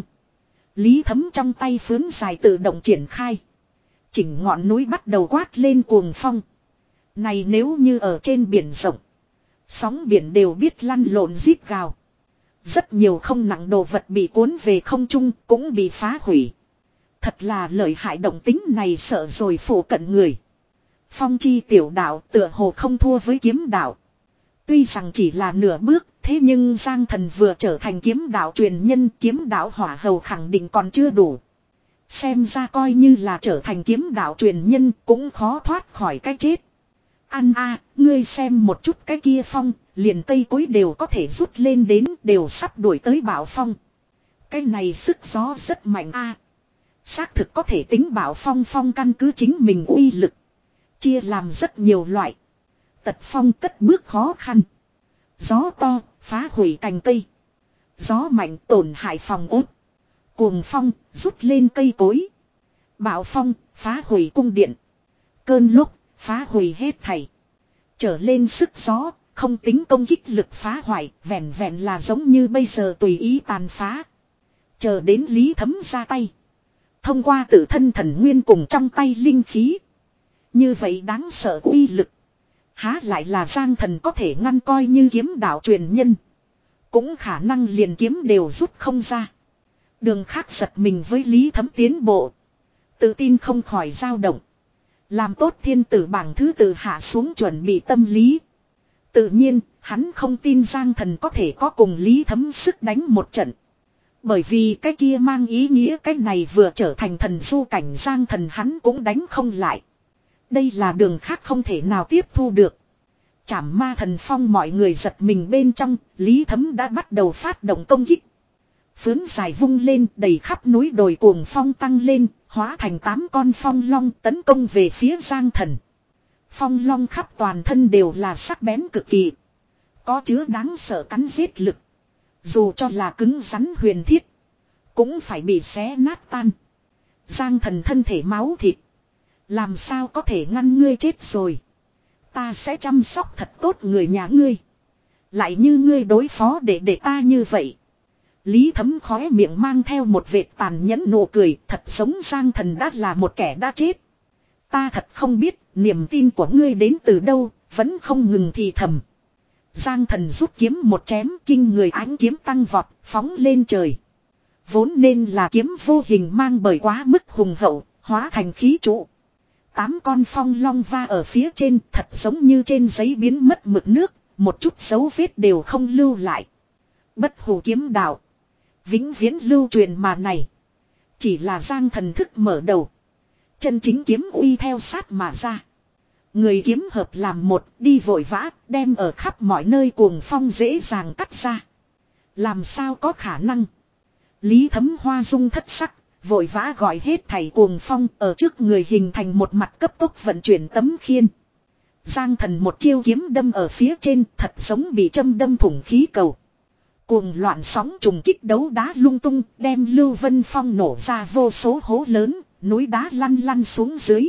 Lý Thấm trong tay phướn dài tự động triển khai. Chỉnh ngọn núi bắt đầu quát lên cuồng phong. Này nếu như ở trên biển rộng. Sóng biển đều biết lăn lộn rít gào. Rất nhiều không nặng đồ vật bị cuốn về không trung cũng bị phá hủy. Thật là lợi hại động tính này sợ rồi phủ cận người. Phong chi tiểu đạo tựa hồ không thua với kiếm đạo. Tuy rằng chỉ là nửa bước, thế nhưng Giang Thần vừa trở thành kiếm đạo truyền nhân, kiếm đạo hỏa hầu khẳng định còn chưa đủ. Xem ra coi như là trở thành kiếm đạo truyền nhân cũng khó thoát khỏi cái chết. Ăn a, ngươi xem một chút cái kia phong, liền cây cối đều có thể rút lên đến, đều sắp đuổi tới bão phong. Cái này sức gió rất mạnh a. Xác thực có thể tính bảo phong phong căn cứ chính mình uy lực. Chia làm rất nhiều loại. Tật phong cất bước khó khăn. Gió to, phá hủy cành cây. Gió mạnh tổn hại phòng ốt. Cuồng phong, rút lên cây cối. Bão phong, phá hủy cung điện. Cơn lốc, phá hủy hết thảy. Trở lên sức gió, không tính công kích lực phá hoại, vẹn vẹn là giống như bây giờ tùy ý tàn phá. Chờ đến Lý Thấm ra tay. Thông qua tự thân thần nguyên cùng trong tay linh khí. Như vậy đáng sợ uy lực. Há lại là Giang Thần có thể ngăn coi như kiếm đạo truyền nhân. Cũng khả năng liền kiếm đều rút không ra. Đường khác giật mình với Lý Thấm tiến bộ. Tự tin không khỏi dao động. Làm tốt thiên tử bảng thứ tự hạ xuống chuẩn bị tâm lý. Tự nhiên, hắn không tin Giang Thần có thể có cùng Lý Thấm sức đánh một trận. Bởi vì cái kia mang ý nghĩa cái này vừa trở thành thần du cảnh Giang Thần hắn cũng đánh không lại. Đây là đường khác không thể nào tiếp thu được. Trảm ma thần phong mọi người giật mình bên trong, Lý Thấm đã bắt đầu phát động công kích. Phướn dài vung lên đầy khắp núi đồi cuồng phong tăng lên, hóa thành tám con phong long tấn công về phía Giang Thần. Phong long khắp toàn thân đều là sắc bén cực kỳ. Có chứa đáng sợ cắn giết lực. Dù cho là cứng rắn huyền thiết. Cũng phải bị xé nát tan. Giang Thần thân thể máu thịt. Làm sao có thể ngăn ngươi chết rồi. Ta sẽ chăm sóc thật tốt người nhà ngươi. Lại như ngươi đối phó để để ta như vậy. Lý Thấm khóe miệng mang theo một vệt tàn nhẫn nụ cười. Thật giống Giang Thần đã là một kẻ đã chết. Ta thật không biết niềm tin của ngươi đến từ đâu. Vẫn không ngừng thì thầm. Giang Thần rút kiếm một chém, kinh người ánh kiếm tăng vọt, phóng lên trời. Vốn nên là kiếm vô hình mang bởi quá mức hùng hậu, hóa thành khí trụ. Tám con phong long va ở phía trên, thật giống như trên giấy biến mất mực nước, một chút dấu vết đều không lưu lại. Bất hủ kiếm đạo. Vĩnh viễn lưu truyền mà này. Chỉ là Giang Thần thức mở đầu. Chân chính kiếm uy theo sát mà ra. Người kiếm hợp làm một, đi vội vã, đem ở khắp mọi nơi cuồng phong dễ dàng cắt ra. Làm sao có khả năng? Lý Thấm hoa dung thất sắc, vội vã gọi hết thảy cuồng phong ở trước người hình thành một mặt cấp tốc vận chuyển tấm khiên. Giang Thần một chiêu kiếm đâm ở phía trên, thật giống bị châm đâm thủng khí cầu. Cuồng loạn sóng trùng kích đấu đá lung tung, đem Lưu Vân Phong nổ ra vô số hố lớn, núi đá lăn lăn xuống dưới.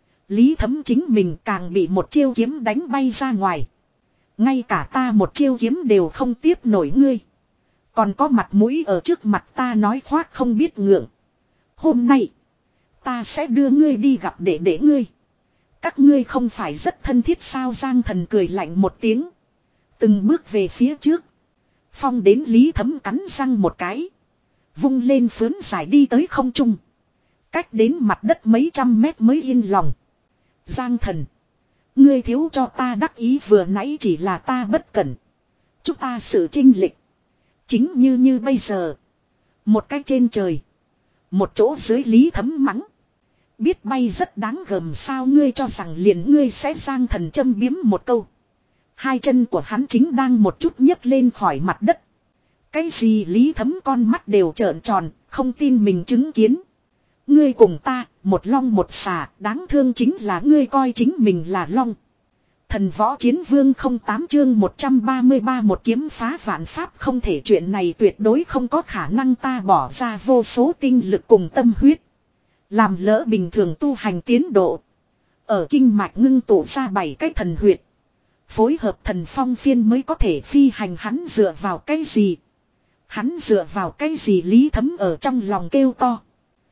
Lý Thấm chính mình càng bị một chiêu kiếm đánh bay ra ngoài. Ngay cả ta một chiêu kiếm đều không tiếp nổi ngươi. Còn có mặt mũi ở trước mặt ta nói khoác không biết ngượng. Hôm nay, ta sẽ đưa ngươi đi gặp để để ngươi. Các ngươi không phải rất thân thiết sao? Giang Thần cười lạnh một tiếng. Từng bước về phía trước. Phong đến Lý Thấm cắn răng một cái. Vung lên phướn dài đi tới không trung. Cách đến mặt đất mấy trăm mét mới yên lòng. Giang Thần, ngươi thiếu cho ta đắc ý vừa nãy chỉ là ta bất cẩn. Chúng ta sự chênh lệch. Chính như như bây giờ. Một cách trên trời. Một chỗ dưới Lý Thấm mắng. Biết bay rất đáng gờm sao ngươi cho rằng liền ngươi sẽ Giang Thần châm biếm một câu. Hai chân của hắn chính đang một chút nhấc lên khỏi mặt đất. Cái gì Lý Thấm con mắt đều trợn tròn, không tin mình chứng kiến. Ngươi cùng ta, một long một xà, đáng thương chính là ngươi coi chính mình là long. Thần võ chiến vương không tám chương một trăm ba mươi ba một kiếm phá vạn pháp không thể chuyện này tuyệt đối không có khả năng ta bỏ ra vô số tinh lực cùng tâm huyết. Làm lỡ bình thường tu hành tiến độ. Ở kinh mạch ngưng tụ ra bảy cái thần huyệt. Phối hợp thần phong phiên mới có thể phi hành hắn dựa vào cái gì. Hắn dựa vào cái gì Lý Thấm ở trong lòng kêu to.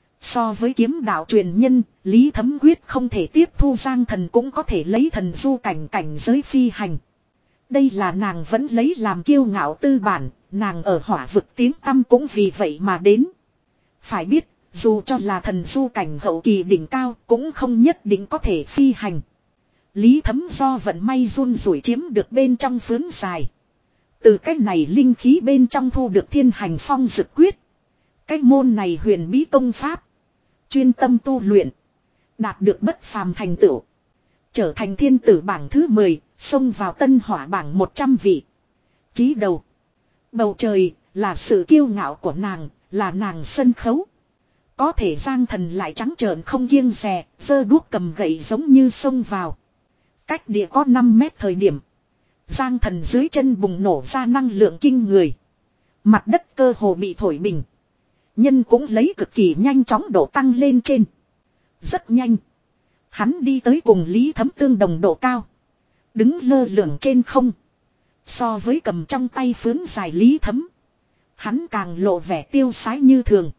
So với kiếm đạo truyền nhân, Lý Thấm quyết không thể tiếp thu Giang Thần cũng có thể lấy thần du cảnh cảnh giới phi hành. Đây là nàng vẫn lấy làm kiêu ngạo tư bản, nàng ở hỏa vực tiếng tăm cũng vì vậy mà đến. Phải biết, dù cho là thần du cảnh hậu kỳ đỉnh cao cũng không nhất định có thể phi hành. Lý Thấm do vận may run rủi chiếm được bên trong phướn dài. Từ cách này linh khí bên trong thu được thiên hành phong dực quyết. Cái môn này huyền bí công pháp. Chuyên tâm tu luyện. Đạt được bất phàm thành tựu. Trở thành thiên tử bảng thứ mười, xông vào tân hỏa bảng một trăm vị. Chí đầu. Bầu trời, là sự kiêu ngạo của nàng, là nàng sân khấu. Có thể Giang Thần lại trắng trợn không kiêng dè, giơ đuốc cầm gậy giống như xông vào. Cách địa có năm mét thời điểm. Giang Thần dưới chân bùng nổ ra năng lượng kinh người. Mặt đất cơ hồ bị thổi bình. Nhân cũng lấy cực kỳ nhanh chóng độ tăng lên trên. Rất nhanh. Hắn đi tới cùng Lý Thấm tương đồng độ cao. Đứng lơ lửng trên không. So với cầm trong tay phướn dài Lý Thấm. Hắn càng lộ vẻ tiêu sái như thường.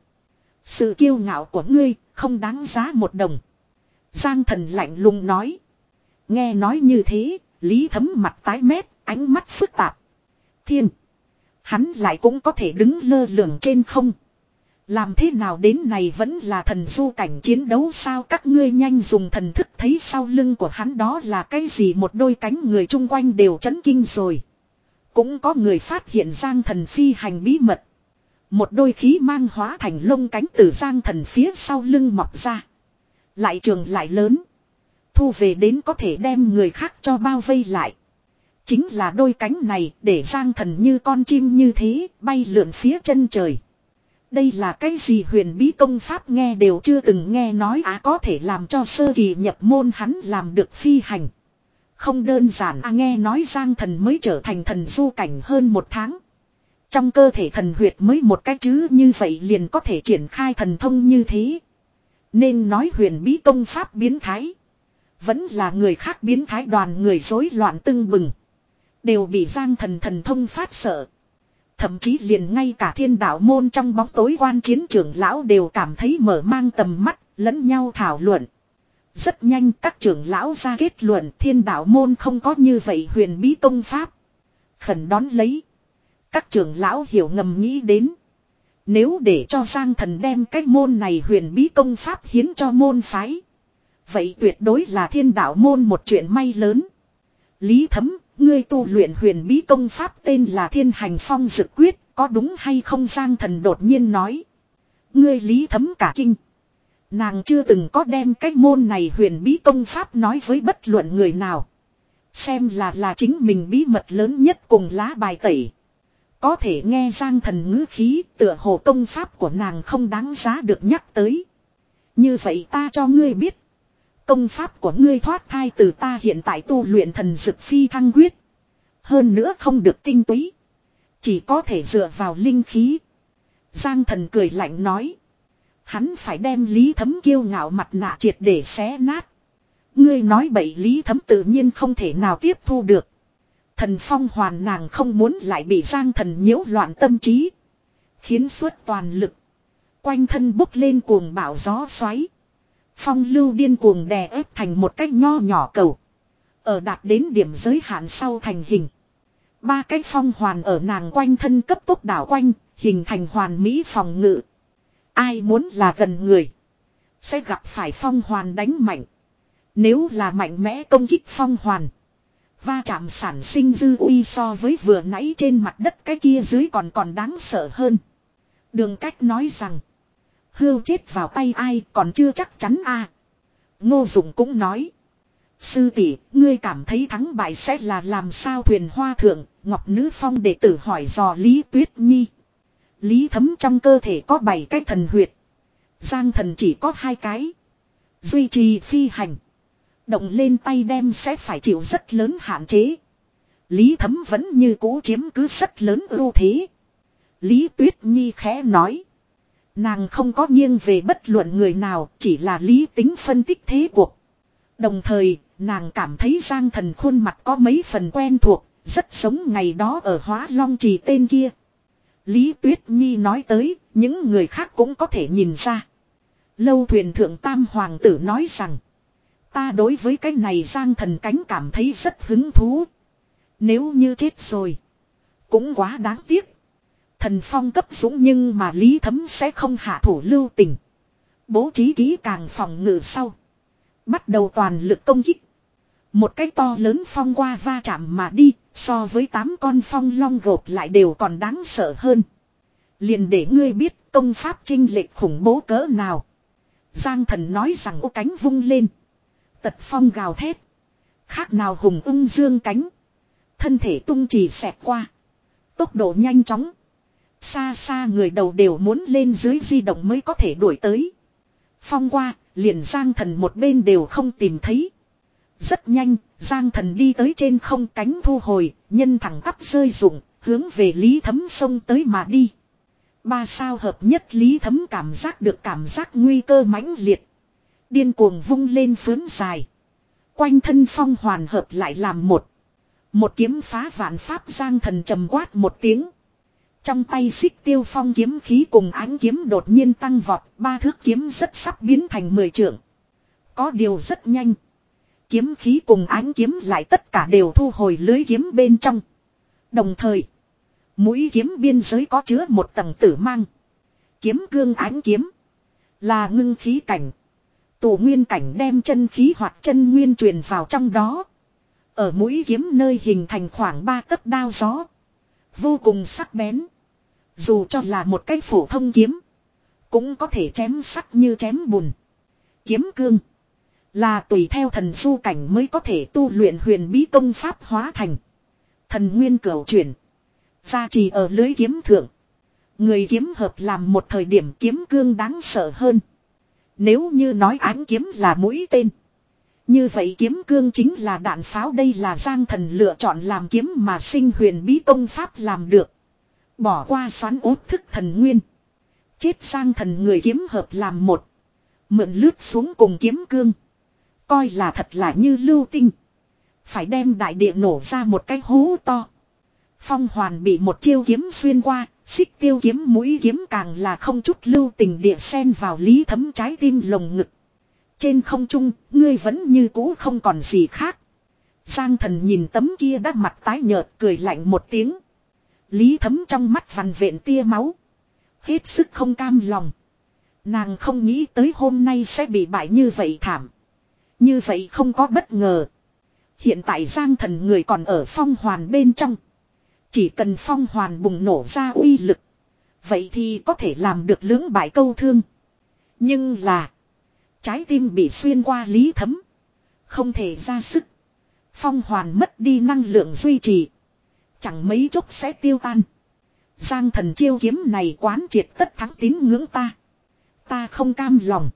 Sự kiêu ngạo của ngươi không đáng giá một đồng. Giang Thần lạnh lùng nói. Nghe nói như thế, Lý Thấm mặt tái mét, ánh mắt phức tạp. Thiên. Hắn lại cũng có thể đứng lơ lửng trên không. Làm thế nào đến này vẫn là thần du cảnh chiến đấu sao các ngươi nhanh dùng thần thức thấy sau lưng của hắn đó là cái gì một đôi cánh người chung quanh đều chấn kinh rồi. Cũng có người phát hiện Giang Thần phi hành bí mật. Một đôi khí mang hóa thành lông cánh từ Giang Thần phía sau lưng mọc ra. Lại trường lại lớn. Thu về đến có thể đem người khác cho bao vây lại. Chính là đôi cánh này để Giang Thần như con chim như thế bay lượn phía chân trời. Đây là cái gì huyền bí công pháp nghe đều chưa từng nghe nói á có thể làm cho sơ kỳ nhập môn hắn làm được phi hành. Không đơn giản à nghe nói Giang Thần mới trở thành thần du cảnh hơn một tháng. Trong cơ thể thần huyệt mới một cái chứ như vậy liền có thể triển khai thần thông như thế. Nên nói huyền bí công pháp biến thái. Vẫn là người khác biến thái đoàn người rối loạn tưng bừng. Đều bị Giang Thần thần thông phát sợ. Thậm chí liền ngay cả thiên đạo môn trong bóng tối quan chiến trưởng lão đều cảm thấy mở mang tầm mắt, lẫn nhau thảo luận. Rất nhanh các trưởng lão ra kết luận thiên đạo môn không có như vậy huyền bí công pháp. Khẩn đón lấy. Các trưởng lão hiểu ngầm nghĩ đến. Nếu để cho Giang Thần đem cái môn này huyền bí công pháp hiến cho môn phái. Vậy tuyệt đối là thiên đạo môn một chuyện may lớn. Lý Thấm, ngươi tu luyện huyền bí công pháp tên là Thiên Hành Phong Dực Quyết, có đúng hay không Giang Thần đột nhiên nói. Ngươi Lý Thấm cả kinh. Nàng chưa từng có đem cái môn này huyền bí công pháp nói với bất luận người nào. Xem là là chính mình bí mật lớn nhất cùng lá bài tẩy. Có thể nghe Giang Thần ngữ khí tựa hồ công pháp của nàng không đáng giá được nhắc tới. Như vậy ta cho ngươi biết. Công pháp của ngươi thoát thai từ ta hiện tại tu luyện thần dực phi thăng quyết. Hơn nữa không được tinh túy. Chỉ có thể dựa vào linh khí. Giang Thần cười lạnh nói. Hắn phải đem Lý Thấm kiêu ngạo mặt nạ triệt để xé nát. Ngươi nói bậy Lý Thấm tự nhiên không thể nào tiếp thu được. Thần phong hoàn nàng không muốn lại bị Giang Thần nhiễu loạn tâm trí. Khiến suốt toàn lực. Quanh thân bốc lên cuồng bão gió xoáy. Phong lưu điên cuồng đè ép thành một cái nho nhỏ cầu. Ở đạt đến điểm giới hạn sau thành hình. Ba cái phong hoàn ở nàng quanh thân cấp tốc đảo quanh, hình thành hoàn mỹ phòng ngự. Ai muốn là gần người. Sẽ gặp phải phong hoàn đánh mạnh. Nếu là mạnh mẽ công kích phong hoàn. Va chạm sản sinh dư uy so với vừa nãy trên mặt đất cái kia dưới còn còn đáng sợ hơn. Đường Cách nói rằng. Hưu chết vào tay ai còn chưa chắc chắn a. À. Ngô Dụng cũng nói. Sư tỷ, ngươi cảm thấy thắng bại sẽ là làm sao Thuyền Hoa Thượng, Ngọc Nữ Phong đệ tử hỏi dò Lý Tuyết Nhi. Lý Thấm trong cơ thể có bảy cái thần huyệt. Giang thần chỉ có hai cái. Duy trì phi hành. Động lên tay đem sẽ phải chịu rất lớn hạn chế. Lý Thấm vẫn như cũ chiếm cứ rất lớn ưu thế. Lý Tuyết Nhi khẽ nói. Nàng không có nghiêng về bất luận người nào, chỉ là lý tính phân tích thế cuộc. Đồng thời, nàng cảm thấy Giang thần khuôn mặt có mấy phần quen thuộc, rất giống ngày đó ở Hóa Long Trì tên kia. Lý Tuyết Nhi nói tới, những người khác cũng có thể nhìn ra. Lâu thuyền thượng tam hoàng tử nói rằng, ta đối với cái này Giang thần cánh cảm thấy rất hứng thú. Nếu như chết rồi, cũng quá đáng tiếc. Thần phong cấp dũng nhưng mà Lý Thấm sẽ không hạ thủ lưu tình. Bố trí kỹ càng phòng ngự sau. Bắt đầu toàn lực công kích. Một cái to lớn phong qua va chạm mà đi, so với tám con phong long gộp lại đều còn đáng sợ hơn. Liền để ngươi biết công pháp chinh lệch khủng bố cỡ nào. Giang thần nói rằng ô cánh vung lên. Tật phong gào thét. Khác nào hùng ưng dương cánh. Thân thể tung chỉ xẹt qua. Tốc độ nhanh chóng. Xa xa người đầu đều muốn lên dưới di động mới có thể đuổi tới. Phong qua, liền Giang thần một bên đều không tìm thấy. Rất nhanh, Giang thần đi tới trên không cánh thu hồi, nhân thẳng tắp rơi rụng, hướng về Lý Thấm sông tới mà đi. Ba sao hợp nhất Lý Thấm cảm giác được cảm giác nguy cơ mãnh liệt. Điên cuồng vung lên phướn dài. Quanh thân phong hoàn hợp lại làm một. Một kiếm phá vạn pháp Giang thần trầm quát một tiếng. Trong tay xích tiêu phong kiếm khí cùng ánh kiếm đột nhiên tăng vọt, ba thước kiếm rất sắp biến thành mười trượng. Có điều rất nhanh. Kiếm khí cùng ánh kiếm lại tất cả đều thu hồi lưới kiếm bên trong. Đồng thời, mũi kiếm biên giới có chứa một tầng tử mang. Kiếm cương ánh kiếm là ngưng khí cảnh. Tụ nguyên cảnh đem chân khí hoặc chân nguyên truyền vào trong đó. Ở mũi kiếm nơi hình thành khoảng ba tấc đao gió. Vô cùng sắc bén. Dù cho là một cái phổ thông kiếm, cũng có thể chém sắc như chém bùn. Kiếm cương là tùy theo thần du cảnh mới có thể tu luyện huyền bí công pháp hóa thành. Thần nguyên cửu chuyển. Gia trì ở lưới kiếm thượng. Người kiếm hợp làm một thời điểm kiếm cương đáng sợ hơn. Nếu như nói ánh kiếm là mũi tên, như vậy kiếm cương chính là đạn pháo. Đây là Giang thần lựa chọn làm kiếm mà sinh huyền bí công pháp làm được. Bỏ qua xoắn ốt thức thần nguyên. Chết Giang thần người kiếm hợp làm một. Mượn lướt xuống cùng kiếm cương. Coi là thật là như lưu tinh. Phải đem đại địa nổ ra một cái hố to. Phong hoàn bị một chiêu kiếm xuyên qua. Xích tiêu kiếm mũi kiếm càng là không chút lưu tình địa sen vào Lý Thấm trái tim lồng ngực. Trên không trung, ngươi vẫn như cũ không còn gì khác. Giang thần nhìn tấm kia đã mặt tái nhợt cười lạnh một tiếng. Lý Thấm trong mắt vằn vện tia máu. Hết sức không cam lòng. Nàng không nghĩ tới hôm nay sẽ bị bại như vậy thảm. Như vậy không có bất ngờ. Hiện tại Giang thần người còn ở phong hoàn bên trong. Chỉ cần phong hoàn bùng nổ ra uy lực. Vậy thì có thể làm được lưỡng bại câu thương. Nhưng là trái tim bị xuyên qua Lý Thấm. Không thể ra sức. Phong hoàn mất đi năng lượng duy trì. Chẳng mấy chốc sẽ tiêu tan. Giang thần chiêu kiếm này quán triệt tất thắng tín ngưỡng ta. Ta không cam lòng.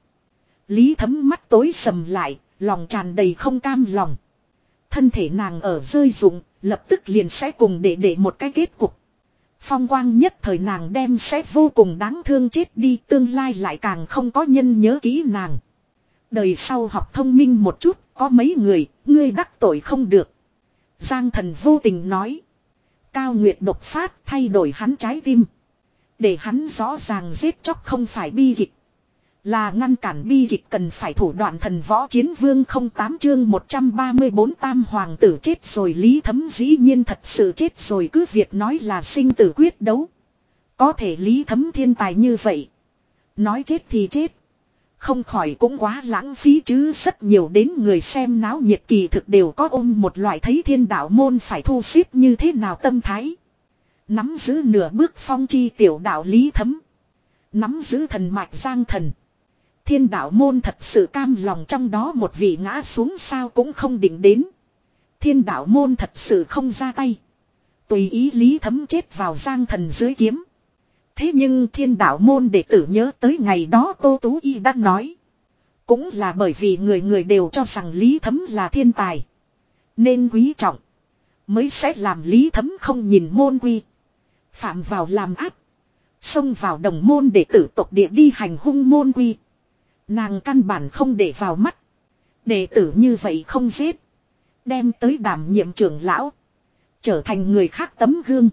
Lý Thấm mắt tối sầm lại. Lòng tràn đầy không cam lòng. Thân thể nàng ở rơi rụng. Lập tức liền sẽ cùng để để một cái kết cục. Phong quang nhất thời nàng đem sẽ vô cùng đáng thương chết đi. Tương lai lại càng không có nhân nhớ kỹ nàng. Đời sau học thông minh một chút. Có mấy người ngươi đắc tội không được. Giang thần vô tình nói. Cao Nguyệt độc phát thay đổi hắn trái tim. Để hắn rõ ràng giết chóc không phải bi kịch. Là ngăn cản bi kịch cần phải thủ đoạn thần võ chiến vương không tám chương một trăm ba mươi bốn tam hoàng tử chết rồi. Lý Thấm dĩ nhiên thật sự chết rồi, cứ việc nói là sinh tử quyết đấu. Có thể Lý Thấm thiên tài như vậy. Nói chết thì chết. Không khỏi cũng quá lãng phí chứ. Rất nhiều đến người xem náo nhiệt kỳ thực đều có ôm một loại thấy thiên đạo môn phải thu xếp như thế nào tâm thái. Nắm giữ nửa bước phong chi tiểu đạo Lý Thấm. Nắm giữ thần mạch Giang thần. Thiên đạo môn thật sự cam lòng trong đó một vị ngã xuống sao cũng không định đến. Thiên đạo môn thật sự không ra tay. Tùy ý Lý Thấm chết vào Giang thần dưới kiếm. Thế nhưng thiên đạo môn đệ tử nhớ tới ngày đó Tô Tú Y đã nói. Cũng là bởi vì người người đều cho rằng Lý Thấm là thiên tài. Nên quý trọng. Mới sẽ làm Lý Thấm không nhìn môn quy. Phạm vào làm ác. Xông vào đồng môn đệ tử tộc địa đi hành hung môn quy. Nàng căn bản không để vào mắt. Đệ tử như vậy không giết. Đem tới đảm nhiệm trưởng lão. Trở thành người khác tấm gương.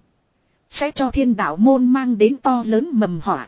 Sẽ cho thiên đạo môn mang đến to lớn mầm họa.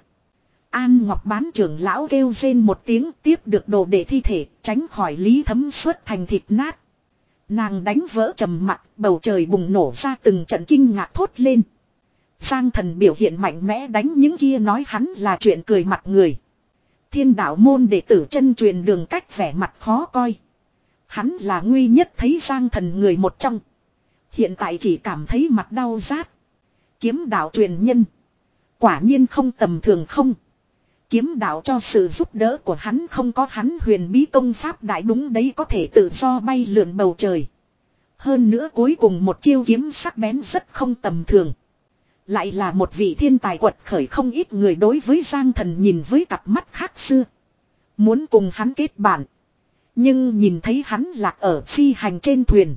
An Ngọc Bán trưởng lão kêu rên một tiếng tiếp được đồ để thi thể. Tránh khỏi Lý Thấm xuất thành thịt nát. Nàng đánh vỡ trầm mặc, bầu trời bùng nổ ra từng trận kinh ngạc thốt lên. Giang Thần biểu hiện mạnh mẽ đánh những kia nói hắn là chuyện cười mặt người. Thiên đạo môn đệ tử chân truyền đường cách vẻ mặt khó coi. Hắn là nguy nhất thấy Giang Thần người một trong. Hiện tại chỉ cảm thấy mặt đau rát. Kiếm đạo truyền nhân. Quả nhiên không tầm thường không. Kiếm đạo cho sự giúp đỡ của hắn không có hắn huyền bí công pháp đại đúng đấy có thể tự do bay lượn bầu trời. Hơn nữa cuối cùng một chiêu kiếm sắc bén rất không tầm thường. Lại là một vị thiên tài quật khởi không ít người đối với Giang Thần nhìn với cặp mắt khác xưa. Muốn cùng hắn kết bạn. Nhưng nhìn thấy hắn lạc ở phi hành trên thuyền.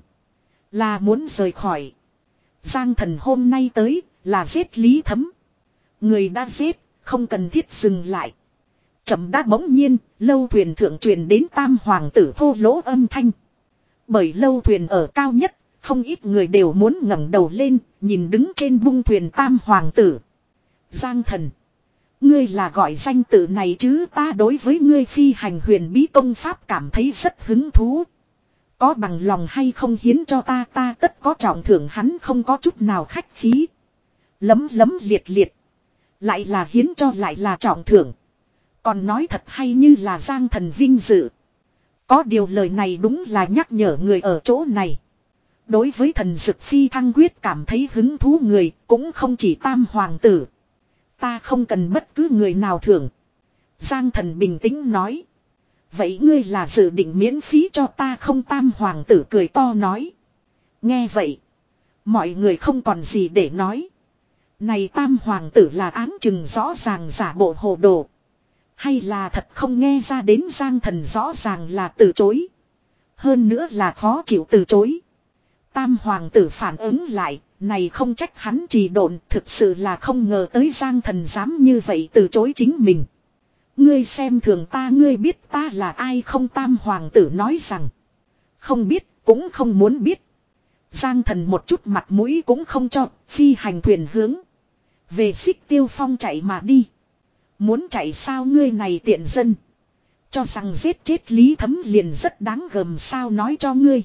Là muốn rời khỏi. Giang Thần hôm nay tới là giết Lý Thấm. Người đã giết, không cần thiết dừng lại. Chậm đã bỗng nhiên, lâu thuyền thượng truyền đến tam hoàng tử thô lỗ âm thanh. Bởi lâu thuyền ở cao nhất, không ít người đều muốn ngẩng đầu lên, nhìn đứng trên bung thuyền tam hoàng tử. Giang Thần, ngươi là gọi danh tự này chứ, ta đối với ngươi phi hành huyền bí công pháp cảm thấy rất hứng thú. Có bằng lòng hay không hiến cho ta, ta tất có trọng thưởng. Hắn không có chút nào khách khí. Lấm lấm liệt liệt. Lại là hiến cho lại là trọng thưởng. Còn nói thật hay như là Giang Thần vinh dự. Có điều lời này đúng là nhắc nhở người ở chỗ này. Đối với thần dực phi thăng quyết cảm thấy hứng thú người cũng không chỉ tam hoàng tử. Ta không cần bất cứ người nào thưởng. Giang Thần bình tĩnh nói. Vậy ngươi là dự định miễn phí cho ta không, tam hoàng tử cười to nói. Nghe vậy. Mọi người không còn gì để nói. Này tam hoàng tử là áng chừng rõ ràng giả bộ hồ đồ. Hay là thật không nghe ra đến Giang Thần rõ ràng là từ chối. Hơn nữa là khó chịu từ chối. Tam hoàng tử phản ứng lại. Này không trách hắn trì độn. Thực sự là không ngờ tới Giang Thần dám như vậy từ chối chính mình. Ngươi xem thường ta, ngươi biết ta là ai không, tam hoàng tử nói rằng. Không biết, cũng không muốn biết. Giang Thần một chút mặt mũi cũng không cho, phi hành thuyền hướng. Về Xích Tiêu Phong chạy mà đi. Muốn chạy sao ngươi này tiện dân. Cho rằng giết chết Lý Thấm liền rất đáng gờm sao, nói cho ngươi.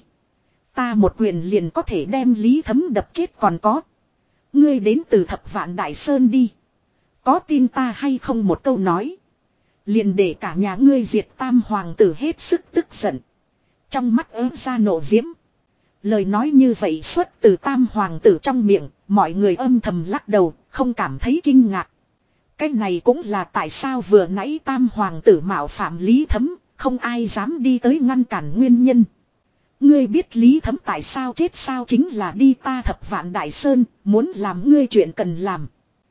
Ta một quyền liền có thể đem Lý Thấm đập chết, còn có. Ngươi đến từ Thập Vạn Đại Sơn đi. Có tin ta hay không một câu nói. Liền để cả nhà ngươi diệt, tam hoàng tử hết sức tức giận. Trong mắt ớt ra nộ diễm. Lời nói như vậy xuất từ tam hoàng tử trong miệng, mọi người âm thầm lắc đầu, không cảm thấy kinh ngạc. Cái này cũng là tại sao vừa nãy tam hoàng tử mạo phạm Lý Thấm, không ai dám đi tới ngăn cản nguyên nhân. Ngươi biết Lý Thấm tại sao chết sao, chính là đi ta Thập Vạn Đại Sơn, muốn làm ngươi chuyện cần làm.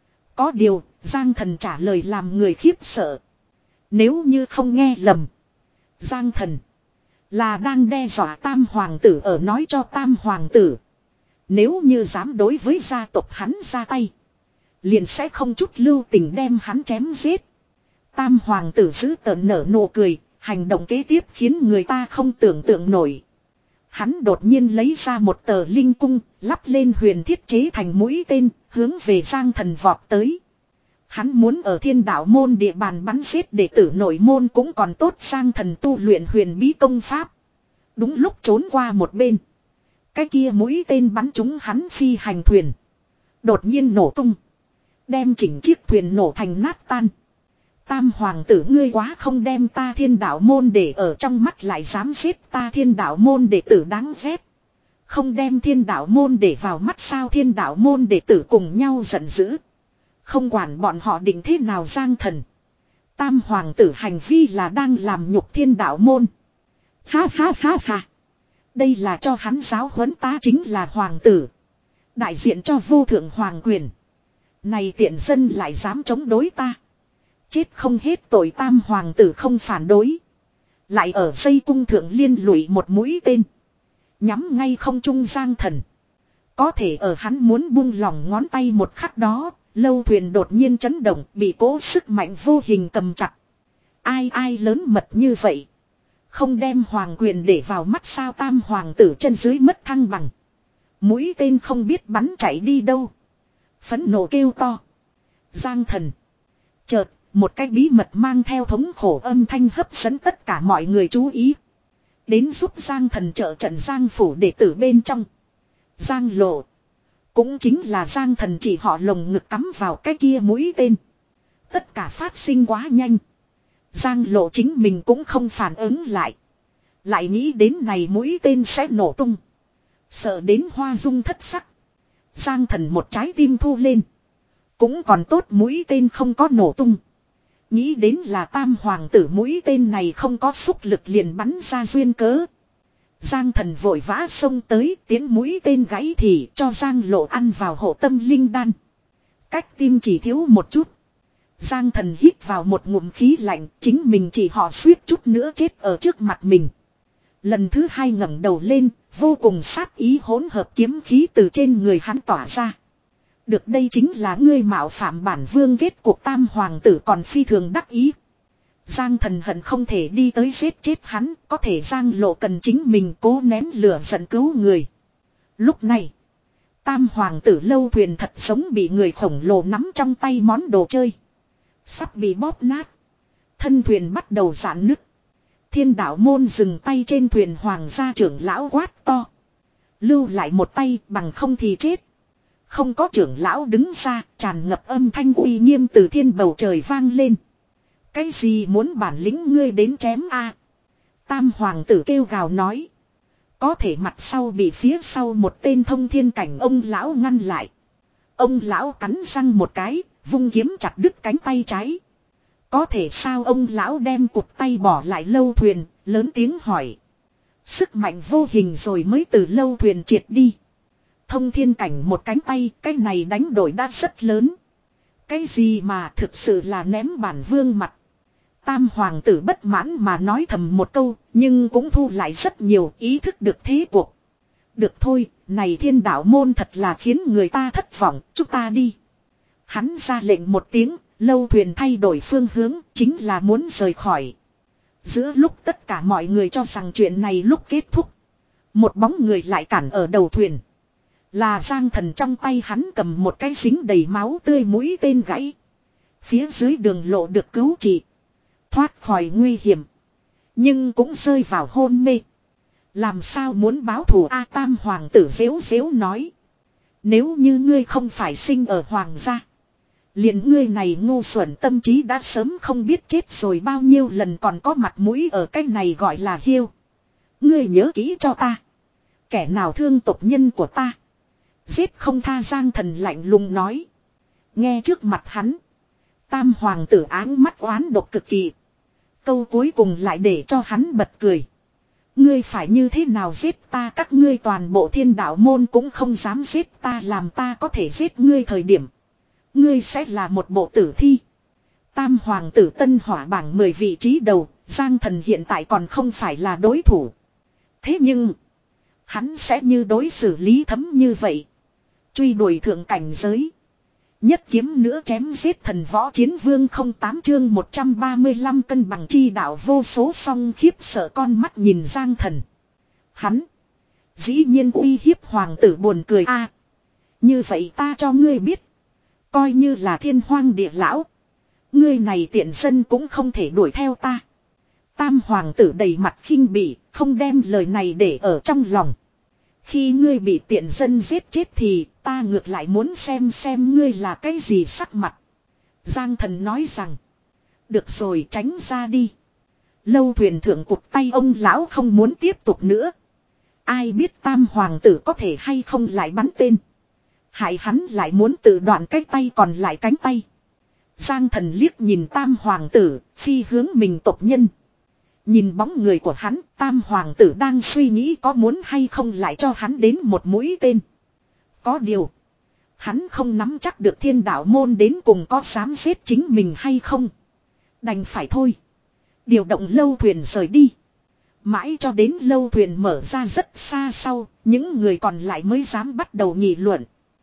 Có điều, Giang Thần trả lời làm người khiếp sợ. Nếu như không nghe lầm, Giang Thần là đang đe dọa tam hoàng tử, ở nói cho tam hoàng tử. Nếu như dám đối với gia tộc hắn ra tay, liền sẽ không chút lưu tình đem hắn chém giết. Tam hoàng tử giữ tợn nở nụ cười, hành động kế tiếp khiến người ta không tưởng tượng nổi. Hắn đột nhiên lấy ra một tờ linh cung, lắp lên huyền thiết chế thành mũi tên, hướng về Giang Thần vọt tới. Hắn muốn ở thiên đạo môn địa bàn bắn giết đệ tử nội môn cũng còn tốt, Giang Thần tu luyện huyền bí công pháp. Đúng lúc trốn qua một bên. Cái kia mũi tên bắn trúng hắn phi hành thuyền. Đột nhiên nổ tung. Đem chỉnh chiếc thuyền nổ thành nát tan. Tam hoàng tử ngươi quá không đem ta thiên đạo môn để ở trong mắt, lại dám giết ta thiên đạo môn đệ tử đáng ghét. Không đem thiên đạo môn để vào mắt sao, thiên đạo môn đệ tử cùng nhau giận dữ. Không quản bọn họ định thế nào Giang Thần. Tam hoàng tử hành vi là đang làm nhục thiên đạo môn. Ha ha ha ha. Đây là cho hắn giáo huấn, ta chính là hoàng tử. Đại diện cho vô thượng hoàng quyền. Này tiện dân lại dám chống đối ta. Chết không hết tội. Tam hoàng tử không phản đối. Lại ở dây cung thượng liên lụy một mũi tên. Nhắm ngay không trung Giang Thần. Có thể ở hắn muốn buông lỏng ngón tay một khắc đó, lâu thuyền đột nhiên chấn động, bị cố sức mạnh vô hình cầm chặt. Ai ai lớn mật như vậy? Không đem hoàng quyền để vào mắt sao? Tam hoàng tử chân dưới mất thăng bằng. Mũi tên không biết bắn chạy đi đâu. Phẫn nộ kêu to. Giang Thần. Chợt, một cái bí mật mang theo thống khổ âm thanh hấp dẫn tất cả mọi người chú ý. Đến giúp Giang Thần trợ trận Giang phủ đệ tử bên trong. Giang Lộ. Cũng chính là Giang Thần chỉ họ lồng ngực cắm vào cái kia mũi tên. Tất cả phát sinh quá nhanh. Giang Lộ chính mình cũng không phản ứng lại. Lại nghĩ đến này mũi tên sẽ nổ tung. Sợ đến hoa dung thất sắc. Giang Thần một trái tim thu lên. Cũng còn tốt mũi tên không có nổ tung. Nghĩ đến là tam hoàng tử mũi tên này không có xúc lực liền bắn ra duyên cớ. Giang Thần vội vã xông tới tiến mũi tên gãy thì cho Giang Lộ ăn vào hộ tâm linh đan. Cách tim chỉ thiếu một chút. Giang Thần hít vào một ngụm khí lạnh, chính mình chỉ họ suýt chút nữa chết ở trước mặt mình. Lần thứ hai ngẩng đầu lên, vô cùng sát ý hỗn hợp kiếm khí từ trên người hắn tỏa ra. Được, đây chính là ngươi mạo phạm bản vương, kết cuộc tam hoàng tử còn phi thường đắc ý. Giang Thần hận không thể đi tới giết chết hắn, có thể Giang Lộ cần chính mình cố nén lửa giận cứu người. Lúc này, tam hoàng tử lâu thuyền thật giống bị người khổng lồ nắm trong tay món đồ chơi. Sắp bị bóp nát. Thân thuyền bắt đầu giãn nứt. Thiên đạo môn dừng tay trên thuyền hoàng gia trưởng lão quát to. Lưu lại một tay, bằng không thì chết. Không có trưởng lão đứng ra, tràn ngập âm thanh uy nghiêm từ thiên bầu trời vang lên. Cái gì muốn bản lĩnh ngươi đến chém a? Tam hoàng tử kêu gào nói. Có thể mặt sau bị phía sau một tên thông thiên cảnh ông lão ngăn lại. Ông lão cắn răng một cái, vung kiếm chặt đứt cánh tay trái. Có thể sao? Ông lão đem cụt tay bỏ lại lâu thuyền, lớn tiếng hỏi. Sức mạnh vô hình rồi mới từ lâu thuyền triệt đi. Thông thiên cảnh một cánh tay, cái này đánh đổi đã rất lớn. Cái gì mà thực sự là ném bản vương mặt. Tam hoàng tử bất mãn mà nói thầm một câu, nhưng cũng thu lại rất nhiều, ý thức được thế cuộc. Được thôi, này thiên đạo môn thật là khiến người ta thất vọng, chúng ta đi. Hắn ra lệnh một tiếng, lâu thuyền thay đổi phương hướng, chính là muốn rời khỏi. Giữa lúc tất cả mọi người cho rằng chuyện này lúc kết thúc, một bóng người lại cản ở đầu thuyền. Là Giang Thần, trong tay hắn cầm một cái dính đầy máu tươi mũi tên gãy. Phía dưới đường lộ được cứu trị. Thoát khỏi nguy hiểm. Nhưng cũng rơi vào hôn mê. Làm sao muốn báo thù A? Tam hoàng tử dễu dễu nói. Nếu như ngươi không phải sinh ở hoàng gia, liền ngươi này ngu xuẩn tâm trí đã sớm không biết chết rồi bao nhiêu lần, còn có mặt mũi ở cái này gọi là hiêu. Ngươi nhớ kỹ cho ta. Kẻ nào thương tộc nhân của ta, giết không tha. Giang Thần lạnh lùng nói. Nghe trước mặt hắn, tam hoàng tử áng mắt oán độc cực kỳ. Câu cuối cùng lại để cho hắn bật cười. Ngươi phải như thế nào giết ta? Các ngươi toàn bộ thiên đạo môn cũng không dám giết ta. Làm ta có thể giết ngươi thời điểm, ngươi sẽ là một bộ tử thi. Tam hoàng tử tân hỏa bảng mười vị trí đầu, Giang Thần hiện tại còn không phải là đối thủ. Thế nhưng, hắn sẽ như đối xử Lý Thấm như vậy. Truy đuổi thượng cảnh giới. Nhất kiếm nữa chém giết thần võ chiến vương. Không tám chương một trăm ba mươi lăm cân bằng chi đạo vô số song khiếp sợ con mắt nhìn Giang Thần. Hắn dĩ nhiên uy hiếp hoàng tử, buồn cười a. Như vậy ta cho ngươi biết, coi như là thiên hoang địa lão, ngươi này tiện dân cũng không thể đuổi theo ta. Tam hoàng tử đầy mặt khinh bỉ, không đem lời này để ở trong lòng. Khi ngươi bị tiện dân giết chết thì ta ngược lại muốn xem xem ngươi là cái gì sắc mặt. Giang Thần nói rằng. Được rồi, tránh ra đi. Lâu thuyền thượng cụt tay ông lão không muốn tiếp tục nữa. Ai biết tam hoàng tử có thể hay không lại bắn tên. Hại hắn lại muốn tự đoạn cái tay còn lại cánh tay. Giang Thần liếc nhìn tam hoàng tử, phi hướng mình tộc nhân. Nhìn bóng người của hắn, tam hoàng tử đang suy nghĩ có muốn hay không lại cho hắn đến một mũi tên. Có điều, Hắn không nắm chắc được thiên đạo môn đến cùng có dám giết chính mình hay không. Đành phải thôi. Điều động lâu thuyền rời đi. Mãi cho đến lâu thuyền mở ra rất xa sau, những người còn lại mới dám bắt đầu nghị luận.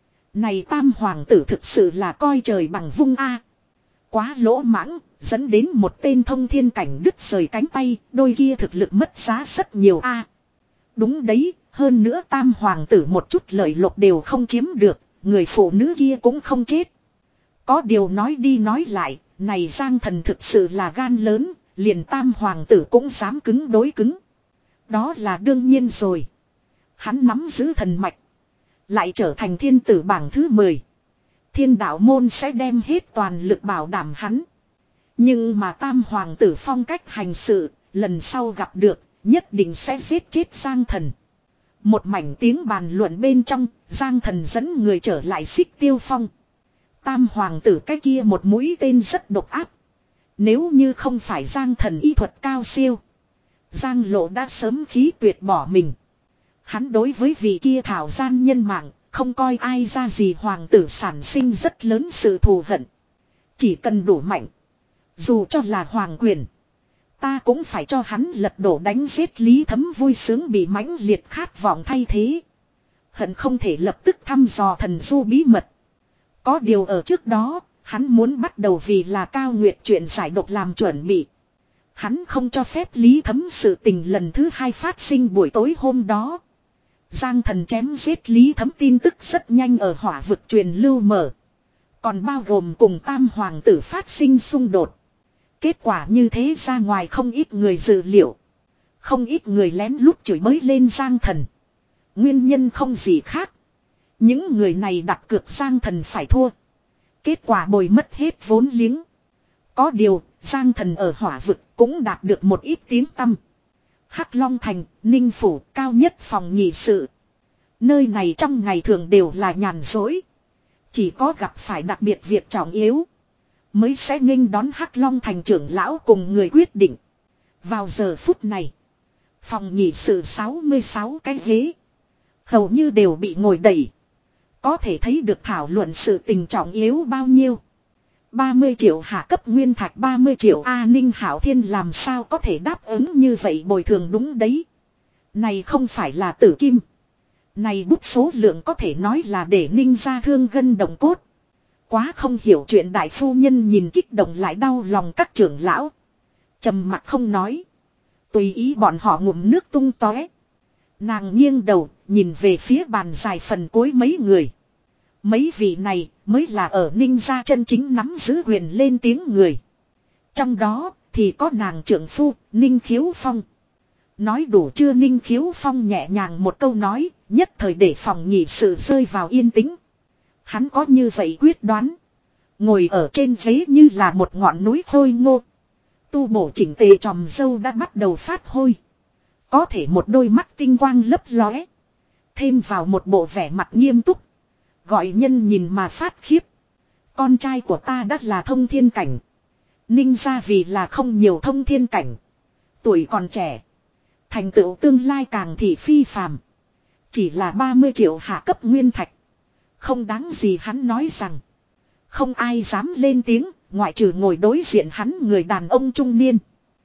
Này tam hoàng tử thực sự là coi trời bằng vung a. Quá lỗ mãng, dẫn đến một tên thông thiên cảnh đứt rời cánh tay, đôi kia thực lực mất giá rất nhiều a. Đúng đấy, hơn nữa tam hoàng tử một chút lợi lộc đều không chiếm được, người phụ nữ kia cũng không chết. Có điều nói đi nói lại, này Giang Thần thực sự là gan lớn, liền tam hoàng tử cũng dám cứng đối cứng. Đó là đương nhiên rồi. Hắn nắm giữ thần mạch. Lại trở thành thiên tử bảng thứ mười. Thiên đạo môn sẽ đem hết toàn lực bảo đảm hắn. Nhưng mà tam hoàng tử phong cách hành sự, lần sau gặp được, nhất định sẽ giết chết Giang Thần. Một mảnh tiếng bàn luận bên trong, Giang Thần dẫn người trở lại Xích Tiêu Phong. Tam hoàng tử cái kia một mũi tên rất độc áp. Nếu như không phải Giang Thần y thuật cao siêu, Giang Lộ đã sớm khí tuyệt bỏ mình. Hắn đối với vị kia thảo gian nhân mạng, không coi ai ra gì, hoàng tử sản sinh rất lớn sự thù hận. Chỉ cần đủ mạnh, dù cho là hoàng quyền, ta cũng phải cho hắn lật đổ đánh giết. Lý Thấm vui sướng bị mãnh liệt khát vọng thay thế. Hận không thể lập tức thăm dò thần du bí mật. Có điều ở trước đó, hắn muốn bắt đầu vì là Cao Nguyệt chuyện giải độc làm chuẩn bị. Hắn không cho phép Lý Thấm sự tình lần thứ hai phát sinh buổi tối hôm đó. Giang Thần chém giết Lý Thấm tin tức rất nhanh ở hỏa vực truyền lưu mở. Còn bao gồm cùng tam hoàng tử phát sinh xung đột. Kết quả như thế ra ngoài không ít người dự liệu. Không ít người lén lút chửi bới lên Giang Thần. Nguyên nhân không gì khác. Những người này đặt cược Giang Thần phải thua. Kết quả bồi mất hết vốn liếng. Có điều, Giang Thần ở hỏa vực cũng đạt được một ít tiếng tăm. Hắc Long Thành, Ninh Phủ, cao nhất phòng nghị sự. Nơi này trong ngày thường đều là nhàn dối. Chỉ có gặp phải đặc biệt việc trọng yếu, mới sẽ nghênh đón Hắc Long Thành trưởng lão cùng người quyết định. Vào giờ phút này, phòng nghị sự sáu mươi sáu cái ghế hầu như đều bị ngồi đầy. Có thể thấy được thảo luận sự tình trọng yếu bao nhiêu. ba mươi triệu hạ cấp nguyên thạch, ba mươi triệu A Ninh Hảo Thiên làm sao có thể đáp ứng như vậy bồi thường. Đúng đấy. Này không phải là tử kim. Này bút số lượng có thể nói là để Ninh ra thương gân động cốt. Quá không hiểu chuyện đại phu nhân nhìn kích động lại đau lòng các trưởng lão. Trầm mặc không nói. Tùy ý bọn họ ngụm nước tung tóe. Nàng nghiêng đầu nhìn về phía bàn dài phần cuối mấy người. Mấy vị này mới là ở Ninh gia chân chính nắm giữ quyền lên tiếng người. Trong đó thì có nàng trưởng phu Ninh Khiếu Phong. Nói đủ chưa? Ninh Khiếu Phong nhẹ nhàng một câu nói, nhất thời để phòng nghị sự rơi vào yên tĩnh. Hắn có như vậy quyết đoán. Ngồi ở trên ghế như là một ngọn núi khôi ngô. Tu bổ chỉnh tề tròm râu đã bắt đầu phát hôi. Có thể một đôi mắt tinh quang lấp lóe. Thêm vào một bộ vẻ mặt nghiêm túc. Gọi nhân nhìn mà phát khiếp. Con trai của ta đã là thông thiên cảnh. Ninh gia vì là không nhiều thông thiên cảnh. Tuổi còn trẻ. Thành tựu tương lai càng thị phi phàm. Chỉ là ba mươi triệu hạ cấp nguyên thạch. Không đáng gì. Hắn nói rằng. Không ai dám lên tiếng. Ngoại trừ ngồi đối diện hắn người đàn ông trung niên.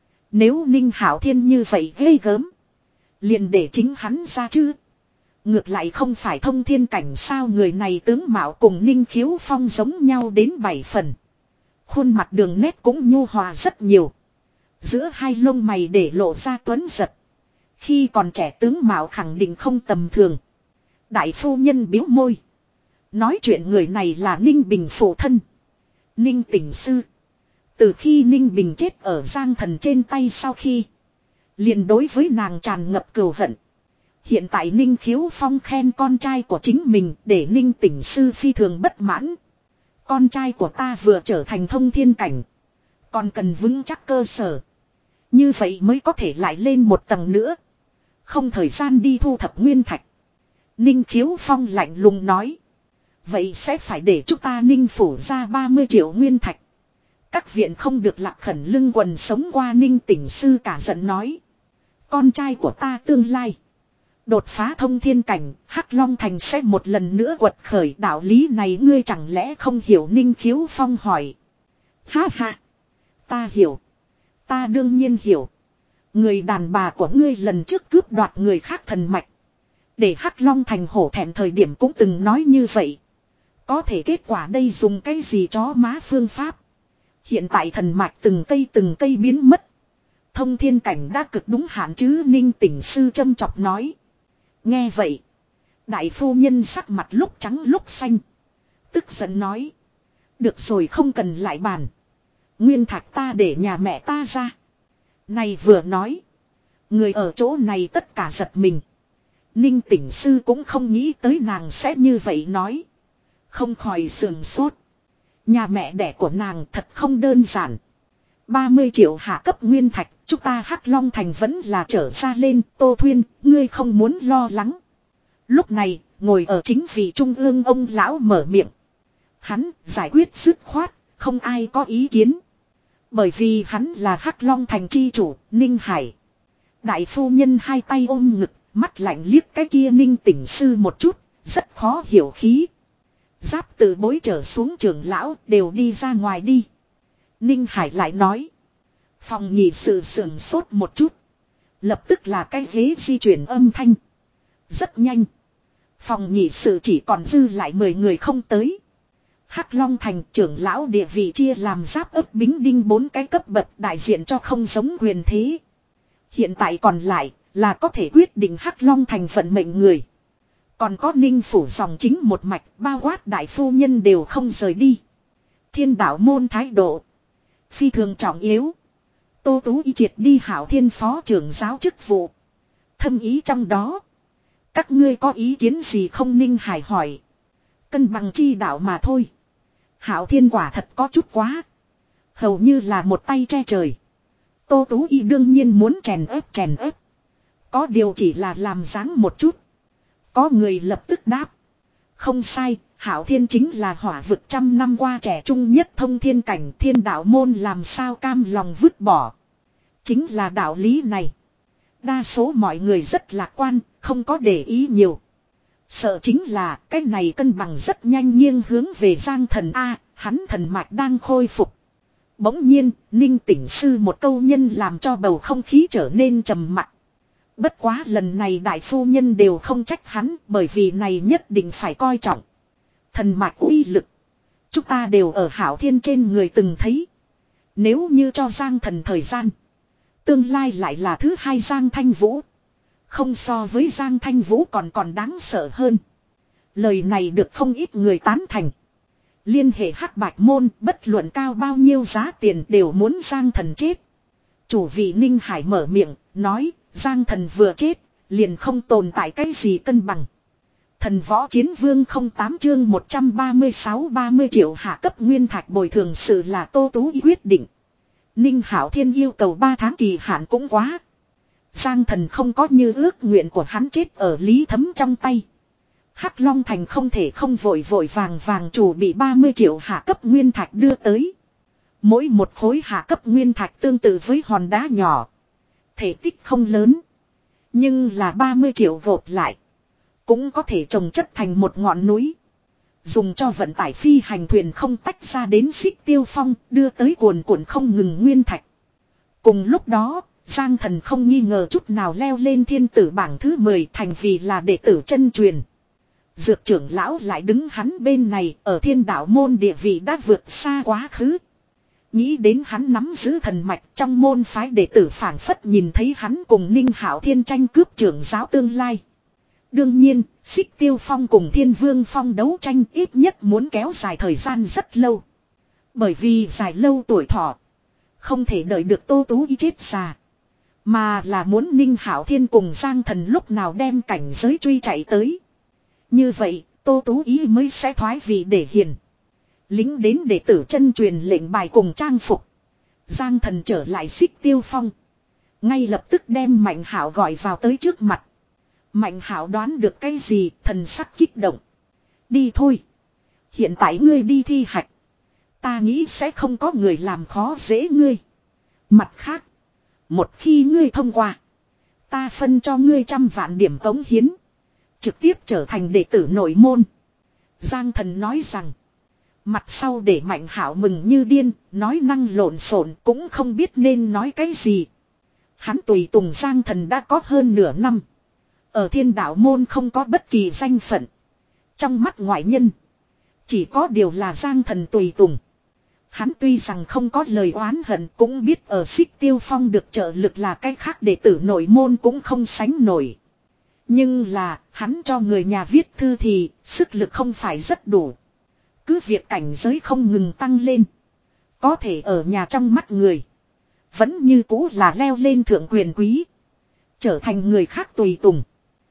Nếu Ninh Hảo Thiên như vậy ghê gớm. Liền để chính hắn ra chứ. Ngược lại không phải thông thiên cảnh sao? Người này tướng mạo cùng Ninh Khiếu Phong giống nhau đến bảy phần. Khuôn mặt đường nét cũng nhu hòa rất nhiều. Giữa hai lông mày để lộ ra tuấn giật. Khi còn trẻ tướng mạo khẳng định không tầm thường. Đại phu nhân biếu môi. Nói chuyện người này là Ninh Bình phụ thân. Ninh Tỉnh Sư. Từ khi Ninh Bình chết ở Giang Thần trên tay sau khi. Liền đối với nàng tràn ngập cừu hận. Hiện tại Ninh Khiếu Phong khen con trai của chính mình để Ninh Tỉnh Sư phi thường bất mãn. Con trai của ta vừa trở thành thông thiên cảnh. Còn cần vững chắc cơ sở. Như vậy mới có thể lại lên một tầng nữa. Không thời gian đi thu thập nguyên thạch. Ninh Khiếu Phong lạnh lùng nói. Vậy sẽ phải để chúng ta Ninh phủ ra ba mươi triệu nguyên thạch. Các viện không được lạc khẩn lưng quần sống qua. Ninh Tỉnh Sư cả giận nói. Con trai của ta tương lai. Đột phá thông thiên cảnh, Hắc Long Thành sẽ một lần nữa quật khởi, đạo lý này ngươi chẳng lẽ không hiểu? Ninh Khiếu Phong hỏi. Ha ha, ta hiểu. Ta đương nhiên hiểu. Người đàn bà của ngươi lần trước cướp đoạt người khác thần mạch, để Hắc Long Thành hổ thẹn thời điểm cũng từng nói như vậy. Có thể kết quả đây dùng cái gì chó má phương pháp? Hiện tại thần mạch từng cây từng cây biến mất. Thông thiên cảnh đã cực đúng hạn chứ, Ninh Tỉnh Sư châm chọc nói. Nghe vậy, đại phu nhân sắc mặt lúc trắng lúc xanh. Tức giận nói. Được rồi, không cần lại bàn. Nguyên thạch ta để nhà mẹ ta ra. Này vừa nói, người ở chỗ này tất cả giật mình. Ninh Tỉnh Sư cũng không nghĩ tới nàng sẽ như vậy nói. Không khỏi sườn sốt. Nhà mẹ đẻ của nàng thật không đơn giản. ba mươi triệu hạ cấp nguyên thạch, chúng ta Hắc Long Thành vẫn là trở ra lên. Tô Thuyên, ngươi không muốn lo lắng. Lúc này, ngồi ở chính vị trung ương ông lão mở miệng. Hắn giải quyết dứt khoát, không ai có ý kiến. Bởi vì hắn là Hắc Long Thành chi chủ, Ninh Hải. Đại phu nhân hai tay ôm ngực, mắt lạnh liếc cái kia Ninh Tỉnh Sư một chút, rất khó hiểu khí. Giáp từ bối trở xuống trưởng lão đều đi ra ngoài đi. Ninh Hải lại nói. Phòng nhị sự sườn sốt một chút. Lập tức là cái ghế di chuyển âm thanh. Rất nhanh. Phòng nhị sự chỉ còn dư lại mười người không tới. Hắc Long Thành trưởng lão địa vị chia làm giáp ấp bính đinh bốn cái cấp bậc, đại diện cho không giống quyền thế. Hiện tại còn lại là có thể quyết định Hắc Long Thành vận mệnh người. Còn có Ninh phủ dòng chính một mạch, bao quát đại phu nhân đều không rời đi. Thiên đạo môn thái độ phi thường trọng yếu. Tô Tú y triệt đi Hảo Thiên phó trưởng giáo chức vụ. Thâm ý trong đó. Các ngươi có ý kiến gì không? Ninh Hải hỏi. Cân bằng chi đạo mà thôi. Hảo Thiên quả thật có chút quá. Hầu như là một tay che trời. Tô Tú y đương nhiên muốn chèn ép chèn ép. Có điều chỉ là làm dáng một chút. Có người lập tức đáp. Không sai, Hảo Thiên chính là hỏa vực trăm năm qua trẻ trung nhất thông thiên cảnh, thiên đạo môn làm sao cam lòng vứt bỏ. Chính là đạo lý này. Đa số mọi người rất lạc quan, không có để ý nhiều. Sợ chính là cái này cân bằng rất nhanh nghiêng hướng về Giang Thần A, hắn thần mạch đang khôi phục. Bỗng nhiên, Ninh Tỉnh Sư một câu nhân làm cho bầu không khí trở nên trầm mặc. Bất quá lần này đại phu nhân đều không trách hắn, bởi vì này nhất định phải coi trọng. Thần mạch uy lực, chúng ta đều ở Hảo Thiên trên người từng thấy. Nếu như cho Giang Thần thời gian, tương lai lại là thứ hai Giang Thanh Vũ. Không so với Giang Thanh Vũ còn còn đáng sợ hơn. Lời này được không ít người tán thành. Liên hệ Hắc Bạch môn, bất luận cao bao nhiêu giá tiền đều muốn Giang Thần chết. Chủ vị Ninh Hải mở miệng, nói, Giang Thần vừa chết, liền không tồn tại cái gì cân bằng. Thần võ chiến vương không tám chương một trăm ba mươi sáu ba mươi triệu hạ cấp nguyên thạch bồi thường sự là Tô Tú quyết định. Ninh Hảo Thiên yêu cầu ba tháng kỳ hạn cũng quá. Giang Thần không có như ước nguyện của hắn chết ở Lý Thấm trong tay. Hắc Long Thành không thể không vội vội vàng vàng chủ bị ba mươi triệu hạ cấp nguyên thạch đưa tới. Mỗi một khối hạ cấp nguyên thạch tương tự với hòn đá nhỏ. Thể tích không lớn. Nhưng là ba mươi triệu gộp lại. Cũng có thể trồng chất thành một ngọn núi. Dùng cho vận tải phi hành thuyền không tách ra đến Xích Tiêu Phong, đưa tới cuồn cuộn không ngừng nguyên thạch. Cùng lúc đó, Giang Thần không nghi ngờ chút nào leo lên thiên tử bảng thứ mười thành vì là đệ tử chân truyền. Dược trưởng lão lại đứng hắn bên này, ở thiên đạo môn địa vị đã vượt xa quá khứ. Nghĩ đến hắn nắm giữ thần mạch trong môn phái đệ tử phảng phất nhìn thấy hắn cùng Ninh Hảo Thiên tranh cướp trưởng giáo tương lai. Đương nhiên, Xích Tiêu Phong cùng Thiên Vương Phong đấu tranh ít nhất muốn kéo dài thời gian rất lâu. Bởi vì dài lâu tuổi thọ, không thể đợi được Tô Tú y chết già. Mà là muốn Ninh Hảo Thiên cùng Giang Thần lúc nào đem cảnh giới truy chạy tới. Như vậy, Tô Tú y mới sẽ thoái vị để hiền. Lính đến đệ tử chân truyền lệnh bài cùng trang phục. Giang Thần trở lại Xích Tiêu Phong. Ngay lập tức đem Mạnh Hảo gọi vào tới trước mặt. Mạnh Hảo đoán được cái gì, thần sắc kích động. Đi thôi. Hiện tại ngươi đi thi hạch. Ta nghĩ sẽ không có người làm khó dễ ngươi. Mặt khác, một khi ngươi thông qua, Ta phân cho ngươi trăm vạn điểm cống hiến. Trực tiếp trở thành đệ tử nội môn. Giang Thần nói rằng. Mặt sau để Mạnh Hảo mừng như điên, nói năng lộn xộn cũng không biết nên nói cái gì. Hắn tùy tùng Giang Thần đã có hơn nửa năm. Ở Thiên Đạo môn không có bất kỳ danh phận. Trong mắt ngoại nhân, chỉ có điều là Giang Thần tùy tùng. Hắn tuy rằng không có lời oán hận, cũng biết ở Xích Tiêu Phong được trợ lực là cái khác đệ tử nội môn cũng không sánh nổi. Nhưng là, hắn cho người nhà viết thư thì, sức lực không phải rất đủ. Cứ việc cảnh giới không ngừng tăng lên. Có thể ở nhà trong mắt người, vẫn như cũ là leo lên thượng quyền quý. Trở thành người khác tùy tùng.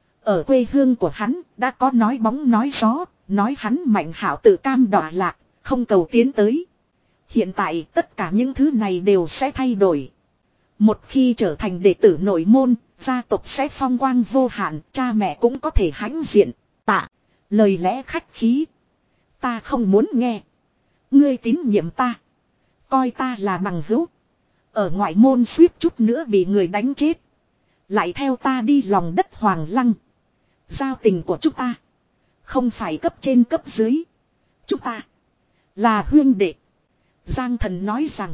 Ở quê hương của hắn, đã có nói bóng nói gió, nói hắn Mạnh Hảo tự cam đọa lạc, không cầu tiến tới. Hiện tại tất cả những thứ này đều sẽ thay đổi. Một khi trở thành đệ tử nội môn, gia tộc sẽ phong quang vô hạn, cha mẹ cũng có thể hãnh diện. Tạ, lời lẽ khách khí. Ta không muốn nghe. Ngươi tín nhiệm ta. Coi ta là bằng hữu. Ở ngoại môn suýt chút nữa bị người đánh chết. Lại theo ta đi lòng đất Hoàng Lăng. Giao tình của chúng ta không phải cấp trên cấp dưới. Chúng ta là huynh đệ. Giang Thần nói rằng.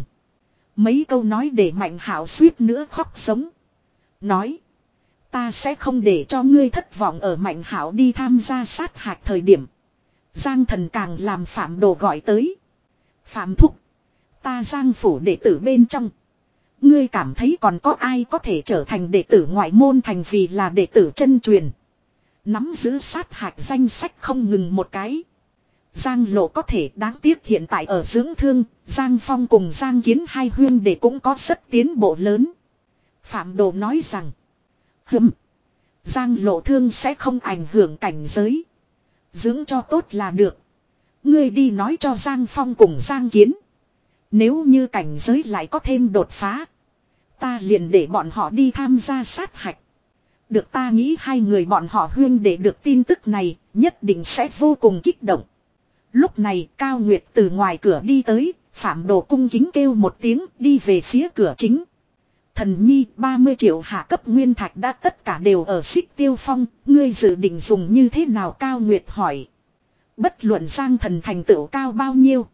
Mấy câu nói để Mạnh Hảo suýt nữa khóc sống. Nói. Ta sẽ không để cho ngươi thất vọng. Ở Mạnh Hảo đi tham gia sát hạch thời điểm, Giang Thần càng làm Phạm Đồ gọi tới. Phạm thúc. Ta Giang phủ đệ tử bên trong, ngươi cảm thấy còn có ai có thể trở thành đệ tử ngoại môn thành vì là đệ tử chân truyền. Nắm giữ sát hạch danh sách không ngừng một cái. Giang Lộ có thể, đáng tiếc hiện tại ở dưỡng thương, Giang Phong cùng Giang Kiến hai huyên đệ cũng có rất tiến bộ lớn. Phạm Đồ nói rằng. Hừm. Giang Lộ thương sẽ không ảnh hưởng cảnh giới. Dưỡng cho tốt là được. Ngươi đi nói cho Giang Phong cùng Giang Kiến. Nếu như cảnh giới lại có thêm đột phá, ta liền để bọn họ đi tham gia sát hạch. Được, ta nghĩ hai người bọn họ huyên để được tin tức này, nhất định sẽ vô cùng kích động. Lúc này Cao Nguyệt từ ngoài cửa đi tới, Phạm Đồ cung kính kêu một tiếng, đi về phía cửa chính. Thần nhi, ba mươi triệu hạ cấp nguyên thạch đã tất cả đều ở Xích Tiêu Phong, ngươi dự định dùng như thế nào? Cao Nguyệt hỏi. Bất luận Giang Thần thành tựu cao bao nhiêu,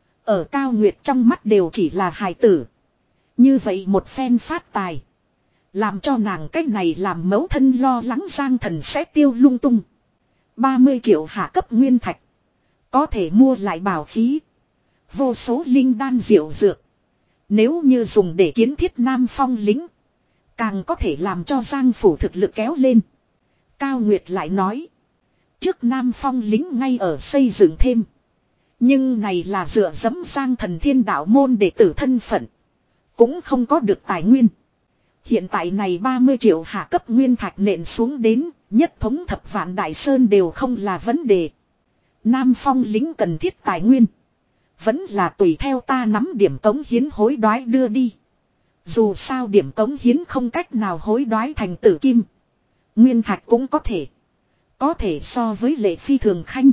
ở Cao Nguyệt trong mắt đều chỉ là hài tử. Như vậy một phen phát tài, làm cho nàng cách này làm mẫu thân lo lắng Giang Thần sẽ tiêu lung tung. ba mươi triệu hạ cấp nguyên thạch, có thể mua lại bảo khí, vô số linh đan diệu dược. Nếu như dùng để kiến thiết Nam Phong lính, càng có thể làm cho Giang phủ thực lực kéo lên. Cao Nguyệt lại nói. Trước Nam Phong lính ngay ở xây dựng thêm, nhưng này là dựa dẫm Giang Thần Thiên Đạo môn đệ tử thân phận, cũng không có được tài nguyên. Hiện tại này ba mươi triệu hạ cấp nguyên thạch nện xuống đến, nhất thống thập vạn đại sơn đều không là vấn đề. Nam Phong lính cần thiết tài nguyên, vẫn là tùy theo ta nắm điểm cống hiến hối đoái đưa đi. Dù sao điểm cống hiến không cách nào hối đoái thành tử kim, nguyên thạch cũng có thể. Có thể so với lệ phi thường khanh.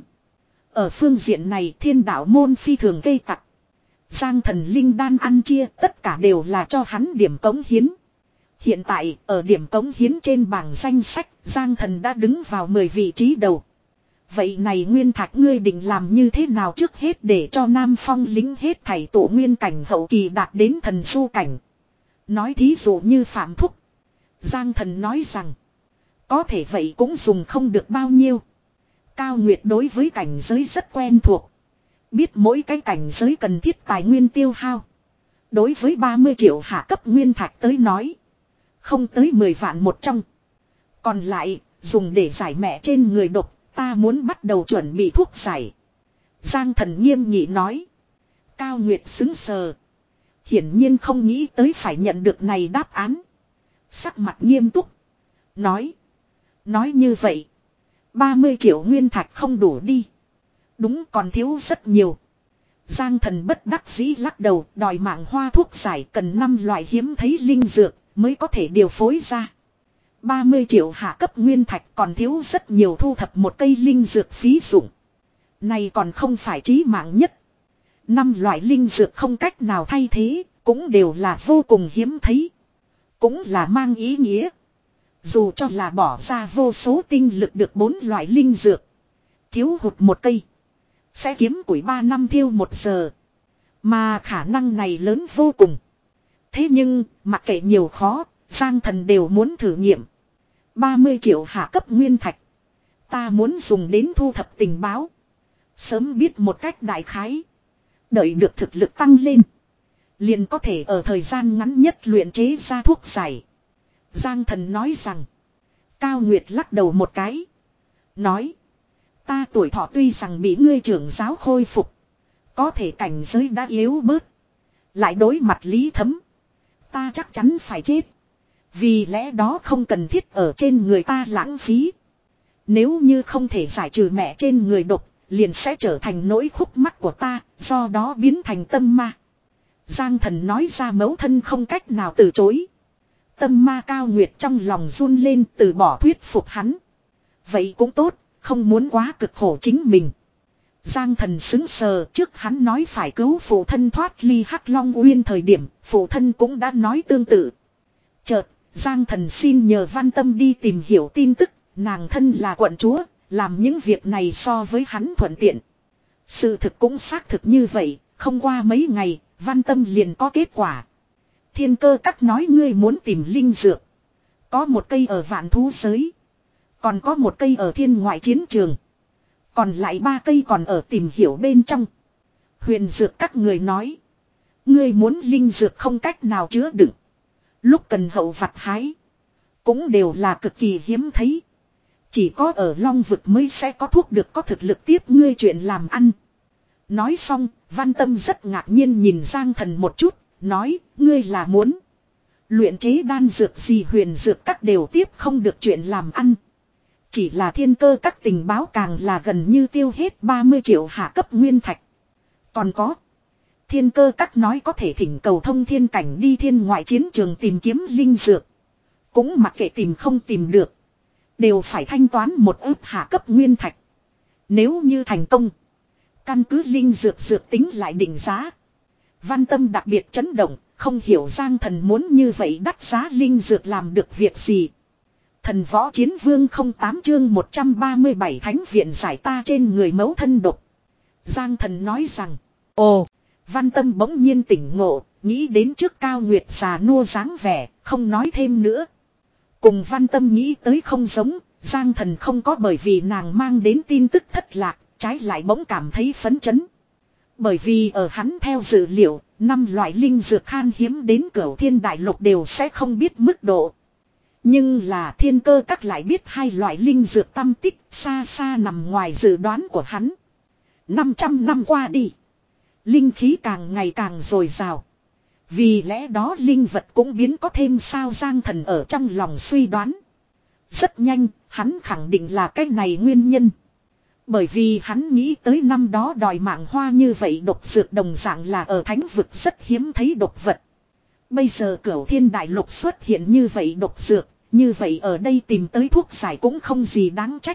Ở phương diện này Thiên Đạo môn phi thường gây tặc. Giang Thần linh đan ăn chia tất cả đều là cho hắn điểm cống hiến. Hiện tại ở điểm cống hiến trên bảng danh sách, Giang Thần đã đứng vào mười vị trí đầu. Vậy này nguyên thạch ngươi định làm như thế nào? Trước hết để cho Nam Phong lính hết thảy tổ nguyên cảnh hậu kỳ đạt đến thần du cảnh. Nói thí dụ như Phạm Thúc. Giang Thần nói rằng, có thể vậy cũng dùng không được bao nhiêu. Cao Nguyệt đối với cảnh giới rất quen thuộc, biết mỗi cái cảnh giới cần thiết tài nguyên tiêu hao. Đối với ba mươi triệu hạ cấp nguyên thạch tới nói, không tới mười vạn một trong. Còn lại dùng để giải mẹ trên người độc, ta muốn bắt đầu chuẩn bị thuốc giải. Giang Thần nghiêm nghị nói. Cao Nguyệt xứng sờ, hiển nhiên không nghĩ tới phải nhận được này đáp án. Sắc mặt nghiêm túc nói. Nói như vậy, ba mươi triệu nguyên thạch không đủ đi. Đúng, còn thiếu rất nhiều. Giang Thần bất đắc dĩ lắc đầu, đòi mạng hoa thuốc giải cần năm loại hiếm thấy linh dược mới có thể điều phối ra. ba mươi triệu hạ cấp nguyên thạch còn thiếu rất nhiều, thu thập một cây linh dược phí dụng. Này còn không phải chí mạng nhất. Năm loại linh dược không cách nào thay thế, cũng đều là vô cùng hiếm thấy. Cũng là mang ý nghĩa Dù cho là bỏ ra vô số tinh lực được bốn loại linh dược. Thiếu hụt một cây. Sẽ kiếm củi ba năm thiêu một giờ. Mà khả năng này lớn vô cùng. Thế nhưng, mặc kệ nhiều khó, Giang Thần đều muốn thử nghiệm. ba mươi triệu hạ cấp nguyên thạch. Ta muốn dùng đến thu thập tình báo. Sớm biết một cách đại khái. Đợi được thực lực tăng lên. Liền có thể ở thời gian ngắn nhất luyện chế ra thuốc giải. Giang Thần nói rằng. Cao Nguyệt lắc đầu một cái. Nói. Ta tuổi thọ tuy rằng bị ngươi trưởng giáo khôi phục. Có thể cảnh giới đã yếu bớt. Lại đối mặt Lý Thấm. Ta chắc chắn phải chết. Vì lẽ đó không cần thiết ở trên người ta lãng phí. Nếu như không thể giải trừ mẹ trên người độc. Liền sẽ trở thành nỗi khúc mắc của ta. Do đó biến thành tâm ma. Giang Thần nói ra mẫu thân không cách nào từ chối. Tâm ma Cao Nguyệt trong lòng run lên từ bỏ thuyết phục hắn. Vậy cũng tốt. Không muốn quá cực khổ chính mình. Giang Thần xứng sờ trước hắn nói phải cứu phụ thân thoát ly Hắc Long Uyên thời điểm. Phụ thân cũng đã nói tương tự. Chợt Giang Thần xin nhờ Văn Tâm đi tìm hiểu tin tức. Nàng thân là quận chúa. Làm những việc này so với hắn thuận tiện. Sự thực cũng xác thực như vậy. Không qua mấy ngày Văn Tâm liền có kết quả. Thiên Cơ Các nói ngươi muốn tìm linh dược. Có một cây ở Vạn Thú Giới. Còn có một cây ở Thiên Ngoại Chiến Trường. Còn lại ba cây còn ở tìm hiểu bên trong. Huyền Dược Các người nói. Ngươi muốn linh dược không cách nào chứa đựng. Lúc cần hậu vặt hái. Cũng đều là cực kỳ hiếm thấy. Chỉ có ở Long Vực mới sẽ có thuốc được có thực lực tiếp ngươi chuyện làm ăn. Nói xong, Văn Tâm rất ngạc nhiên nhìn Giang Thần một chút. Nói, ngươi là muốn. Luyện chế đan dược gì Huyền Dược Các đều tiếp không được chuyện làm ăn. Chỉ là Thiên Cơ Các tình báo càng là gần như tiêu hết ba mươi triệu hạ cấp nguyên thạch. Còn có. Thiên Cơ Các nói có thể thỉnh cầu thông thiên cảnh đi thiên ngoại chiến trường tìm kiếm linh dược. Cũng mặc kệ tìm không tìm được. Đều phải thanh toán một ức hạ cấp nguyên thạch. Nếu như thành công. Căn cứ linh dược dược tính lại định giá. Văn Tâm đặc biệt chấn động. Không hiểu Giang Thần muốn như vậy đắt giá linh dược làm được việc gì. Thần Võ Chiến Vương không tám chương một trăm ba mươi bảy Thánh Viện giải ta trên người mẫu thân độc. Giang Thần nói rằng. Ồ. Văn Tâm bỗng nhiên tỉnh ngộ. Nghĩ đến trước Cao Nguyệt già nua dáng vẻ. Không nói thêm nữa. Cùng Văn Tâm nghĩ tới không giống. Giang Thần không có bởi vì nàng mang đến tin tức thất lạc. Trái lại bỗng cảm thấy phấn chấn. Bởi vì ở hắn theo dữ liệu. Năm loại linh dược khan hiếm đến Cửu Thiên Đại Lục đều sẽ không biết mức độ. Nhưng là Thiên Cơ Các lại biết hai loại linh dược tâm tích xa xa nằm ngoài dự đoán của hắn. năm trăm năm qua đi. Linh khí càng ngày càng dồi dào. Vì lẽ đó linh vật cũng biến có thêm sao Giang Thần ở trong lòng suy đoán. Rất nhanh, hắn khẳng định là cái này nguyên nhân. Bởi vì hắn nghĩ tới năm đó đòi mạng hoa như vậy độc dược đồng dạng là ở thánh vực rất hiếm thấy độc vật. Bây giờ Cửu Thiên Đại Lục xuất hiện như vậy độc dược, như vậy ở đây tìm tới thuốc giải cũng không gì đáng trách.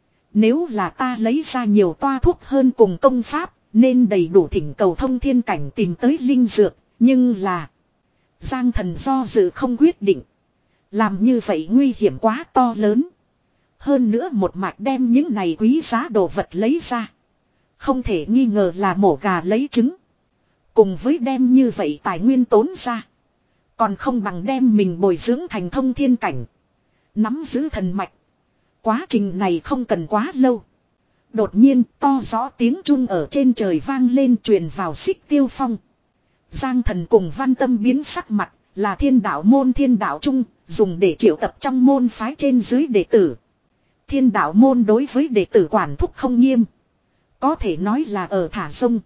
Nếu là ta lấy ra nhiều toa thuốc hơn cùng công pháp, nên đầy đủ thỉnh cầu thông thiên cảnh tìm tới linh dược, nhưng là Giang Thần do dự không quyết định. Làm như vậy nguy hiểm quá to lớn. Hơn nữa một mạch đem những này quý giá đồ vật lấy ra. Không thể nghi ngờ là mổ gà lấy trứng. Cùng với đem như vậy tài nguyên tốn ra. Còn không bằng đem mình bồi dưỡng thành thông thiên cảnh. Nắm giữ thần mạch. Quá trình này không cần quá lâu. Đột nhiên to rõ tiếng chuông ở trên trời vang lên truyền vào Xích Tiêu Phong. Giang Thần cùng Văn Tâm biến sắc mặt là thiên đạo môn thiên đạo trung dùng để triệu tập trong môn phái trên dưới đệ tử. Thiên đạo môn đối với đệ tử quản thúc không nghiêm. Có thể nói là ở thả sông.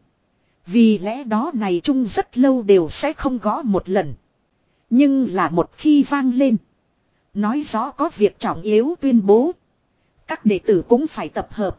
Vì lẽ đó này chung rất lâu đều sẽ không gõ một lần. Nhưng là một khi vang lên. Nói rõ có việc trọng yếu tuyên bố. Các đệ tử cũng phải tập hợp.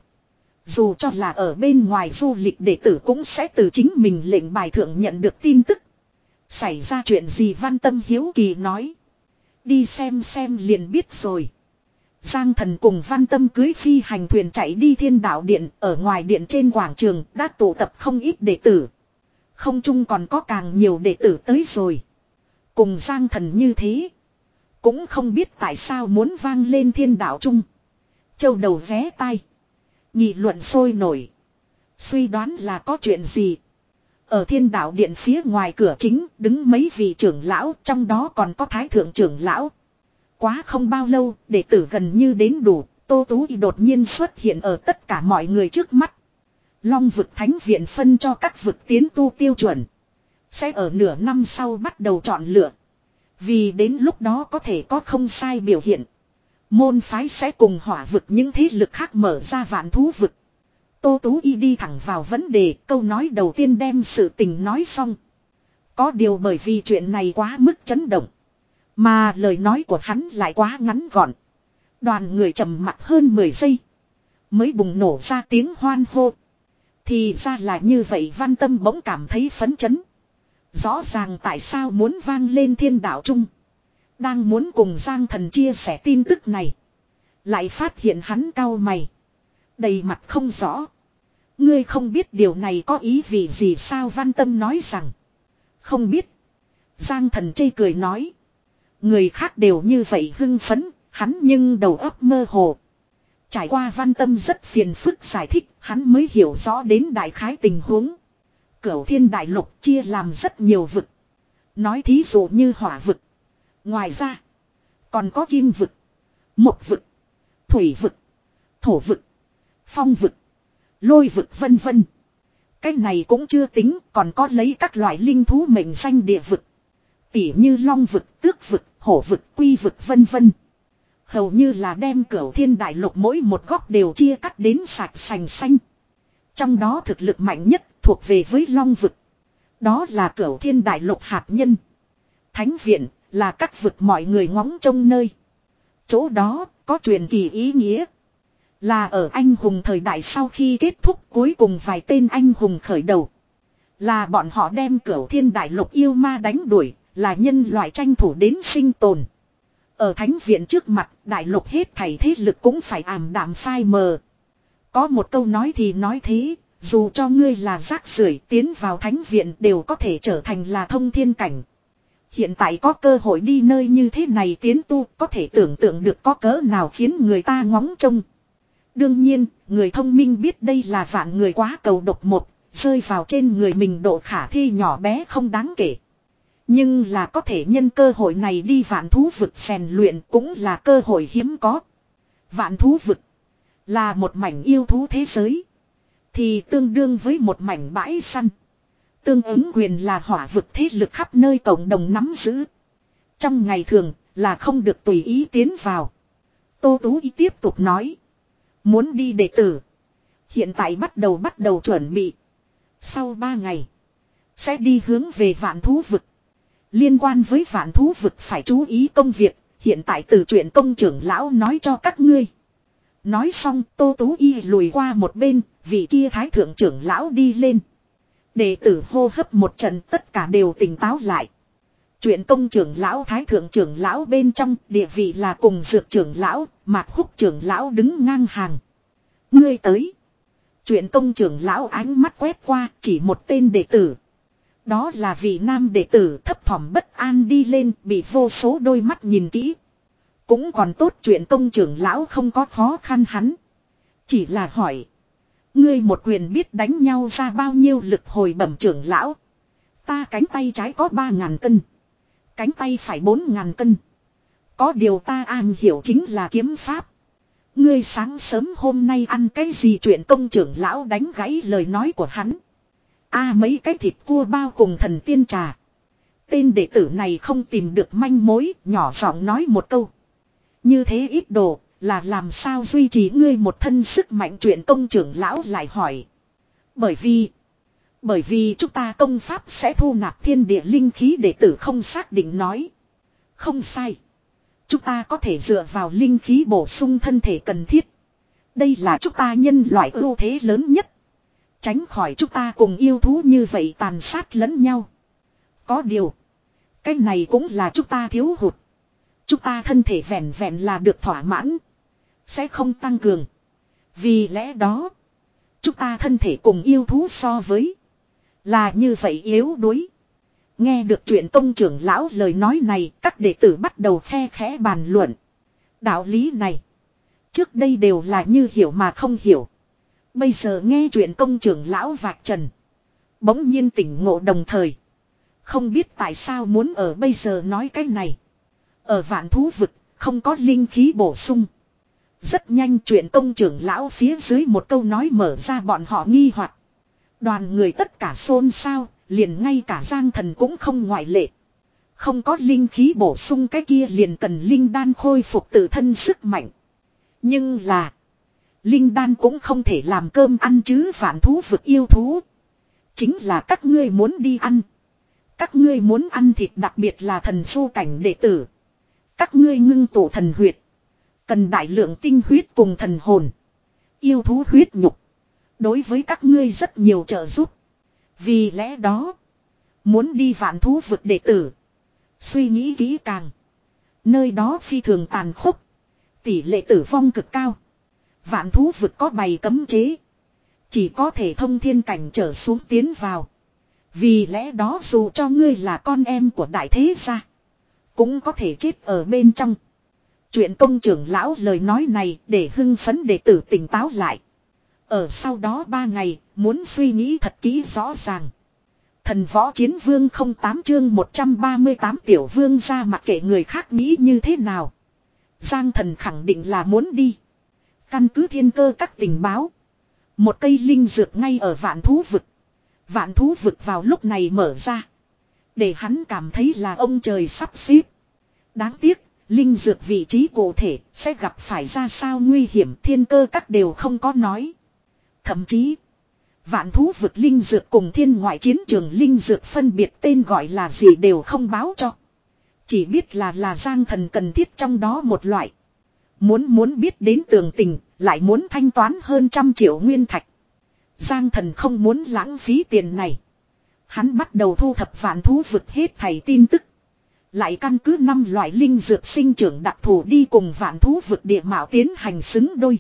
Dù cho là ở bên ngoài du lịch đệ tử cũng sẽ từ chính mình lệnh bài thượng nhận được tin tức. Xảy ra chuyện gì Văn Tâm hiếu kỳ nói. Đi xem xem liền biết rồi. Giang Thần cùng Văn Tâm cưới phi hành thuyền chạy đi Thiên Đạo Điện. Ở ngoài điện trên quảng trường đã tụ tập không ít đệ tử. Không chung còn có càng nhiều đệ tử tới rồi. Cùng Giang Thần như thế. Cũng không biết tại sao muốn vang lên thiên đạo trung. Châu đầu vé tai. Nghị luận sôi nổi. Suy đoán là có chuyện gì. Ở thiên đạo điện phía ngoài cửa chính đứng mấy vị trưởng lão, trong đó còn có thái thượng trưởng lão. Quá không bao lâu, đệ tử gần như đến đủ, Tô Tú Y đột nhiên xuất hiện ở tất cả mọi người trước mắt. Long vực thánh viện phân cho các vực tiến tu tiêu chuẩn. Sẽ ở nửa năm sau bắt đầu chọn lựa. Vì đến lúc đó có thể có không sai biểu hiện. Môn phái sẽ cùng hỏa vực những thế lực khác mở ra vạn thú vực. Tô Tú Y đi thẳng vào vấn đề, câu nói đầu tiên đem sự tình nói xong. Có điều bởi vì chuyện này quá mức chấn động. Mà lời nói của hắn lại quá ngắn gọn. Đoàn người trầm mặc hơn mười giây. Mới bùng nổ ra tiếng hoan hô. Thì ra là như vậy, Văn Tâm bỗng cảm thấy phấn chấn. Rõ ràng tại sao muốn vang lên thiên đạo trung. Đang muốn cùng Giang Thần chia sẻ tin tức này. Lại phát hiện hắn cau mày. Đầy mặt không rõ. Ngươi không biết điều này có ý vị gì sao? Văn Tâm nói rằng. Không biết. Giang Thần chê cười nói. Người khác đều như vậy hưng phấn, hắn nhưng đầu óc mơ hồ. Trải qua Văn Tâm rất phiền phức giải thích, hắn mới hiểu rõ đến đại khái tình huống. Cửu Thiên Đại Lục chia làm rất nhiều vực. Nói thí dụ như hỏa vực. Ngoài ra, còn có kim vực, mộc vực, thủy vực, thổ vực, phong vực, lôi vực vân vân. Cái này cũng chưa tính, còn có lấy các loại linh thú mệnh danh địa vực. Tỉ như long vực, tước vực, hổ vực, quy vực vân vân. Hầu như là đem Cửu Thiên Đại Lục mỗi một góc đều chia cắt đến sạch sành xanh. Trong đó thực lực mạnh nhất thuộc về với long vực. Đó là Cửu Thiên Đại Lục hạt nhân. Thánh viện là các vực mọi người ngóng trông nơi. Chỗ đó có truyền kỳ ý nghĩa. Là ở anh hùng thời đại sau khi kết thúc cuối cùng vài tên anh hùng khởi đầu. Là bọn họ đem Cửu Thiên Đại Lục yêu ma đánh đuổi. Là nhân loại tranh thủ đến sinh tồn. Ở thánh viện trước mặt, đại lục hết thảy thế lực cũng phải ảm đạm phai mờ. Có một câu nói thì nói thế, dù cho ngươi là rác rưởi tiến vào thánh viện đều có thể trở thành là thông thiên cảnh. Hiện tại có cơ hội đi nơi như thế này tiến tu, có thể tưởng tượng được có cỡ nào khiến người ta ngóng trông. Đương nhiên, người thông minh biết đây là vạn người quá cầu độc một, rơi vào trên người mình độ khả thi nhỏ bé không đáng kể. Nhưng là có thể nhân cơ hội này đi vạn thú vực rèn luyện cũng là cơ hội hiếm có. Vạn thú vực là một mảnh yêu thú thế giới. Thì tương đương với một mảnh bãi săn. Tương ứng quyền là hỏa vực thế lực khắp nơi cộng đồng nắm giữ. Trong ngày thường là không được tùy ý tiến vào. Tô Tú Y tiếp tục nói. Muốn đi đệ tử. Hiện tại bắt đầu bắt đầu chuẩn bị. Sau ba ngày. Sẽ đi hướng về vạn thú vực. Liên quan với vạn thú vực phải chú ý công việc. Hiện tại từ chuyện công trưởng lão nói cho các ngươi. Nói xong Tô Tú Y lùi qua một bên. Vị kia thái thượng trưởng lão đi lên. Đệ tử hô hấp một trận tất cả đều tỉnh táo lại. Chuyện công trưởng lão thái thượng trưởng lão bên trong địa vị là cùng dược trưởng lão, Mạc Húc trưởng lão đứng ngang hàng. Ngươi tới. Chuyện công trưởng lão ánh mắt quét qua chỉ một tên đệ tử. Đó là vị nam đệ tử thấp thỏm bất an đi lên bị vô số đôi mắt nhìn kỹ. Cũng còn tốt chuyện công trưởng lão không có khó khăn hắn. Chỉ là hỏi. Ngươi một quyền biết đánh nhau ra bao nhiêu lực hồi bẩm trưởng lão. Ta cánh tay trái có ba ngàn cân. Cánh tay phải bốn ngàn cân. Có điều ta am hiểu chính là kiếm pháp. Ngươi sáng sớm hôm nay ăn cái gì? Chuyện công trưởng lão đánh gãy lời nói của hắn. A à, mấy cái thịt cua bao cùng thần tiên trà. Tên đệ tử này không tìm được manh mối, nhỏ giọng nói một câu. Như thế ít đồ, là làm sao duy trì ngươi một thân sức mạnh? Chuyện công trưởng lão lại hỏi. Bởi vì, bởi vì chúng ta công pháp sẽ thu nạp thiên địa linh khí, đệ tử không xác định nói. Không sai. Chúng ta có thể dựa vào linh khí bổ sung thân thể cần thiết. Đây là chúng ta nhân loại ưu thế lớn nhất. Tránh khỏi chúng ta cùng yêu thú như vậy tàn sát lẫn nhau. Có điều, cái này cũng là chúng ta thiếu hụt. Chúng ta thân thể vẹn vẹn là được thỏa mãn. Sẽ không tăng cường. Vì lẽ đó, chúng ta thân thể cùng yêu thú so với là như vậy yếu đuối. Nghe được chuyện tông trưởng lão lời nói này, các đệ tử bắt đầu khe khẽ bàn luận. Đạo lý này, trước đây đều là như hiểu mà không hiểu. Bây giờ nghe chuyện công trưởng lão vạch trần, bỗng nhiên tỉnh ngộ, đồng thời không biết tại sao muốn ở bây giờ nói cái này. Ở vạn thú vực không có linh khí bổ sung. Rất nhanh chuyện công trưởng lão phía dưới một câu nói mở ra bọn họ nghi hoặc. Đoàn người tất cả xôn xao, liền ngay cả Giang Thần cũng không ngoại lệ. Không có linh khí bổ sung, cái kia liền cần linh đan khôi phục tự thân sức mạnh. Nhưng là linh đan cũng không thể làm cơm ăn chứ. Vạn thú vực yêu thú chính là các ngươi muốn đi ăn. Các ngươi muốn ăn thịt, đặc biệt là thần du cảnh đệ tử. Các ngươi ngưng tụ thần huyết, cần đại lượng tinh huyết cùng thần hồn. Yêu thú huyết nhục đối với các ngươi rất nhiều trợ giúp. Vì lẽ đó, muốn đi vạn thú vực đệ tử, suy nghĩ kỹ càng. Nơi đó phi thường tàn khốc, tỷ lệ tử vong cực cao. Vạn thú vực có bày cấm chế, chỉ có thể thông thiên cảnh trở xuống tiến vào. Vì lẽ đó dù cho ngươi là con em của đại thế gia, cũng có thể chết ở bên trong. Chuyện công trưởng lão lời nói này để hưng phấn đệ tử tỉnh táo lại. Ở sau đó ba ngày, muốn suy nghĩ thật kỹ rõ ràng. Thần võ chiến vương không tám chương một trăm ba mươi tám tiểu vương ra, mặc kệ người khác nghĩ như thế nào. Giang Thần khẳng định là muốn đi. Căn cứ thiên cơ các tình báo, một cây linh dược ngay ở vạn thú vực. Vạn thú vực vào lúc này mở ra, để hắn cảm thấy là ông trời sắp xếp. Đáng tiếc, linh dược vị trí cụ thể sẽ gặp phải ra sao nguy hiểm thiên cơ các đều không có nói. Thậm chí, vạn thú vực linh dược cùng thiên ngoại chiến trường linh dược phân biệt tên gọi là gì đều không báo cho. Chỉ biết là là Giang Thần cần thiết trong đó một loại. Muốn muốn biết đến tường tình, lại muốn thanh toán hơn trăm triệu nguyên thạch. Giang Thần không muốn lãng phí tiền này. Hắn bắt đầu thu thập vạn thú vực hết thảy tin tức. Lại căn cứ năm loại linh dược sinh trưởng đặc thù đi cùng vạn thú vực địa mạo tiến hành xứng đôi.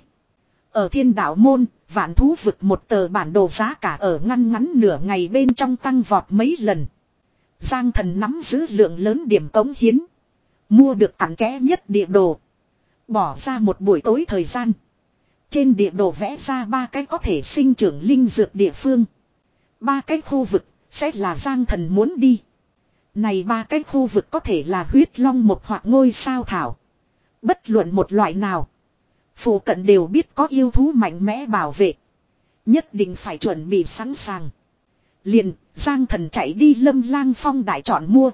Ở thiên đạo môn, vạn thú vực một tờ bản đồ giá cả ở ngăn ngắn nửa ngày bên trong tăng vọt mấy lần. Giang Thần nắm giữ lượng lớn điểm cống hiến, mua được cặn kẽ nhất địa đồ. Bỏ ra một buổi tối thời gian, trên địa đồ vẽ ra ba cái có thể sinh trưởng linh dược địa phương. Ba cái khu vực sẽ là Giang Thần muốn đi. Này ba cái khu vực có thể là huyết long một hoặc ngôi sao thảo. Bất luận một loại nào, phụ cận đều biết có yêu thú mạnh mẽ bảo vệ. Nhất định phải chuẩn bị sẵn sàng. Liền, Giang Thần chạy đi Lâm Lang Phong đại chọn mua.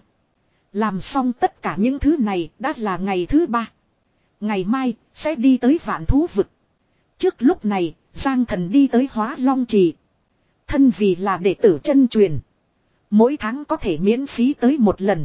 Làm xong tất cả những thứ này đã là ngày thứ ba. Ngày mai, sẽ đi tới vạn thú vực. Trước lúc này, Giang Thần đi tới Hóa Long Trì. Thân vì là đệ tử chân truyền, mỗi tháng có thể miễn phí tới một lần.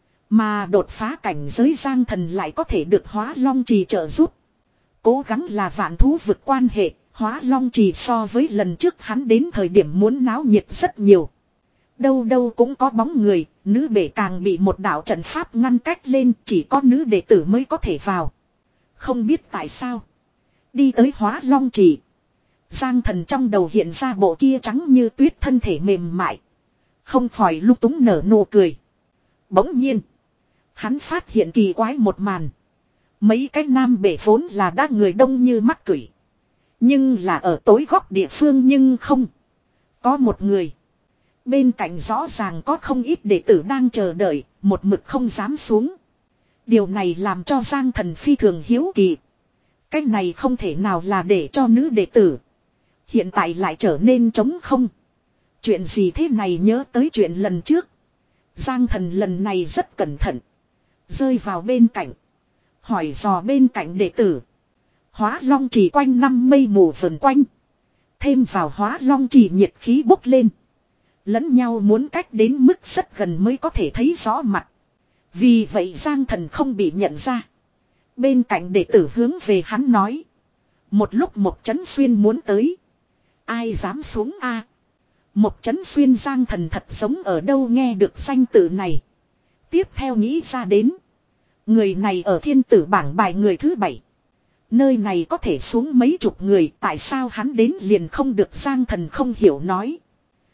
Mà đột phá cảnh giới Giang Thần lại có thể được Hóa Long Trì trợ giúp. Cố gắng là vạn thú vực quan hệ, Hóa Long Trì so với lần trước hắn đến thời điểm muốn náo nhiệt rất nhiều. Đâu đâu cũng có bóng người, nữ bể càng bị một đạo trận pháp ngăn cách lên, chỉ có nữ đệ tử mới có thể vào. Không biết tại sao, đi tới Hóa Long Trì, Giang Thần trong đầu hiện ra bộ kia trắng như tuyết thân thể mềm mại, không khỏi lúc túng nở nụ cười. Bỗng nhiên, hắn phát hiện kỳ quái một màn. Mấy cái nam bể vốn là đã người đông như mắc cửi, nhưng là ở tối góc địa phương nhưng không. Có một người, bên cạnh rõ ràng có không ít đệ tử đang chờ đợi, một mực không dám xuống. Điều này làm cho Giang Thần phi thường hiếu kỳ. Cái này không thể nào là để cho nữ đệ tử, hiện tại lại trở nên trống không. Chuyện gì thế này, nhớ tới chuyện lần trước. Giang Thần lần này rất cẩn thận, rơi vào bên cạnh, hỏi dò bên cạnh đệ tử. Hóa Long Trì quanh năm mây mù vần quanh, thêm vào Hóa Long Trì nhiệt khí bốc lên, lẫn nhau muốn cách đến mức rất gần mới có thể thấy rõ mặt. Vì vậy Giang Thần không bị nhận ra. Bên cạnh đệ tử hướng về hắn nói. Một lúc Mộc Chấn Xuyên muốn tới, ai dám xuống a? À? Mộc Chấn Xuyên Giang Thần thật giống ở đâu nghe được danh tự này. Tiếp theo nghĩ ra đến, người này ở thiên tử bảng bài người thứ bảy. Nơi này có thể xuống mấy chục người, tại sao hắn đến liền không được? Giang Thần không hiểu nói.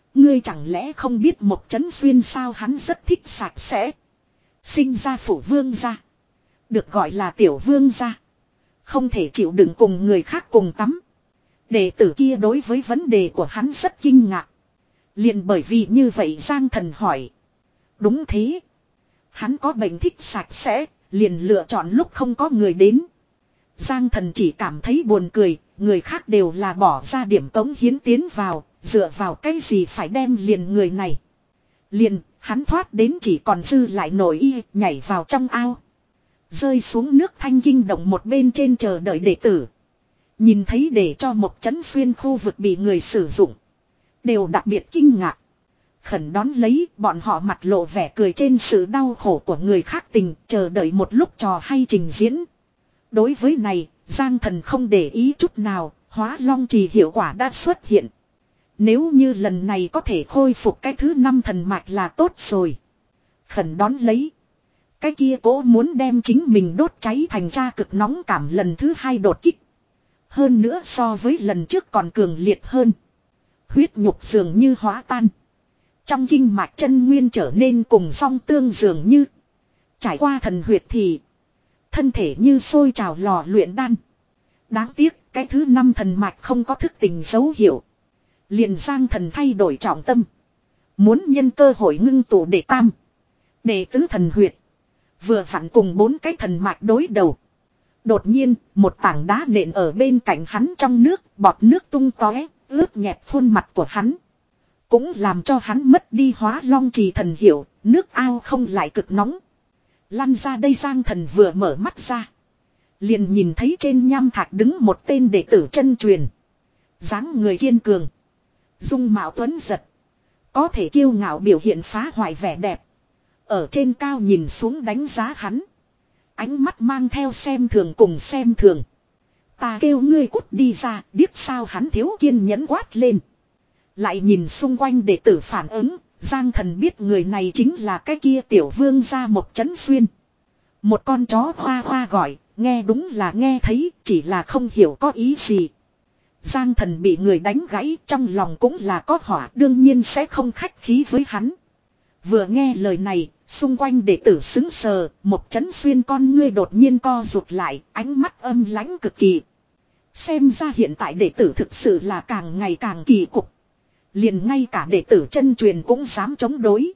Ngươi chẳng lẽ không biết Mộc Chấn Xuyên sao, hắn rất thích sạch sẽ. Sinh ra phủ vương gia. Được gọi là tiểu vương gia. Không thể chịu đựng cùng người khác cùng tắm. Đệ tử kia đối với vấn đề của hắn rất kinh ngạc. Liền bởi vì như vậy Giang Thần hỏi. Đúng thế. Hắn có bệnh thích sạch sẽ, liền lựa chọn lúc không có người đến. Giang Thần chỉ cảm thấy buồn cười, người khác đều là bỏ ra điểm cống hiến tiến vào, dựa vào cái gì phải đem liền người này. Liền, hắn thoát đến chỉ còn dư lại nổi y, nhảy vào trong ao. Rơi xuống nước thanh kinh động một bên trên chờ đợi đệ tử. Nhìn thấy để cho Mộc Chấn Xuyên khu vực bị người sử dụng. Đều đặc biệt kinh ngạc. Khẩn đón lấy, bọn họ mặt lộ vẻ cười trên sự đau khổ của người khác tình, chờ đợi một lúc trò hay trình diễn. Đối với này, Giang Thần không để ý chút nào, Hóa Long Trì hiệu quả đã xuất hiện. Nếu như lần này có thể khôi phục cái thứ năm thần mạch là tốt rồi. Khẩn đón lấy. Cái kia cố muốn đem chính mình đốt cháy thành ra cực nóng cảm lần thứ hai đột kích. Hơn nữa so với lần trước còn cường liệt hơn. Huyết nhục dường như hóa tan. Trong kinh mạch chân nguyên trở nên cùng song tương dường như. Trải qua thần huyệt thì. Thân thể như sôi trào lò luyện đan. Đáng tiếc cái thứ năm thần mạch không có thức tỉnh dấu hiệu. Liền Giang Thần thay đổi trọng tâm. Muốn nhân cơ hội ngưng tụ để tam. Để tứ thần huyệt. Vừa vặn cùng bốn cái thần mạch đối đầu. Đột nhiên, một tảng đá nện ở bên cạnh hắn trong nước, bọt nước tung tóe, ướt nhẹp khuôn mặt của hắn. Cũng làm cho hắn mất đi Hóa Long Trì thần hiệu, nước ao không lại cực nóng. Lăn ra đây Giang Thần vừa mở mắt ra. Liền nhìn thấy trên nham thạch đứng một tên đệ tử chân truyền. Dáng người kiên cường. Dung mạo tuấn giật. Có thể kiêu ngạo biểu hiện phá hoại vẻ đẹp. Ở trên cao nhìn xuống đánh giá hắn. Ánh mắt mang theo xem thường cùng xem thường. Ta kêu ngươi cút đi ra, biết sao hắn thiếu kiên nhẫn quát lên. Lại nhìn xung quanh đệ tử phản ứng, Giang Thần biết người này chính là cái kia tiểu vương gia Mộc Chấn Xuyên. Một con chó hoa hoa gọi, nghe đúng là nghe thấy, chỉ là không hiểu có ý gì. Giang Thần bị người đánh gãy, trong lòng cũng là có hỏa, đương nhiên sẽ không khách khí với hắn. Vừa nghe lời này, xung quanh đệ tử xứng sờ, Mộc Chấn Xuyên con ngươi đột nhiên co rụt lại, ánh mắt âm lãnh cực kỳ. Xem ra hiện tại đệ tử thực sự là càng ngày càng kỳ cục. Liền ngay cả đệ tử chân truyền cũng dám chống đối.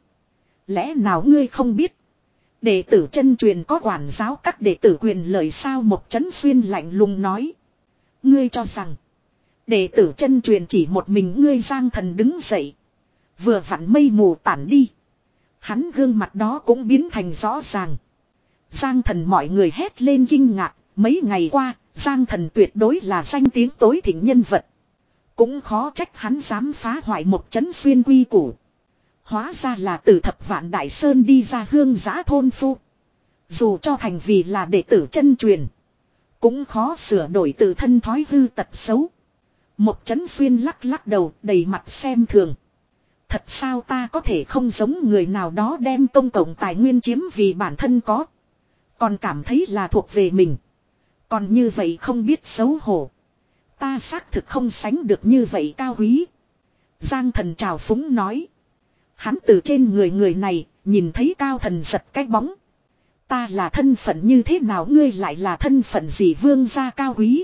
Lẽ nào ngươi không biết? Đệ tử chân truyền có quản giáo các đệ tử quyền lợi sao? Mộc Chấn Xuyên lạnh lùng nói. Ngươi cho rằng đệ tử chân truyền chỉ một mình ngươi? Giang Thần đứng dậy. Vừa vặn mây mù tản đi. Hắn gương mặt đó cũng biến thành rõ ràng. Giang Thần mọi người hét lên kinh ngạc. Mấy ngày qua, Giang Thần tuyệt đối là danh tiếng tối thịnh nhân vật. Cũng khó trách hắn dám phá hoại Mộc Chấn Xuyên quy củ. Hóa ra là từ Thập Vạn Đại Sơn đi ra hương giã thôn phu. Dù cho thành vì là đệ tử chân truyền, cũng khó sửa đổi tự thân thói hư tật xấu. Mộc Chấn Xuyên lắc lắc đầu, đầy mặt xem thường. Thật sao ta có thể không giống người nào đó đem công cộng tài nguyên chiếm vì bản thân có. Còn cảm thấy là thuộc về mình. Còn như vậy không biết xấu hổ. Ta xác thực không sánh được như vậy cao quý. Giang Thần trào phúng nói. Hắn từ trên người người này, nhìn thấy Cao Thần giật cái bóng. Ta là thân phận như thế nào, ngươi lại là thân phận gì? Vương gia cao quý.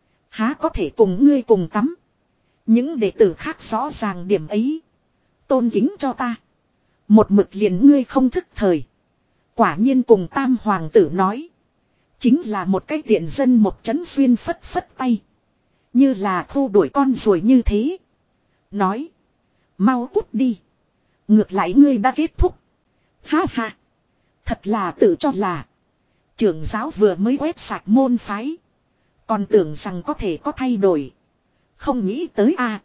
Há có thể cùng ngươi cùng tắm. Những đệ tử khác rõ ràng điểm ấy. Tôn kính cho ta. Một mực liền ngươi không thức thời. Quả nhiên cùng Tam Hoàng tử nói. Chính là một cái tiện dân. Mộc Chấn Xuyên phất phất tay. Như là khu đuổi con ruồi như thế. Nói. Mau cút đi. Ngược lại ngươi đã kết thúc. Ha ha. Thật là tự cho là. Trưởng giáo vừa mới quét sạch môn phái. Còn tưởng rằng có thể có thay đổi. Không nghĩ tới a. À.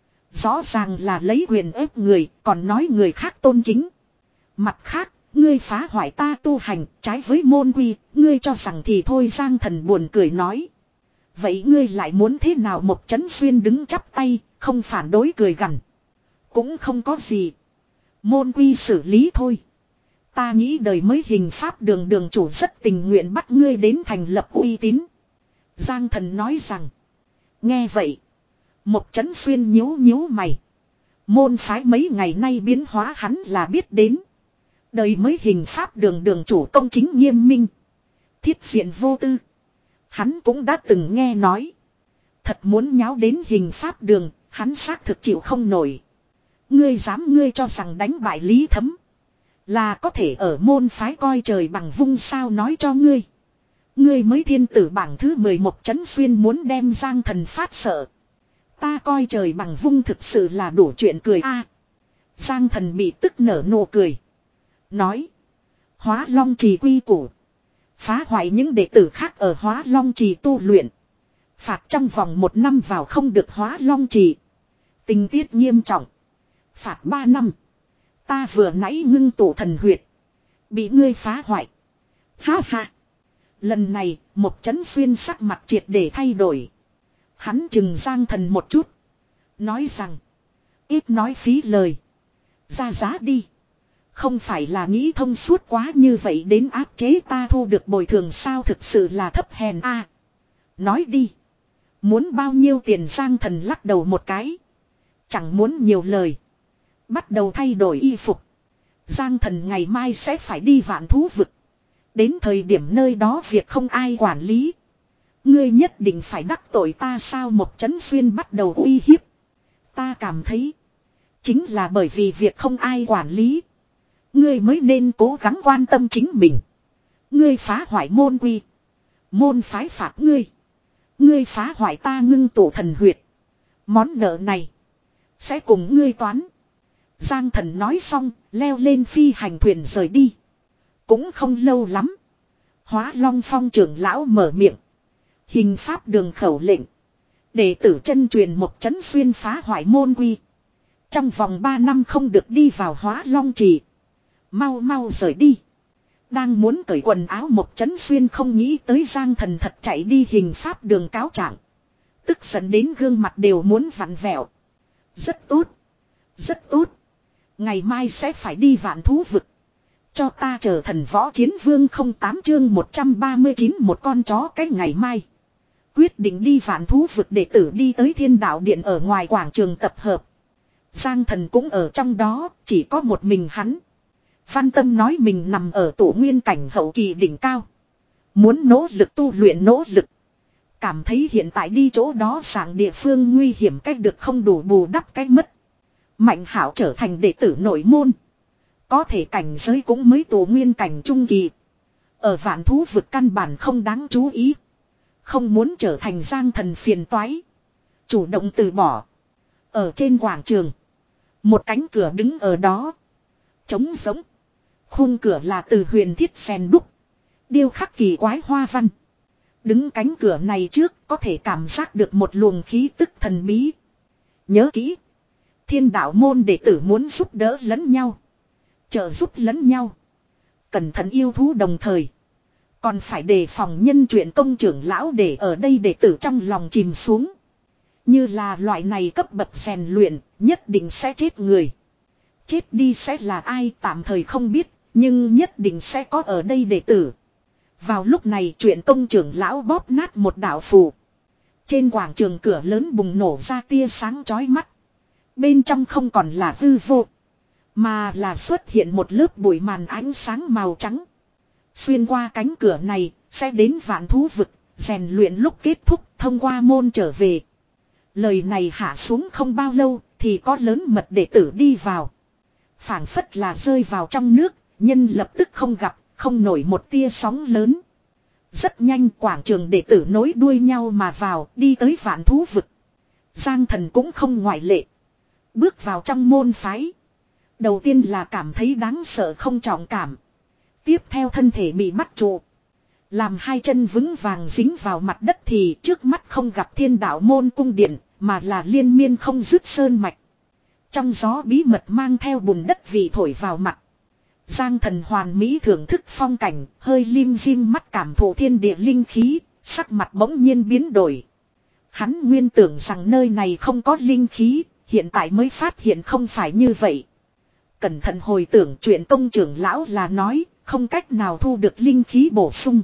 Rõ ràng là lấy quyền ép người, còn nói người khác tôn kính. Mặt khác, ngươi phá hoại ta tu hành, trái với môn quy, ngươi cho rằng thì thôi. Giang Thần buồn cười nói. Vậy ngươi lại muốn thế nào? Mộc Chấn Xuyên đứng chắp tay, không phản đối, cười gằn. Cũng không có gì. Môn quy xử lý thôi. Ta nghĩ đời mới hình pháp đường đường chủ rất tình nguyện bắt ngươi đến thành lập uy tín. Giang Thần nói rằng. Nghe vậy. Mộc Chấn Xuyên nhíu nhíu mày. Môn phái mấy ngày nay biến hóa hắn là biết đến. Đời mới hình pháp đường đường chủ công chính nghiêm minh. Thiết diện vô tư. Hắn cũng đã từng nghe nói. Thật muốn nháo đến hình pháp đường, hắn xác thực chịu không nổi. Ngươi dám ngươi cho rằng đánh bại Lý Thấm. Là có thể ở môn phái coi trời bằng vung sao nói cho ngươi. Ngươi mới thiên tử bảng thứ mười một Trấn Xuyên muốn đem Giang Thần phát sợ. Ta coi trời bằng vung thực sự là đủ chuyện cười a. Giang Thần bị tức nở nụ cười. Nói. Hóa Long Trì quy củ. Phá hoại những đệ tử khác ở Hóa Long Trì tu luyện. Phạt trong vòng một năm vào không được Hóa Long Trì. Tình tiết nghiêm trọng. Phạt ba năm. Ta vừa nãy ngưng tụ thần huyệt. Bị ngươi phá hoại. Ha ha. Lần này một Trấn Xuyên sắc mặt triệt để thay đổi. Hắn chừng Giang Thần một chút. Nói rằng. Ít nói phí lời. Ra giá đi. Không phải là nghĩ thông suốt quá như vậy đến áp chế ta thu được bồi thường sao thực sự là thấp hèn a. À, nói đi. Muốn bao nhiêu tiền Giang Thần lắc đầu một cái. Chẳng muốn nhiều lời. Bắt đầu thay đổi y phục. Giang Thần ngày mai sẽ phải đi Vạn Thú Vực. Đến thời điểm nơi đó việc không ai quản lý. Ngươi nhất định phải đắc tội ta sao một Trấn Xuyên bắt đầu uy hiếp. Ta cảm thấy. Chính là bởi vì việc không ai quản lý. Ngươi mới nên cố gắng quan tâm chính mình. Ngươi phá hoại môn quy. Môn phái phạt ngươi. Ngươi phá hoại ta ngưng tụ thần huyệt. Món nợ này. Sẽ cùng ngươi toán. Giang Thần nói xong. Leo lên phi hành thuyền rời đi. Cũng không lâu lắm. Hóa Long Phong trưởng lão mở miệng. Hình pháp đường khẩu lệnh. Đệ tử chân truyền một Trấn Xuyên phá hoại môn quy. Trong vòng ba năm không được đi vào Hóa Long Trì. Mau mau rời đi. Đang muốn cởi quần áo một Trấn Xuyên không nghĩ tới Giang Thần thật chạy đi hình pháp đường cáo trạng. Tức giận đến gương mặt đều muốn vặn vẹo. Rất tốt. Rất tốt. Ngày mai sẽ phải đi Vạn Thú Vực. Cho ta chờ thần võ chiến vương không tám chương một trăm ba mươi chín một con chó cái ngày mai. Quyết định đi Vạn Thú Vực đệ tử đi tới Thiên Đạo Điện ở ngoài quảng trường tập hợp. Giang Thần cũng ở trong đó, chỉ có một mình hắn. Văn Tâm nói mình nằm ở tổ nguyên cảnh hậu kỳ đỉnh cao. Muốn nỗ lực tu luyện nỗ lực. Cảm thấy hiện tại đi chỗ đó sảng địa phương nguy hiểm cách được không đủ bù đắp cách mất. Mạnh Hảo trở thành đệ tử nội môn. Có thể cảnh giới cũng mới tổ nguyên cảnh trung kỳ. Ở Vạn Thú Vực căn bản không đáng chú ý. Không muốn trở thành Giang Thần phiền toái. Chủ động từ bỏ. Ở trên quảng trường. Một cánh cửa đứng ở đó. Trống giống. Khung cửa là từ huyền thiết sen đúc. Điêu khắc kỳ quái hoa văn. Đứng cánh cửa này trước có thể cảm giác được một luồng khí tức thần bí. Nhớ kỹ. Thiên đạo môn đệ tử muốn giúp đỡ lẫn nhau. Trợ giúp lẫn nhau. Cẩn thận yêu thú đồng thời. Còn phải đề phòng nhân chuyện công trưởng lão để ở đây đệ tử trong lòng chìm xuống. Như là loại này cấp bậc rèn luyện nhất định sẽ chết người. Chết đi sẽ là ai tạm thời không biết. Nhưng nhất định sẽ có ở đây đệ tử. Vào lúc này chuyện công trưởng lão bóp nát một đạo phù. Trên quảng trường cửa lớn bùng nổ ra tia sáng chói mắt. Bên trong không còn là hư vô. Mà là xuất hiện một lớp bụi màn ánh sáng màu trắng. Xuyên qua cánh cửa này sẽ đến Vạn Thú Vực. Rèn luyện lúc kết thúc thông qua môn trở về. Lời này hạ xuống không bao lâu thì có lớn mật đệ tử đi vào. Phảng phất là rơi vào trong nước. Nhân lập tức không gặp, không nổi một tia sóng lớn. Rất nhanh quảng trường đệ tử nối đuôi nhau mà vào, đi tới Vạn Thú Vực. Giang Thần cũng không ngoại lệ. Bước vào trong môn phái. Đầu tiên là cảm thấy đáng sợ không trọng cảm. Tiếp theo thân thể bị bắt trụ. Làm hai chân vững vàng dính vào mặt đất thì trước mắt không gặp Thiên Đạo môn cung điện, mà là liên miên không dứt sơn mạch. Trong gió bí mật mang theo bùn đất vị thổi vào mặt. Giang Thần hoàn mỹ thưởng thức phong cảnh, hơi lim dim mắt cảm thụ thiên địa linh khí, sắc mặt bỗng nhiên biến đổi. Hắn nguyên tưởng rằng nơi này không có linh khí, hiện tại mới phát hiện không phải như vậy. Cẩn thận hồi tưởng chuyện công trưởng lão là nói, không cách nào thu được linh khí bổ sung.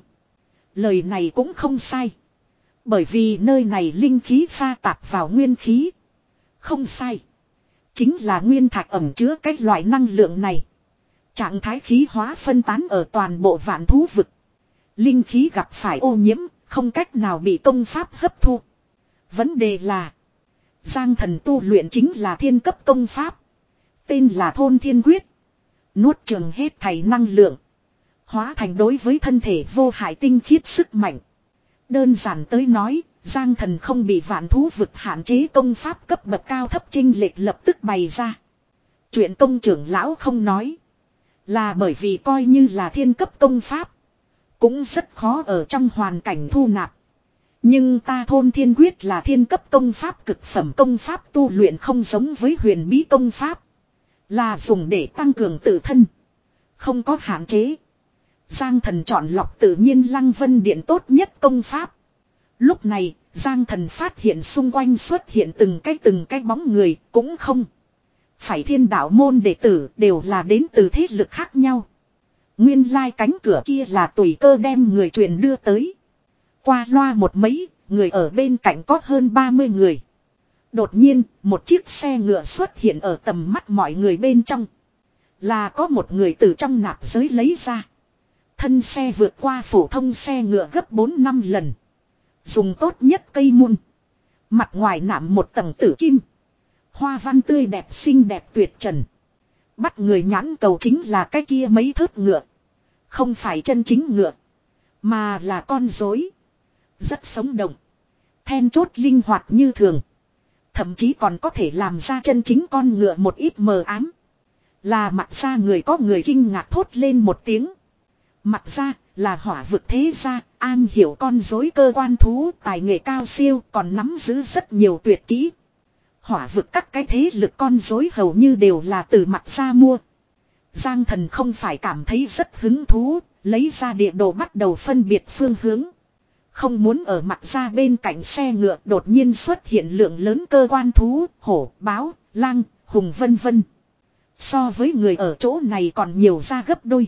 Lời này cũng không sai. Bởi vì nơi này linh khí pha tạp vào nguyên khí. Không sai. Chính là nguyên thạch ẩn chứa cái loại năng lượng này. Trạng thái khí hóa phân tán ở toàn bộ vạn thú vực. Linh khí gặp phải ô nhiễm, không cách nào bị công pháp hấp thu. Vấn đề là Giang Thần tu luyện chính là thiên cấp công pháp. Tên là Thôn Thiên Quyết. Nuốt chửng hết thảy năng lượng. Hóa thành đối với thân thể vô hại tinh khiết sức mạnh. Đơn giản tới nói, Giang Thần không bị vạn thú vực hạn chế công pháp cấp bậc cao thấp chênh lệch lập tức bày ra. Chuyện công trưởng lão không nói. Là bởi vì coi như là thiên cấp công pháp. Cũng rất khó ở trong hoàn cảnh thu nạp. Nhưng ta Thôn Thiên Quyết là thiên cấp công pháp cực phẩm công pháp tu luyện không giống với huyền bí công pháp. Là dùng để tăng cường tự thân. Không có hạn chế. Giang Thần chọn lọc tự nhiên Lăng Vân Điện tốt nhất công pháp. Lúc này, Giang Thần phát hiện xung quanh xuất hiện từng cái từng cái bóng người, cũng không. Phải thiên đạo môn đệ tử đều là đến từ thế lực khác nhau. Nguyên lai cánh cửa kia là tùy cơ đem người truyền đưa tới. Qua loa một mấy, người ở bên cạnh có hơn ba mươi người. Đột nhiên, một chiếc xe ngựa xuất hiện ở tầm mắt mọi người bên trong. Là có một người từ trong nạp giới lấy ra. Thân xe vượt qua phổ thông xe ngựa gấp bốn năm lần. Dùng tốt nhất cây mun. Mặt ngoài nạm một tầng tử kim. Hoa văn tươi đẹp xinh đẹp tuyệt trần. Bắt người nhãn cầu chính là cái kia mấy thớt ngựa. Không phải chân chính ngựa. Mà là con rối. Rất sống động. Then chốt linh hoạt như thường. Thậm chí còn có thể làm ra chân chính con ngựa một ít mờ ám. Là mặt ra người có người kinh ngạc thốt lên một tiếng. Mặt ra là hỏa vực thế gia, an hiểu con rối cơ quan thú, tài nghệ cao siêu, còn nắm giữ rất nhiều tuyệt kỹ. Hỏa vực các cái thế lực con rối hầu như đều là từ mặt ra mua. Giang Thần không phải cảm thấy rất hứng thú, lấy ra địa đồ bắt đầu phân biệt phương hướng. Không muốn ở mặt ra bên cạnh xe ngựa đột nhiên xuất hiện lượng lớn cơ quan thú, hổ, báo, lang, hùng vân vân. So với người ở chỗ này còn nhiều ra gấp đôi.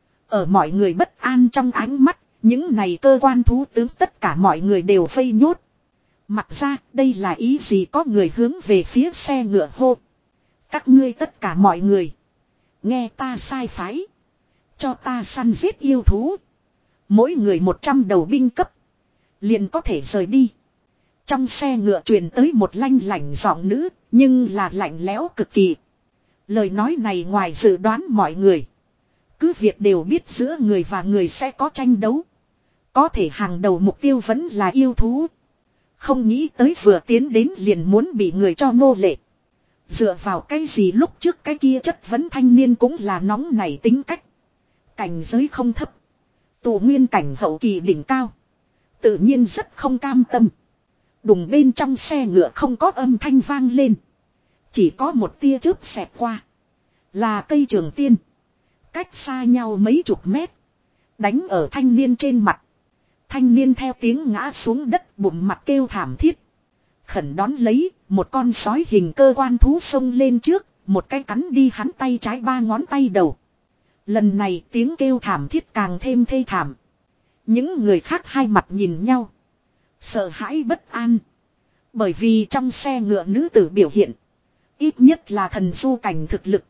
Ở mọi người bất an trong ánh mắt, những này cơ quan thú tướng tất cả mọi người đều vây nhốt. Mặc ra đây là ý gì có người hướng về phía xe ngựa hô. Các ngươi tất cả mọi người. Nghe ta sai phái. Cho ta săn giết yêu thú. Mỗi người một trăm đầu binh cấp. Liền có thể rời đi. Trong xe ngựa truyền tới một lanh lảnh giọng nữ. Nhưng là lạnh lẽo cực kỳ. Lời nói này ngoài dự đoán mọi người. Cứ việc đều biết giữa người và người sẽ có tranh đấu. Có thể hàng đầu mục tiêu vẫn là yêu thú. Không nghĩ tới vừa tiến đến liền muốn bị người cho nô lệ. Dựa vào cái gì lúc trước cái kia chất vấn thanh niên cũng là nóng nảy tính cách. Cảnh giới không thấp. Tụ nguyên cảnh hậu kỳ đỉnh cao. Tự nhiên rất không cam tâm. Đùng bên trong xe ngựa không có âm thanh vang lên. Chỉ có một tia chớp xẹt qua. Là cây trường tiên. Cách xa nhau mấy chục mét. Đánh ở thanh niên trên mặt. Thanh niên theo tiếng ngã xuống đất bụng mặt kêu thảm thiết. Khẩn đón lấy, một con sói hình cơ quan thú xông lên trước, một cái cắn đi hắn tay trái ba ngón tay đầu. Lần này tiếng kêu thảm thiết càng thêm thê thảm. Những người khác hai mặt nhìn nhau. Sợ hãi bất an. Bởi vì trong xe ngựa nữ tử biểu hiện. Ít nhất là thần du cảnh thực lực.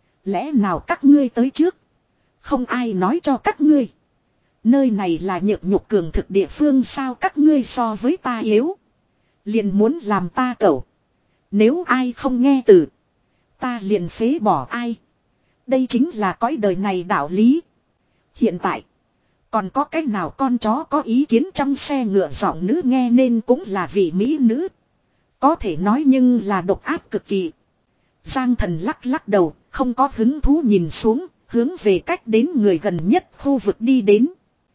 Lẽ nào các ngươi tới trước? Không ai nói cho các ngươi. Nơi này là nhược nhục cường thực địa phương sao các ngươi so với ta yếu. Liền muốn làm ta cẩu. Nếu ai không nghe từ. Ta liền phế bỏ ai. Đây chính là cõi đời này đạo lý. Hiện tại. Còn có cách nào con chó có ý kiến trong xe ngựa giọng nữ nghe nên cũng là vị mỹ nữ. Có thể nói nhưng là độc ác cực kỳ. Giang Thần lắc lắc đầu, không có hứng thú nhìn xuống, hướng về cách đến người gần nhất khu vực đi đến.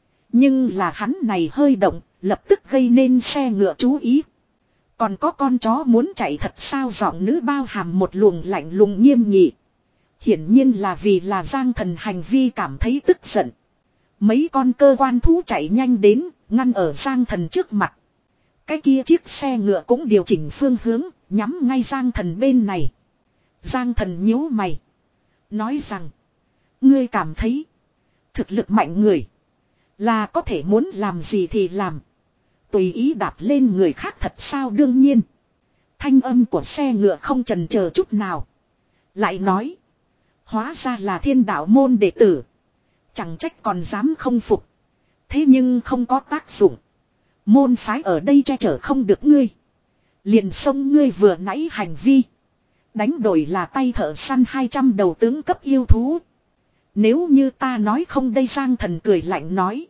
Nhưng là hắn này hơi động, lập tức gây nên xe ngựa chú ý. Còn có con chó muốn chạy thật sao giọng nữ bao hàm một luồng lạnh lùng nghiêm nghị. Hiển nhiên là vì là Giang Thần hành vi cảm thấy tức giận. Mấy con cơ quan thú chạy nhanh đến, ngăn ở Giang Thần trước mặt. Cái kia chiếc xe ngựa cũng điều chỉnh phương hướng, nhắm ngay Giang Thần bên này. Giang Thần nhíu mày. Nói rằng, ngươi cảm thấy, thực lực mạnh người, là có thể muốn làm gì thì làm. Tùy ý đạp lên người khác thật sao đương nhiên. Thanh âm của xe ngựa không chần chờ chút nào. Lại nói. Hóa ra là thiên đạo môn đệ tử. Chẳng trách còn dám không phục. Thế nhưng không có tác dụng. Môn phái ở đây che chở không được ngươi. Liền xông ngươi vừa nãy hành vi. Đánh đổi là tay thợ săn hai trăm đầu tướng cấp yêu thú. Nếu như ta nói không đây, Giang Thần cười lạnh nói.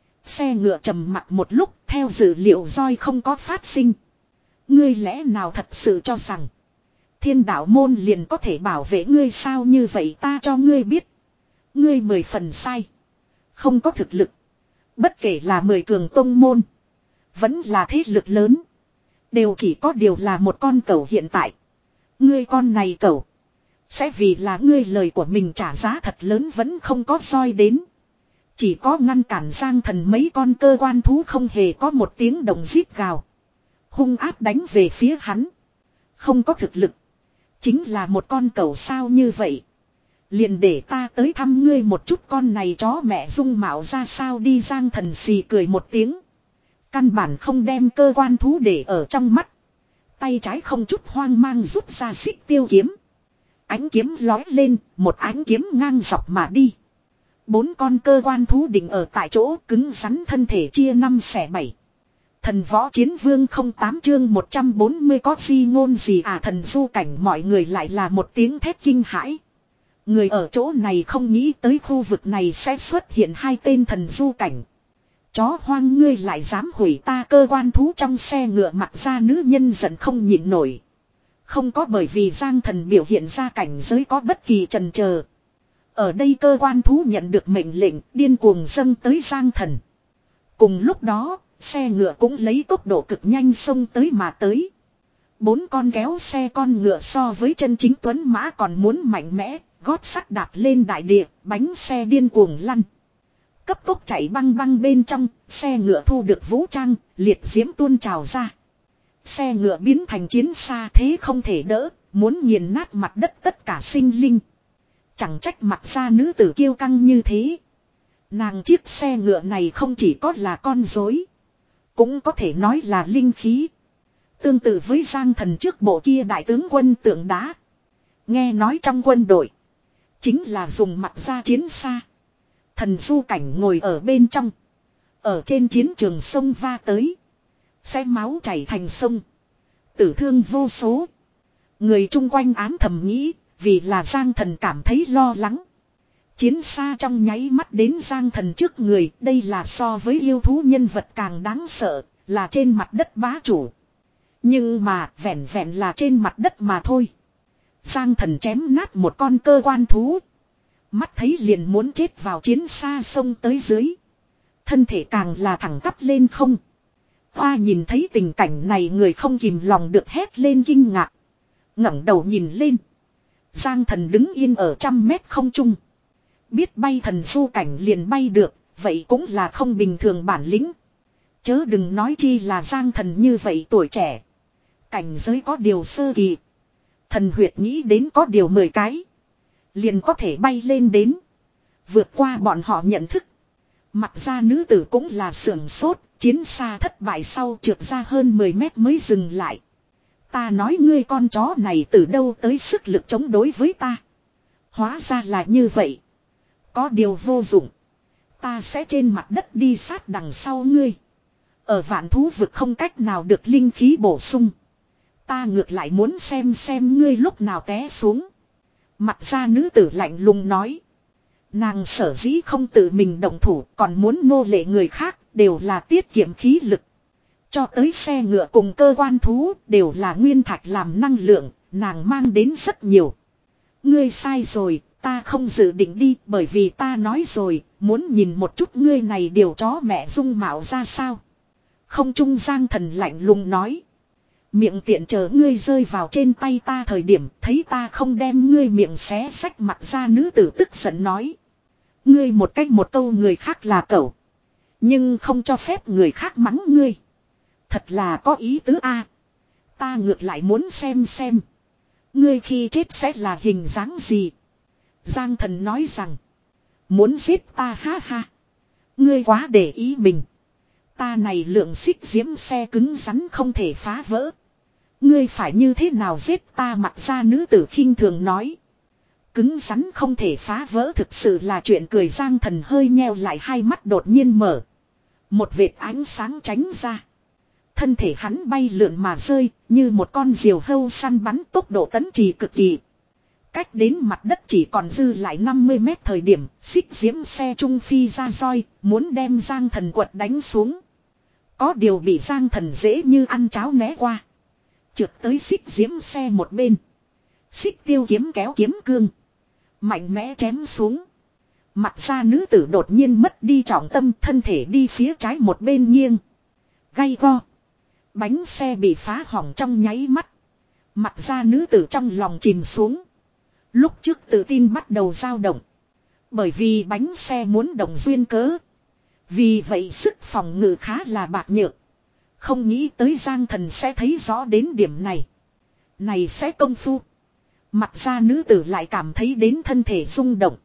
Xe ngựa trầm mặc một lúc, theo dữ liệu roi không có phát sinh. Ngươi lẽ nào thật sự cho rằng thiên đạo môn liền có thể bảo vệ ngươi sao? Như vậy ta cho ngươi biết. Ngươi mười phần sai. Không có thực lực. Bất kể là mười cường tông môn. Vẫn là thế lực lớn. Đều chỉ có điều là một con cẩu hiện tại. Ngươi con này cẩu. Sẽ vì là ngươi lời của mình trả giá thật lớn vẫn không có roi đến. Chỉ có ngăn cản Giang Thần mấy con cơ quan thú không hề có một tiếng động rít gào. Hung áp đánh về phía hắn. Không có thực lực. Chính là một con cẩu sao? Như vậy. Liền để ta tới thăm ngươi một chút, con này chó mẹ dung mạo ra sao đi. Giang Thần xì cười một tiếng. Căn bản không đem cơ quan thú để ở trong mắt. Tay trái không chút hoang mang rút ra xích tiêu kiếm. Ánh kiếm lói lên, một ánh kiếm ngang dọc mà đi. Bốn con cơ quan thú định ở tại chỗ, cứng rắn thân thể chia năm xẻ bảy. Thần võ chiến vương không tám chương một trăm bốn mươi có di ngôn gì à? Thần du cảnh mọi người lại là một tiếng thét kinh hãi. Người ở chỗ này không nghĩ tới khu vực này sẽ xuất hiện hai tên thần du cảnh. Chó hoang, ngươi lại dám hủy ta cơ quan thú. Trong xe ngựa mặc ra nữ nhân giận không nhịn nổi. Không có bởi vì Giang Thần biểu hiện ra cảnh giới có bất kỳ chần chờ. Ở đây cơ quan thú nhận được mệnh lệnh điên cuồng dâng tới Giang Thần. Cùng lúc đó, xe ngựa cũng lấy tốc độ cực nhanh xông tới mà tới. Bốn con kéo xe con ngựa so với chân chính tuấn mã còn muốn mạnh mẽ, gót sắt đạp lên đại địa, bánh xe điên cuồng lăn. Cấp tốc chạy băng băng bên trong, xe ngựa thu được vũ trang, liệt diễm tuôn trào ra. Xe ngựa biến thành chiến xa thế không thể đỡ, muốn nghiền nát mặt đất tất cả sinh linh. Chẳng trách mặt ra nữ tử kiêu căng như thế. Nàng chiếc xe ngựa này không chỉ có là con rối, cũng có thể nói là linh khí. Tương tự với Giang Thần trước bộ kia đại tướng quân tượng đá. Nghe nói trong quân đội chính là dùng mặt ra chiến xa. Thần du cảnh ngồi ở bên trong. Ở trên chiến trường sông va tới. Sẽ máu chảy thành sông. Tử thương vô số. Người chung quanh ám thầm nghĩ. Vì là Giang Thần cảm thấy lo lắng. Chiến xa trong nháy mắt đến Giang Thần trước người. Đây là so với yêu thú nhân vật càng đáng sợ. Là trên mặt đất bá chủ. Nhưng mà vẹn vẹn là trên mặt đất mà thôi. Giang Thần chém nát một con cơ quan thú. Mắt thấy liền muốn chết vào chiến xa sông tới dưới. Thân thể càng là thẳng tắp lên không. Hoa nhìn thấy tình cảnh này, người không kìm lòng được hét lên kinh ngạc. ngẩng đầu nhìn lên. Giang Thần đứng yên ở trăm mét không trung. Biết bay thần du cảnh liền bay được, vậy cũng là không bình thường bản lĩnh. Chớ đừng nói chi là Giang Thần như vậy tuổi trẻ. Cảnh giới có điều sơ kỳ. Thần huyệt nghĩ đến có điều mười cái. Liền có thể bay lên đến. Vượt qua bọn họ nhận thức. Mặc ra nữ tử cũng là sưởng sốt. Chiến xa thất bại sau trượt ra hơn mười mét mới dừng lại. Ta nói ngươi con chó này từ đâu tới sức lực chống đối với ta. Hóa ra là như vậy. Có điều vô dụng. Ta sẽ trên mặt đất đi sát đằng sau ngươi. Ở vạn thú vực không cách nào được linh khí bổ sung. Ta ngược lại muốn xem xem ngươi lúc nào té xuống. Mặt ra nữ tử lạnh lùng nói. Nàng sở dĩ không tự mình động thủ còn muốn nô lệ người khác đều là tiết kiệm khí lực. Cho tới xe ngựa cùng cơ quan thú đều là nguyên thạch làm năng lượng, nàng mang đến rất nhiều. Ngươi sai rồi, ta không dự định đi bởi vì ta nói rồi, muốn nhìn một chút ngươi này điều chó mẹ dung mạo ra sao. Không trung Giang Thần lạnh lùng nói. Miệng tiện chờ ngươi rơi vào trên tay ta thời điểm thấy ta không đem ngươi miệng xé xách mặt ra nữ tử tức giận nói. Ngươi một cách một câu người khác là cẩu. Nhưng không cho phép người khác mắng ngươi. Thật là có ý tứ a. Ta ngược lại muốn xem xem. Ngươi khi chết sẽ là hình dáng gì. Giang Thần nói rằng. Muốn giết ta ha ha. Ngươi quá để ý mình. Ta này lượng xích diễm xe cứng rắn không thể phá vỡ. Ngươi phải như thế nào giết ta, Mặc ra nữ tử khinh thường nói. Cứng rắn không thể phá vỡ thực sự là chuyện cười. Giang Thần hơi nheo lại hai mắt đột nhiên mở. Một vệt ánh sáng tránh ra. Thân thể hắn bay lượn mà rơi như một con diều hâu săn bắn, tốc độ tấn trì cực kỳ. Cách đến mặt đất chỉ còn dư lại năm mươi mét thời điểm, xích diễm xe trung phi ra roi, muốn đem Giang Thần quật đánh xuống. Có điều bị Giang Thần dễ như ăn cháo né qua. Trượt tới xích diễm xe một bên. Xích tiêu kiếm kéo kiếm cương. Mạnh mẽ chém xuống. Mặc ra nữ tử đột nhiên mất đi trọng tâm, thân thể đi phía trái một bên nghiêng. Gay go. Bánh xe bị phá hỏng trong nháy mắt. Mặc ra nữ tử trong lòng chìm xuống. Lúc trước tự tin bắt đầu dao động. Bởi vì bánh xe muốn động duyên cớ. Vì vậy sức phòng ngự khá là bạc nhược. Không nghĩ tới Giang Thần sẽ thấy rõ đến điểm này. Này sẽ công phu. Mặc ra nữ tử lại cảm thấy đến thân thể rung động.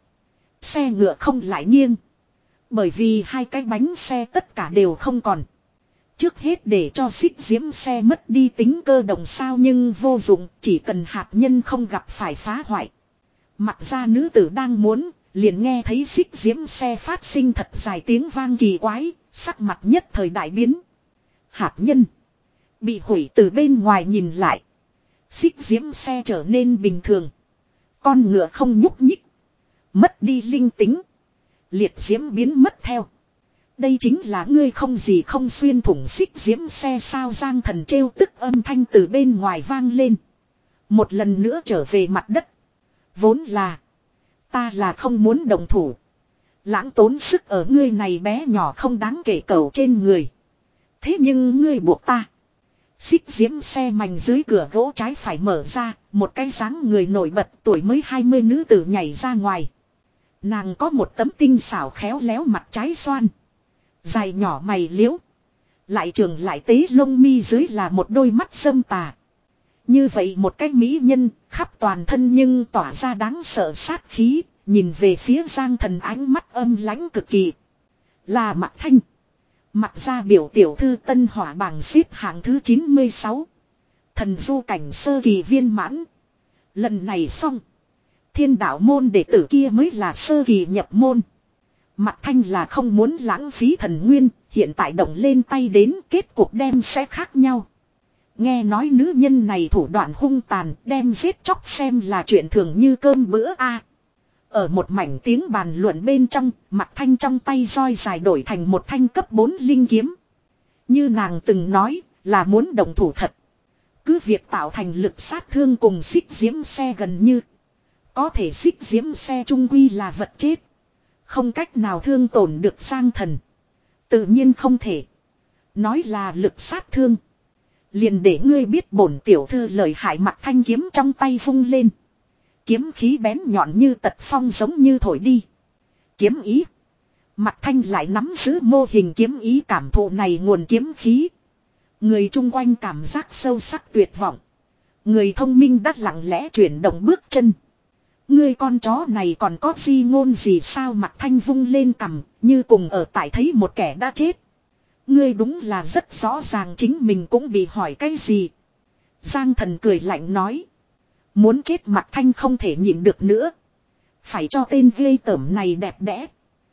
Xe ngựa không lại nghiêng. Bởi vì hai cái bánh xe tất cả đều không còn. Trước hết để cho xích diễm xe mất đi tính cơ động sao, nhưng vô dụng, chỉ cần hạt nhân không gặp phải phá hoại. Mặc ra nữ tử đang muốn, liền nghe thấy xích diễm xe phát sinh thật dài tiếng vang kỳ quái, sắc mặt nhất thời đại biến. Hạt nhân bị hủy. Từ bên ngoài nhìn lại, xích diễm xe trở nên bình thường. Con ngựa không nhúc nhích, mất đi linh tính. Liệt diễm biến mất theo. Đây chính là ngươi không gì không xuyên thủng xích diễm xe sao? Giang Thần trêu tức âm thanh từ bên ngoài vang lên. Một lần nữa trở về mặt đất. Vốn là ta là không muốn động thủ, lãng tốn sức ở ngươi này bé nhỏ không đáng kể cẩu trên người. Thế nhưng ngươi buộc ta. Xích diễm xe mảnh dưới cửa gỗ trái phải mở ra, một cái dáng người nổi bật tuổi mới hai mươi nữ tử nhảy ra ngoài. Nàng có một tấm tinh xảo khéo léo mặt trái xoan, dài nhỏ mày liễu, lại trường lại tế lông mi dưới là một đôi mắt sâm tà. Như vậy một cái mỹ nhân, khắp toàn thân nhưng tỏa ra đáng sợ sát khí, nhìn về phía Giang Thần ánh mắt âm lãnh cực kỳ. Là Mạc Thanh. Mặc ra biểu tiểu thư tân hỏa bảng xếp hạng thứ chín mươi sáu. Thần du cảnh sơ kỳ viên mãn. Lần này xong, thiên đạo môn đệ tử kia mới là sơ kỳ nhập môn. Mạc Thanh là không muốn lãng phí thần nguyên, hiện tại động lên tay đến kết cục đem sẽ khác nhau. Nghe nói nữ nhân này thủ đoạn hung tàn, đem giết chóc xem là chuyện thường như cơm bữa a. Ở một mảnh tiếng bàn luận bên trong, Mạc Thanh trong tay roi dài đổi thành một thanh cấp bốn linh kiếm. Như nàng từng nói, là muốn động thủ thật. Cứ việc tạo thành lực sát thương cùng xích diễm xe gần như. Có thể xích diễm xe trung quy là vật chết. Không cách nào thương tổn được Giang Thần. Tự nhiên không thể. Nói là lực sát thương. Liền để ngươi biết bổn tiểu thư lợi hại. Mạc Thanh kiếm trong tay vung lên. Kiếm khí bén nhọn như tật phong giống như thổi đi. Kiếm ý. Mạc Thanh lại nắm giữ mô hình kiếm ý, cảm thụ này nguồn kiếm khí. Người chung quanh cảm giác sâu sắc tuyệt vọng. Người thông minh đắt lặng lẽ chuyển động bước chân. Ngươi con chó này còn có di ngôn gì sao? Mạc Thanh vung lên cằm, như cùng ở tại thấy một kẻ đã chết. Ngươi đúng là rất rõ ràng chính mình cũng bị hỏi cái gì. Giang Thần cười lạnh nói. Muốn chết Mạc Thanh không thể nhịn được nữa. Phải cho tên ghê tởm này đẹp đẽ.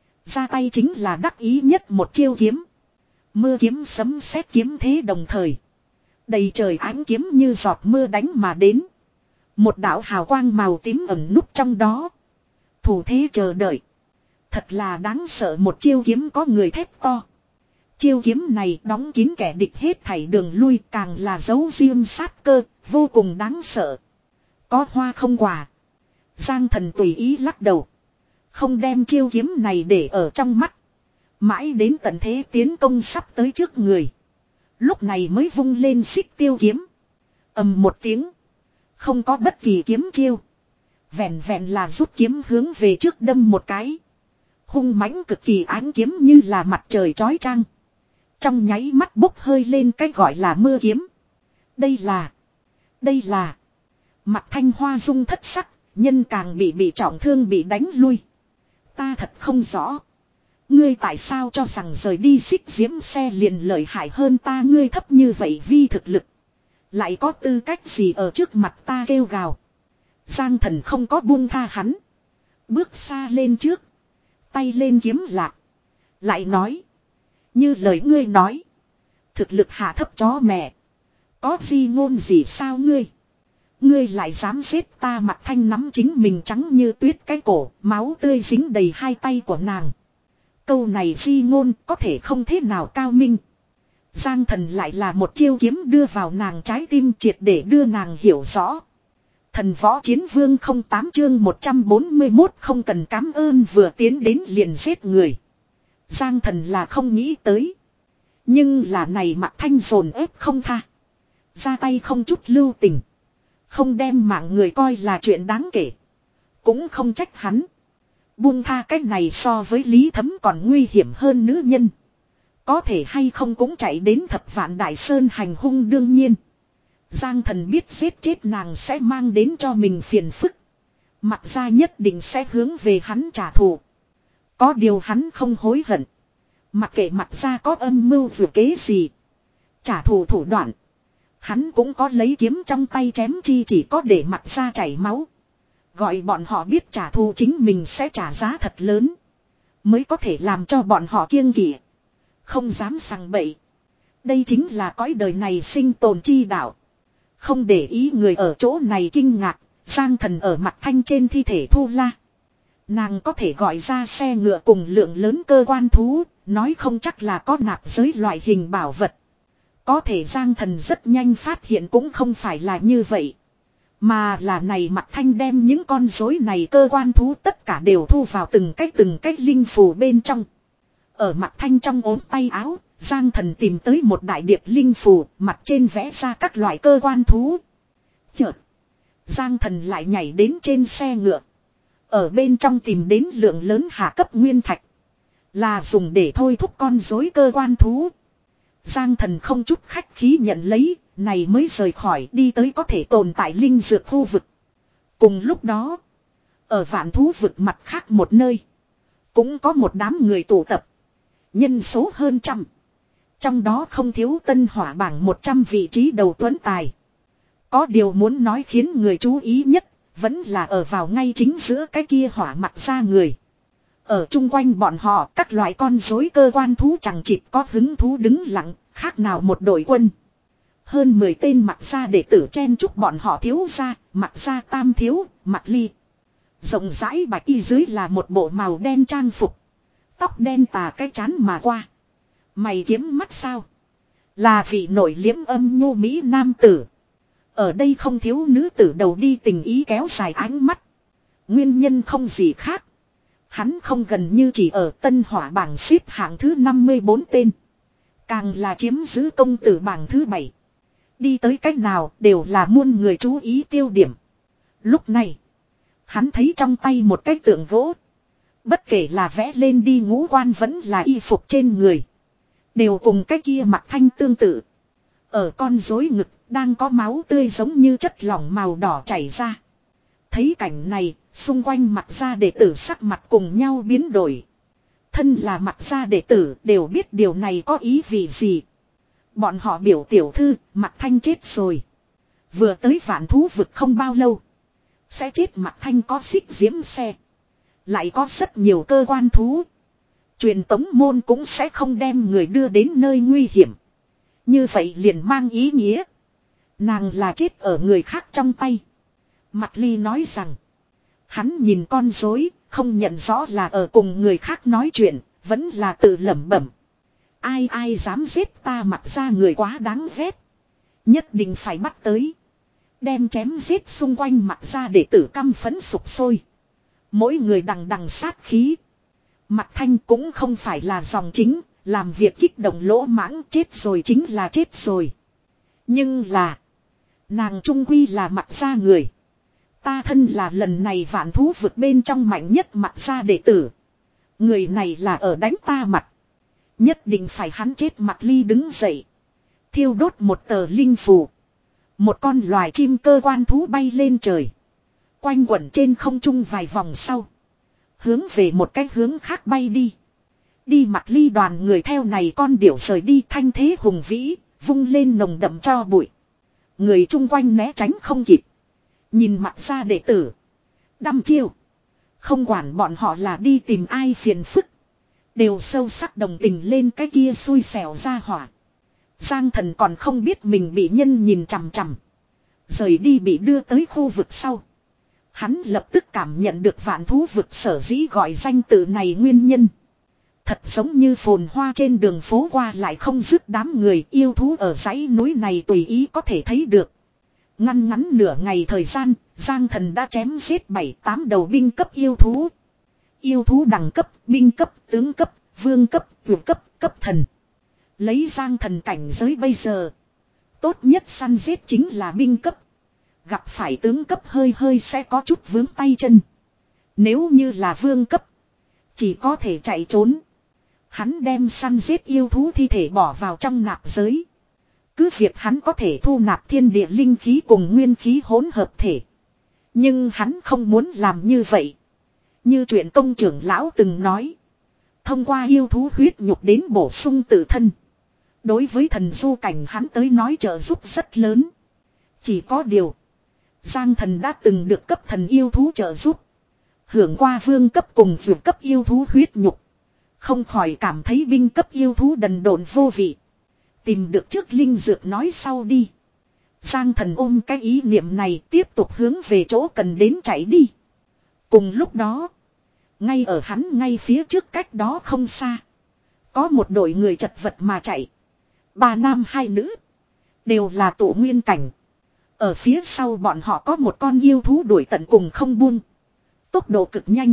Ra tay chính là đắc ý nhất một chiêu kiếm. Mưa kiếm sấm sét kiếm thế đồng thời. Đầy trời ánh kiếm như giọt mưa đánh mà đến. Một đạo hào quang màu tím ẩn núp trong đó. Thủ thế chờ đợi. Thật là đáng sợ, một chiêu kiếm có người thét to. Chiêu kiếm này đóng kín kẻ địch hết thảy đường lui, càng là dấu riêng sát cơ, vô cùng đáng sợ. Có hoa không quả. Giang Thần tùy ý lắc đầu. Không đem chiêu kiếm này để ở trong mắt. Mãi đến tận thế tiến công sắp tới trước người. Lúc này mới vung lên xích tiêu kiếm. Ầm một tiếng. Không có bất kỳ kiếm chiêu. Vẹn vẹn là rút kiếm hướng về trước đâm một cái. Hung mãnh cực kỳ, ánh kiếm như là mặt trời chói chang. Trong nháy mắt bốc hơi lên cái gọi là mưa kiếm. Đây là. Đây là. Mạc Thanh hoa dung thất sắc. Nhân càng bị bị trọng thương bị đánh lui. Ta thật không rõ. Ngươi tại sao cho rằng rời đi xích diễm xe liền lợi hại hơn ta? Ngươi thấp như vậy vi thực lực. Lại có tư cách gì ở trước mặt ta kêu gào. Giang Thần không có buông tha hắn. Bước xa lên trước. Tay lên kiếm lạc. Lại nói. Như lời ngươi nói. Thực lực hạ thấp chó mẹ. Có gì ngôn gì sao ngươi. Ngươi lại dám giết ta. Mặt Thanh nắm chính mình trắng như tuyết cái cổ. Máu tươi dính đầy hai tay của nàng. Câu này di ngôn có thể không thế nào cao minh. Giang Thần lại là một chiêu kiếm đưa vào nàng trái tim triệt để đưa nàng hiểu rõ. Thần võ chiến vương không tám chương một trăm bốn mươi mốt không cần cảm ơn vừa tiến đến liền giết người. Giang Thần là không nghĩ tới. Nhưng là này Mạc Thanh dồn ép không tha. Ra tay không chút lưu tình. Không đem mạng người coi là chuyện đáng kể. Cũng không trách hắn. Buông tha cách này so với Lý Thấm còn nguy hiểm hơn nữ nhân. Có thể hay không cũng chạy đến Thập Vạn Đại Sơn hành hung đương nhiên. Giang Thần biết giết chết nàng sẽ mang đến cho mình phiền phức. Mặc ra nhất định sẽ hướng về hắn trả thù. Có điều hắn không hối hận. Mặc kệ mặc ra có âm mưu vừa kế gì. Trả thù thủ đoạn. Hắn cũng có lấy kiếm trong tay chém chi chỉ có để mặc ra chảy máu. Gọi bọn họ biết trả thù chính mình sẽ trả giá thật lớn. Mới có thể làm cho bọn họ kiêng kỵ. Không dám sằng bậy. Đây chính là cõi đời này sinh tồn chi đạo. Không để ý người ở chỗ này kinh ngạc. Giang Thần ở Mạc Thanh trên thi thể thu la. Nàng có thể gọi ra xe ngựa cùng lượng lớn cơ quan thú. Nói không chắc là có nạp giới loại hình bảo vật. Có thể Giang Thần rất nhanh phát hiện cũng không phải là như vậy. Mà là này Mạc Thanh đem những con rối này cơ quan thú tất cả đều thu vào từng cách từng cách linh phù bên trong. Ở Mạc Thanh trong ốm tay áo, Giang Thần tìm tới một đại điệp linh phù, mặt trên vẽ ra các loại cơ quan thú. Chợt, Giang Thần lại nhảy đến trên xe ngựa. Ở bên trong tìm đến lượng lớn hạ cấp nguyên thạch. Là dùng để thôi thúc con rối cơ quan thú. Giang Thần không chút khách khí nhận lấy, này mới rời khỏi đi tới có thể tồn tại linh dược khu vực. Cùng lúc đó, ở vạn thú vực mặt khác một nơi, cũng có một đám người tụ tập. Nhân số hơn trăm. Trong đó không thiếu tân hỏa bảng một trăm vị trí đầu tuấn tài. Có điều muốn nói khiến người chú ý nhất, vẫn là ở vào ngay chính giữa cái kia hỏa mặt ra người. Ở chung quanh bọn họ các loại con rối cơ quan thú chẳng chịt có hứng thú đứng lặng, khác nào một đội quân. Hơn mười tên mặc ra đệ tử chen chúc bọn họ thiếu ra, mặc ra tam thiếu, mặc ly. Rộng rãi bạch y dưới là một bộ màu đen trang phục. Tóc đen tà cái chán mà qua. Mày kiếm mắt sao? Là vị nổi liếm âm nhu mỹ nam tử. Ở đây không thiếu nữ tử đầu đi tình ý kéo dài ánh mắt. Nguyên nhân không gì khác. Hắn không gần như chỉ ở tân hỏa bảng xếp hạng thứ năm mươi bốn tên. Càng là chiếm giữ công tử bảng thứ bảy. Đi tới cách nào đều là muôn người chú ý tiêu điểm. Lúc này, hắn thấy trong tay một cái tượng gỗ. Bất kể là vẽ lên đi ngũ quan vẫn là y phục trên người. Đều cùng cái kia Mạc Thanh tương tự. Ở con rối ngực đang có máu tươi giống như chất lỏng màu đỏ chảy ra. Thấy cảnh này, xung quanh Mạc gia đệ tử sắc mặt cùng nhau biến đổi. Thân là Mạc gia đệ tử đều biết điều này có ý vị gì. Bọn họ biểu tiểu thư, Mạc Thanh chết rồi. Vừa tới vạn thú vực không bao lâu. Sẽ chết Mạc Thanh có xích diễm xe. Lại có rất nhiều cơ quan thú. Truyền tống môn cũng sẽ không đem người đưa đến nơi nguy hiểm. Như vậy liền mang ý nghĩa. Nàng là chết ở người khác trong tay. Mạc Ly nói rằng. Hắn nhìn con rối, không nhận rõ là ở cùng người khác nói chuyện, vẫn là tự lẩm bẩm. Ai ai dám giết ta Mạc ra người quá đáng ghét. Nhất định phải bắt tới. Đem chém giết xung quanh Mạc ra để tử căm phẫn sục sôi. Mỗi người đằng đằng sát khí. Mạc Thanh cũng không phải là dòng chính, làm việc kích động lỗ mãng chết rồi chính là chết rồi. Nhưng là, nàng trung quy là Mạc gia người. Ta thân là lần này vạn thú vực bên trong mạnh nhất Mạc gia đệ tử. Người này là ở đánh ta mặt. Nhất định phải hắn chết. Mạc Ly đứng dậy. Thiêu đốt một tờ linh phù. Một con loài chim cơ quan thú bay lên trời. Quanh quẩn trên không trung vài vòng sau. Hướng về một cái hướng khác bay đi. Đi Mạc Ly đoàn người theo này con điểu rời đi thanh thế hùng vĩ. Vung lên nồng đậm cho bụi. Người chung quanh né tránh không kịp. Nhìn mặt ra đệ tử. Đăm chiêu. Không quản bọn họ là đi tìm ai phiền phức. Đều sâu sắc đồng tình lên cái kia xui xẻo ra hỏa. Giang Thần còn không biết mình bị nhân nhìn chằm chằm. Rời đi bị đưa tới khu vực sau. Hắn lập tức cảm nhận được vạn thú vực sở dĩ gọi danh tự này nguyên nhân. Thật giống như phồn hoa trên đường phố qua lại không dứt đám người yêu thú ở dãy núi này tùy ý có thể thấy được. Ngăn ngắn nửa ngày thời gian, Giang Thần đã chém giết bảy tám đầu binh cấp yêu thú. Yêu thú đẳng cấp, binh cấp, tướng cấp, vương cấp, vượt cấp, cấp thần. Lấy Giang Thần cảnh giới bây giờ. Tốt nhất săn giết chính là binh cấp. Gặp phải tướng cấp hơi hơi sẽ có chút vướng tay chân. Nếu như là vương cấp, chỉ có thể chạy trốn. Hắn đem săn giết yêu thú thi thể bỏ vào trong nạp giới. Cứ việc hắn có thể thu nạp thiên địa linh khí cùng nguyên khí hỗn hợp thể. Nhưng hắn không muốn làm như vậy. Như chuyện công trưởng lão từng nói. Thông qua yêu thú huyết nhục đến bổ sung tự thân. Đối với thần du cảnh hắn tới nói trợ giúp rất lớn. Chỉ có điều. Giang Thần đã từng được cấp thần yêu thú trợ giúp. Hưởng qua vương cấp cùng vượt cấp yêu thú huyết nhục. Không khỏi cảm thấy binh cấp yêu thú đần độn vô vị. Tìm được trước linh dược nói sau đi. Giang Thần ôm cái ý niệm này tiếp tục hướng về chỗ cần đến chạy đi. Cùng lúc đó. Ngay ở hắn ngay phía trước cách đó không xa. Có một đội người chật vật mà chạy. Ba nam hai nữ. Đều là tụ nguyên cảnh. Ở phía sau bọn họ có một con yêu thú đuổi tận cùng không buông. Tốc độ cực nhanh.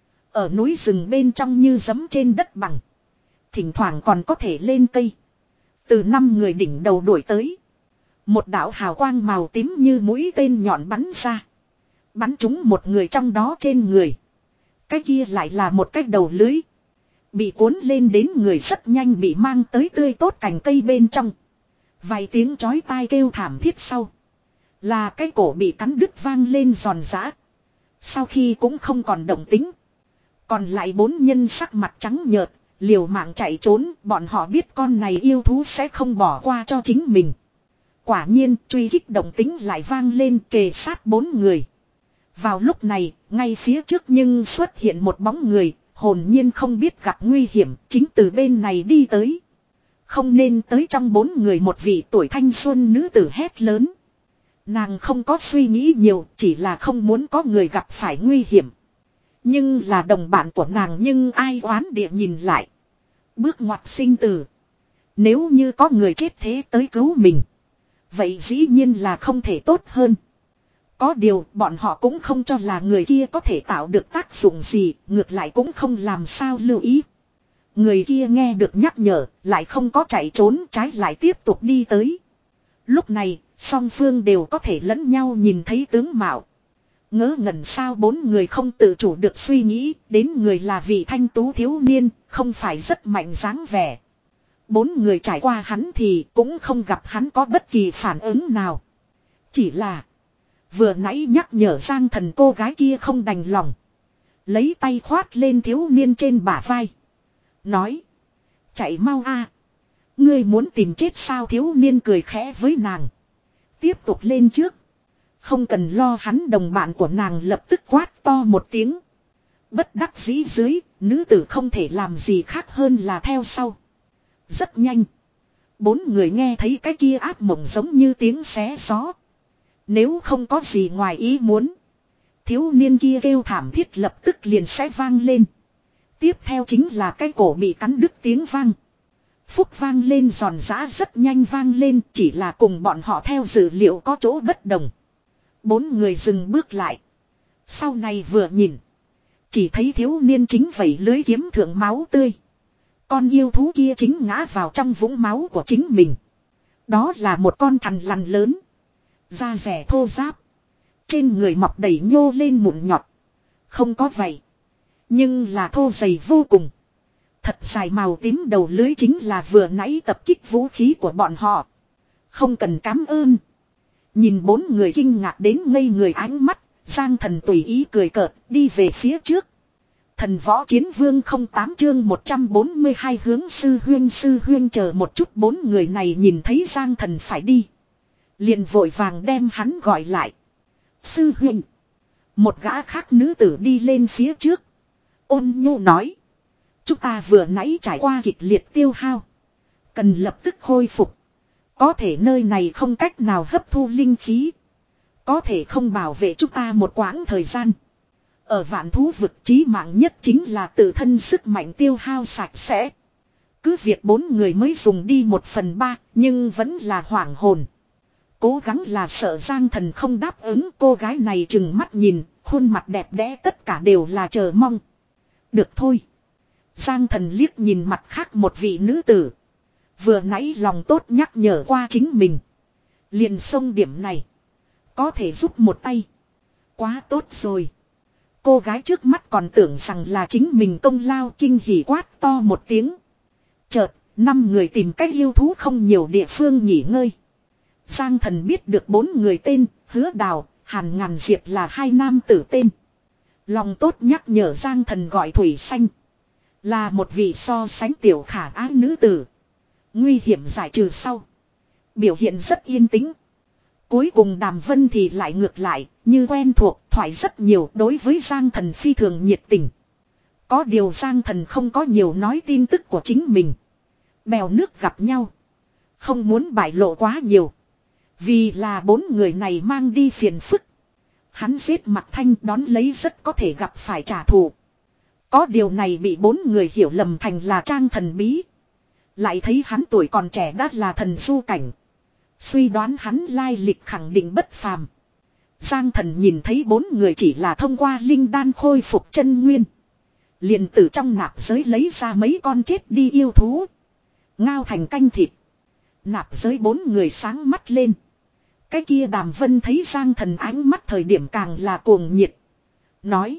Ở núi rừng bên trong như giẫm trên đất bằng. Thỉnh thoảng còn có thể lên cây. Từ năm người đỉnh đầu đuổi tới. Một đạo hào quang màu tím như mũi tên nhọn bắn ra. Bắn trúng một người trong đó trên người. Cái kia lại là một cái đầu lưới. Bị cuốn lên đến người rất nhanh bị mang tới tươi tốt cành cây bên trong. Vài tiếng chói tai kêu thảm thiết sau. Là cái cổ bị cắn đứt vang lên giòn giã. Sau khi cũng không còn động tính. Còn lại bốn nhân sắc mặt trắng nhợt. Liều mạng chạy trốn. Bọn họ biết con này yêu thú sẽ không bỏ qua cho chính mình. Quả nhiên truy kích động tính lại vang lên kề sát bốn người. Vào lúc này, ngay phía trước nhưng xuất hiện một bóng người, hồn nhiên không biết gặp nguy hiểm, chính từ bên này đi tới. Không nên tới trong bốn người một vị tuổi thanh xuân nữ tử hét lớn. Nàng không có suy nghĩ nhiều, chỉ là không muốn có người gặp phải nguy hiểm. Nhưng là đồng bạn của nàng nhưng ai oán địa nhìn lại. Bước ngoặt sinh tử. Nếu như có người chết thế tới cứu mình. Vậy dĩ nhiên là không thể tốt hơn. Có điều bọn họ cũng không cho là người kia có thể tạo được tác dụng gì, ngược lại cũng không làm sao lưu ý. Người kia nghe được nhắc nhở, lại không có chạy trốn, trái lại tiếp tục đi tới. Lúc này, song phương đều có thể lẫn nhau nhìn thấy tướng mạo. Ngớ ngẩn sao bốn người không tự chủ được suy nghĩ, đến người là vị thanh tú thiếu niên, không phải rất mạnh dáng vẻ. Bốn người trải qua hắn thì cũng không gặp hắn có bất kỳ phản ứng nào. Chỉ là vừa nãy nhắc nhở Giang Thần cô gái kia không đành lòng. Lấy tay khoát lên thiếu niên trên bả vai. Nói. Chạy mau a, ngươi muốn tìm chết sao? Thiếu niên cười khẽ với nàng. Tiếp tục lên trước. Không cần lo, hắn đồng bạn của nàng lập tức quát to một tiếng. Bất đắc dĩ dưới, nữ tử không thể làm gì khác hơn là theo sau. Rất nhanh. Bốn người nghe thấy cái kia ác mộng giống như tiếng xé gió. Nếu không có gì ngoài ý muốn. Thiếu niên kia kêu thảm thiết lập tức liền sẽ vang lên. Tiếp theo chính là cái cổ bị cắn đứt tiếng vang. Phúc vang lên giòn giã rất nhanh vang lên, chỉ là cùng bọn họ theo dữ liệu có chỗ bất đồng. Bốn người dừng bước lại. Sau này vừa nhìn. Chỉ thấy thiếu niên chính vẩy lưới kiếm thượng máu tươi. Con yêu thú kia chính ngã vào trong vũng máu của chính mình. Đó là một con thằn lằn lớn. Da rẻ thô ráp. Trên người mọc đầy nhô lên mụn nhọt. Không có vậy. Nhưng là thô dày vô cùng. Thật dài màu tím đầu lưới chính là vừa nãy tập kích vũ khí của bọn họ. Không cần cám ơn. Nhìn bốn người kinh ngạc đến ngây người ánh mắt. Giang Thần tùy ý cười cợt đi về phía trước. Thần võ chiến vương không tám chương một trăm bốn mươi hai hướng sư huyên sư huyên chờ một chút. Bốn người này nhìn thấy Giang Thần phải đi. liền vội vàng đem hắn gọi lại. Sư huynh. Một gã khác nữ tử đi lên phía trước. Ôn nhu nói. Chúng ta vừa nãy trải qua kịch liệt tiêu hao. Cần lập tức khôi phục. Có thể nơi này không cách nào hấp thu linh khí. Có thể không bảo vệ chúng ta một quãng thời gian. Ở vạn thú vực chí mạng nhất chính là tự thân sức mạnh tiêu hao sạch sẽ. Cứ việc bốn người mới dùng đi một phần ba, nhưng vẫn là hoảng hồn. Cố gắng là sợ Giang Thần không đáp ứng. Cô gái này chừng mắt nhìn, khuôn mặt đẹp đẽ tất cả đều là chờ mong. Được thôi. Giang Thần liếc nhìn mặt khác một vị nữ tử. Vừa nãy lòng tốt nhắc nhở qua chính mình. Liền xông điểm này. Có thể giúp một tay. Quá tốt rồi. Cô gái trước mắt còn tưởng rằng là chính mình công lao, kinh hỉ quát to một tiếng. Chợt, năm người tìm cách yêu thú không nhiều địa phương nghỉ ngơi. Giang Thần biết được bốn người tên, Hứa Đào, Hàn Ngàn Diệp là hai nam tử tên. Lòng tốt nhắc nhở Giang Thần gọi Thủy Xanh. Là một vị so sánh tiểu khả ái nữ tử. Nguy hiểm giải trừ sau. Biểu hiện rất yên tĩnh. Cuối cùng Đàm Vân thì lại ngược lại, như quen thuộc, thoại rất nhiều đối với Giang Thần phi thường nhiệt tình. Có điều Giang Thần không có nhiều nói tin tức của chính mình. Bèo nước gặp nhau. Không muốn bại lộ quá nhiều. Vì là bốn người này mang đi phiền phức. Hắn giết Mạc Thanh đón lấy rất có thể gặp phải trả thù. Có điều này bị bốn người hiểu lầm thành là trang thần bí. Lại thấy hắn tuổi còn trẻ đã là thần du cảnh. Suy đoán hắn lai lịch khẳng định bất phàm. Giang Thần nhìn thấy bốn người chỉ là thông qua linh đan khôi phục chân nguyên. Liền từ trong nạp giới lấy ra mấy con chết đi yêu thú. Ngao thành canh thịt. Nạp giới bốn người sáng mắt lên. Cái kia Đàm Vân thấy Giang Thần ánh mắt thời điểm càng là cuồng nhiệt. Nói.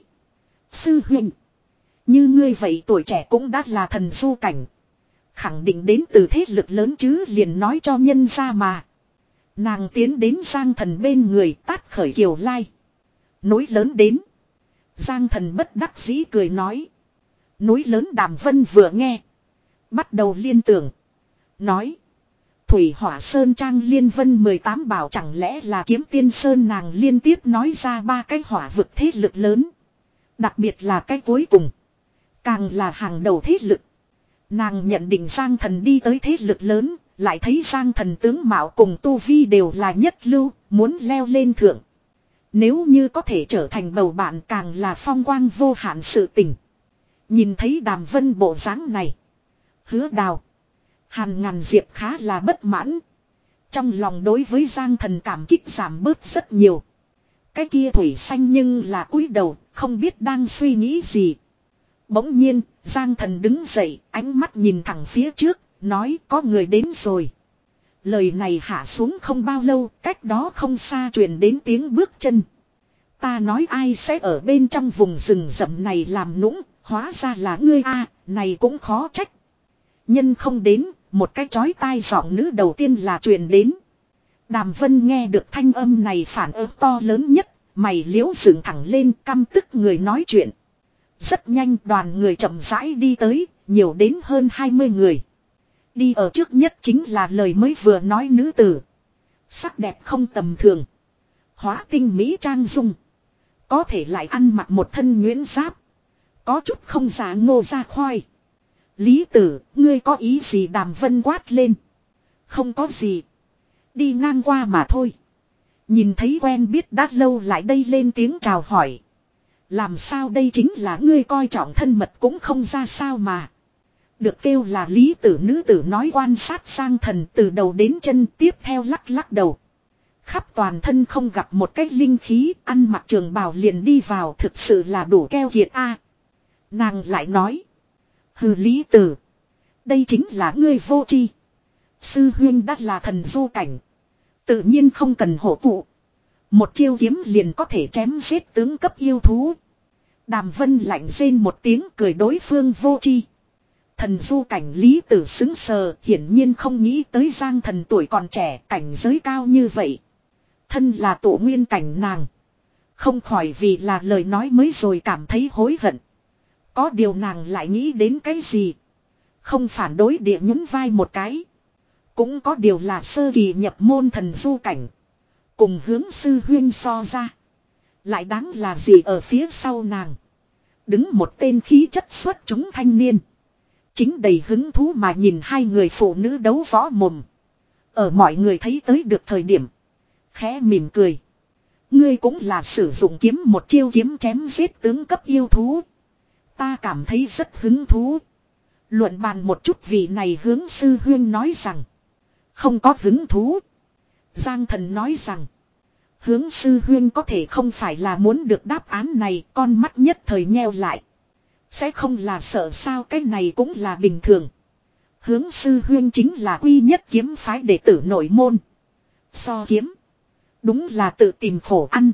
Sư huynh. Như ngươi vậy tuổi trẻ cũng đã là thần du cảnh. Khẳng định đến từ thế lực lớn chứ, liền nói cho nhân ra mà. Nàng tiến đến Giang Thần bên người tát khởi Kiều Lai. Núi lớn đến. Giang Thần bất đắc dĩ cười nói. Núi lớn Đàm Vân vừa nghe. Bắt đầu liên tưởng. Nói. Thủy Hỏa Sơn Trang Liên Vân mười tám bảo chẳng lẽ là Kiếm Tiên Sơn, nàng liên tiếp nói ra ba cái hỏa vực thế lực lớn. Đặc biệt là cái cuối cùng. Càng là hàng đầu thế lực. Nàng nhận định Giang Thần đi tới thế lực lớn. Lại thấy Giang Thần tướng mạo cùng tu vi đều là nhất lưu. Muốn leo lên thượng. Nếu như có thể trở thành bầu bạn càng là phong quang vô hạn sự tình. Nhìn thấy Đàm Vân bộ dáng này. Hứa Đào. Hàn Ngàn Diệp khá là bất mãn. Trong lòng đối với Giang Thần cảm kích giảm bớt rất nhiều. Cái kia Thủy Xanh nhưng là cúi đầu, không biết đang suy nghĩ gì. Bỗng nhiên, Giang Thần đứng dậy, ánh mắt nhìn thẳng phía trước, nói có người đến rồi. Lời này hạ xuống không bao lâu, cách đó không xa truyền đến tiếng bước chân. Ta nói ai sẽ ở bên trong vùng rừng rậm này làm nũng, hóa ra là ngươi a, này cũng khó trách. Nhân không đến, một cái chói tai giọng nữ đầu tiên là truyền đến. Đàm Vân nghe được thanh âm này phản ứng to lớn nhất, mày liễu dựng thẳng lên, căm tức người nói chuyện. Rất nhanh đoàn người chậm rãi đi tới, nhiều đến hơn hai mươi người. Đi ở trước nhất chính là lời mới vừa nói nữ tử. Sắc đẹp không tầm thường. Hóa tinh mỹ trang dung. Có thể lại ăn mặc một thân nhuyễn giáp. Có chút không giả ngô ra khoai. Lý tử, ngươi có ý gì? Đàm Vân quát lên. Không có gì. Đi ngang qua mà thôi. Nhìn thấy quen biết đã lâu lại đây lên tiếng chào hỏi. Làm sao đây chính là ngươi coi trọng thân mật cũng không ra sao mà. Được kêu là Lý tử nữ tử nói quan sát Giang Thần từ đầu đến chân, tiếp theo lắc lắc đầu. Khắp toàn thân không gặp một cái linh khí, ăn mặc trường bào liền đi vào, thực sự là đủ keo kiệt a. Nàng lại nói. Hừ Lý tử. Đây chính là ngươi vô tri. Sư huynh đã là thần du cảnh. Tự nhiên không cần hổ cụ. Một chiêu kiếm liền có thể chém giết tướng cấp yêu thú. Đàm Vân lạnh rên một tiếng cười đối phương vô tri. Thần du cảnh Lý tử xứng sờ, hiển nhiên không nghĩ tới Giang Thần tuổi còn trẻ, cảnh giới cao như vậy. Thân là tổ nguyên cảnh nàng. Không khỏi vì là lời nói mới rồi cảm thấy hối hận. Có điều nàng lại nghĩ đến cái gì? Không phản đối địa nhún vai một cái. cũng có điều là sơ kỳ nhập môn thần du cảnh. Cùng hướng sư huyên so ra. Lại đáng là gì ở phía sau nàng. Đứng một tên khí chất xuất chúng thanh niên. Chính đầy hứng thú mà nhìn hai người phụ nữ đấu võ mồm. Ở mọi người thấy tới được thời điểm. Khẽ mỉm cười. Ngươi cũng là sử dụng kiếm một chiêu kiếm chém giết tướng cấp yêu thú. Ta cảm thấy rất hứng thú. Luận bàn một chút vì này hướng sư huyên nói rằng. Không có hứng thú. Giang Thần nói rằng. Hướng sư huyên có thể không phải là muốn được đáp án này, con mắt nhất thời nheo lại. Sẽ không là sợ sao, cái này cũng là bình thường. Hướng sư huyên chính là quy nhất kiếm phái đệ tử nội môn. So kiếm. Đúng là tự tìm khổ ăn.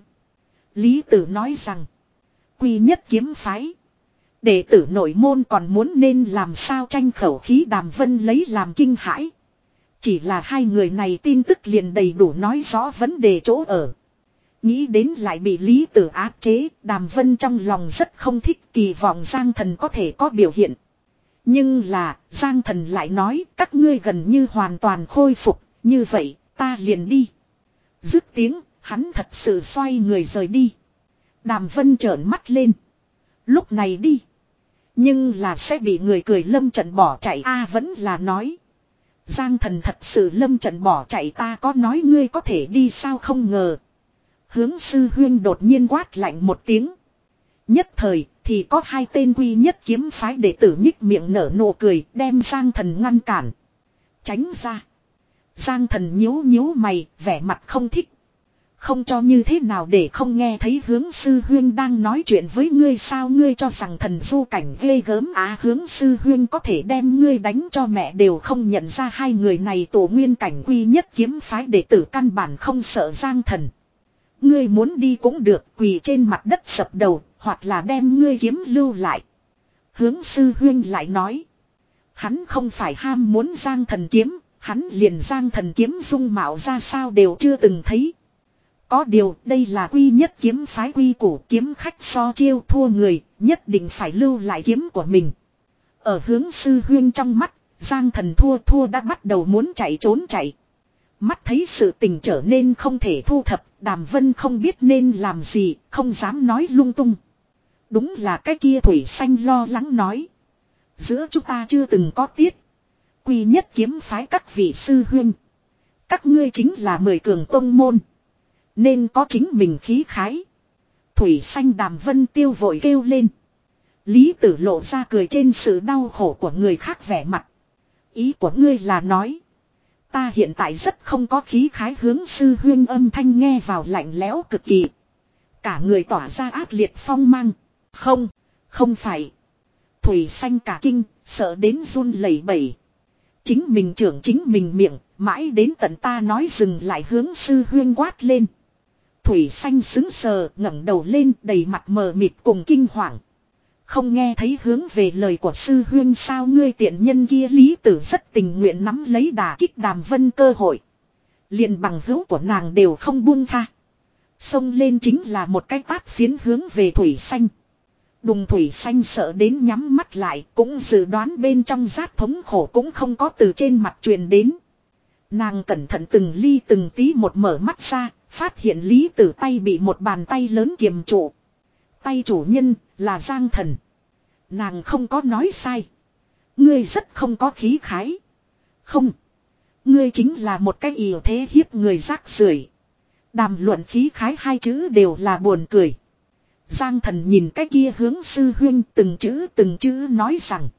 Lý Tử nói rằng. Quy nhất kiếm phái. Đệ tử nội môn còn muốn nên làm sao tranh khẩu khí Đàm Vân lấy làm kinh hãi. Chỉ là hai người này tin tức liền đầy đủ nói rõ vấn đề chỗ ở. Nghĩ đến lại bị Lý Tử áp chế, Đàm Vân trong lòng rất không thích, kỳ vọng Giang Thần có thể có biểu hiện. Nhưng là, Giang Thần lại nói các ngươi gần như hoàn toàn khôi phục, như vậy, ta liền đi. Dứt tiếng, hắn thật sự xoay người rời đi. Đàm Vân trợn mắt lên. Lúc này đi. Nhưng là sẽ bị người cười lâm trận bỏ chạy a vẫn là nói. Giang Thần thật sự lâm trận bỏ chạy, ta có nói ngươi có thể đi sao không ngờ. Hướng sư huyên đột nhiên quát lạnh một tiếng. Nhất thời thì có hai tên quy nhất kiếm phái đệ tử nhích miệng nở nụ cười đem Giang Thần ngăn cản. Tránh ra. Giang Thần nhíu nhíu mày, vẻ mặt không thích. Không cho như thế nào để không nghe thấy hướng sư huyên đang nói chuyện với ngươi sao, ngươi cho rằng thần du cảnh ghê gớm á, hướng sư huyên có thể đem ngươi đánh cho mẹ đều không nhận ra. Hai người này tổ nguyên cảnh quy nhất kiếm phái đệ tử căn bản không sợ Giang Thần. Ngươi muốn đi cũng được, quỳ trên mặt đất sập đầu, hoặc là đem ngươi kiếm lưu lại. Hướng sư huyên lại nói. Hắn không phải ham muốn Giang Thần kiếm, hắn liền Giang Thần kiếm dung mạo ra sao đều chưa từng thấy. Có điều đây là quy nhất kiếm phái quy củ, kiếm khách so chiêu thua người, nhất định phải lưu lại kiếm của mình. Ở hướng sư huyên trong mắt, Giang Thần thua thua đã bắt đầu muốn chạy trốn chạy. Mắt thấy sự tình trở nên không thể thu thập, Đàm Vân không biết nên làm gì, không dám nói lung tung. Đúng là cái kia Thủy Xanh lo lắng nói. Giữa chúng ta chưa từng có tiết. Quy nhất kiếm phái các vị sư huynh. Các ngươi chính là mười cường tông môn. Nên có chính mình khí khái. Thủy Xanh Đàm Vân tiêu vội kêu lên. Lý Tử lộ ra cười trên sự đau khổ của người khác vẻ mặt. Ý của ngươi là nói. Ta hiện tại rất không có khí khái, hướng sư huyên âm thanh nghe vào lạnh lẽo cực kỳ. Cả người tỏa ra ác liệt phong mang. Không, không phải. Thủy Xanh cả kinh, sợ đến run lẩy bẩy. Chính mình trưởng chính mình miệng, mãi đến tận ta nói dừng lại hướng sư huyên quát lên. Thủy Xanh sững sờ, ngẩng đầu lên đầy mặt mờ mịt cùng kinh hoàng. Không nghe thấy hướng về lời của sư huyên sao, ngươi tiện nhân kia. Lý Tử rất tình nguyện nắm lấy đả kích Đàm Vân cơ hội. Liền bằng hữu của nàng đều không buông tha. Xông lên chính là một cái tát phiến hướng về Thủy Xanh. Đùng, Thủy Xanh sợ đến nhắm mắt lại, cũng dự đoán bên trong rát thống khổ cũng không có từ trên mặt truyền đến. Nàng cẩn thận từng ly từng tí một mở mắt ra, phát hiện Lý Tử tay bị một bàn tay lớn kiềm trụ. Tay chủ nhân là Giang Thần. Nàng không có nói sai. Ngươi rất không có khí khái. Không. Ngươi chính là một cái ỷ thế hiếp người rác rưởi. Đàm luận khí khái hai chữ đều là buồn cười. Giang Thần nhìn cái kia hướng sư huyên từng chữ từng chữ nói rằng.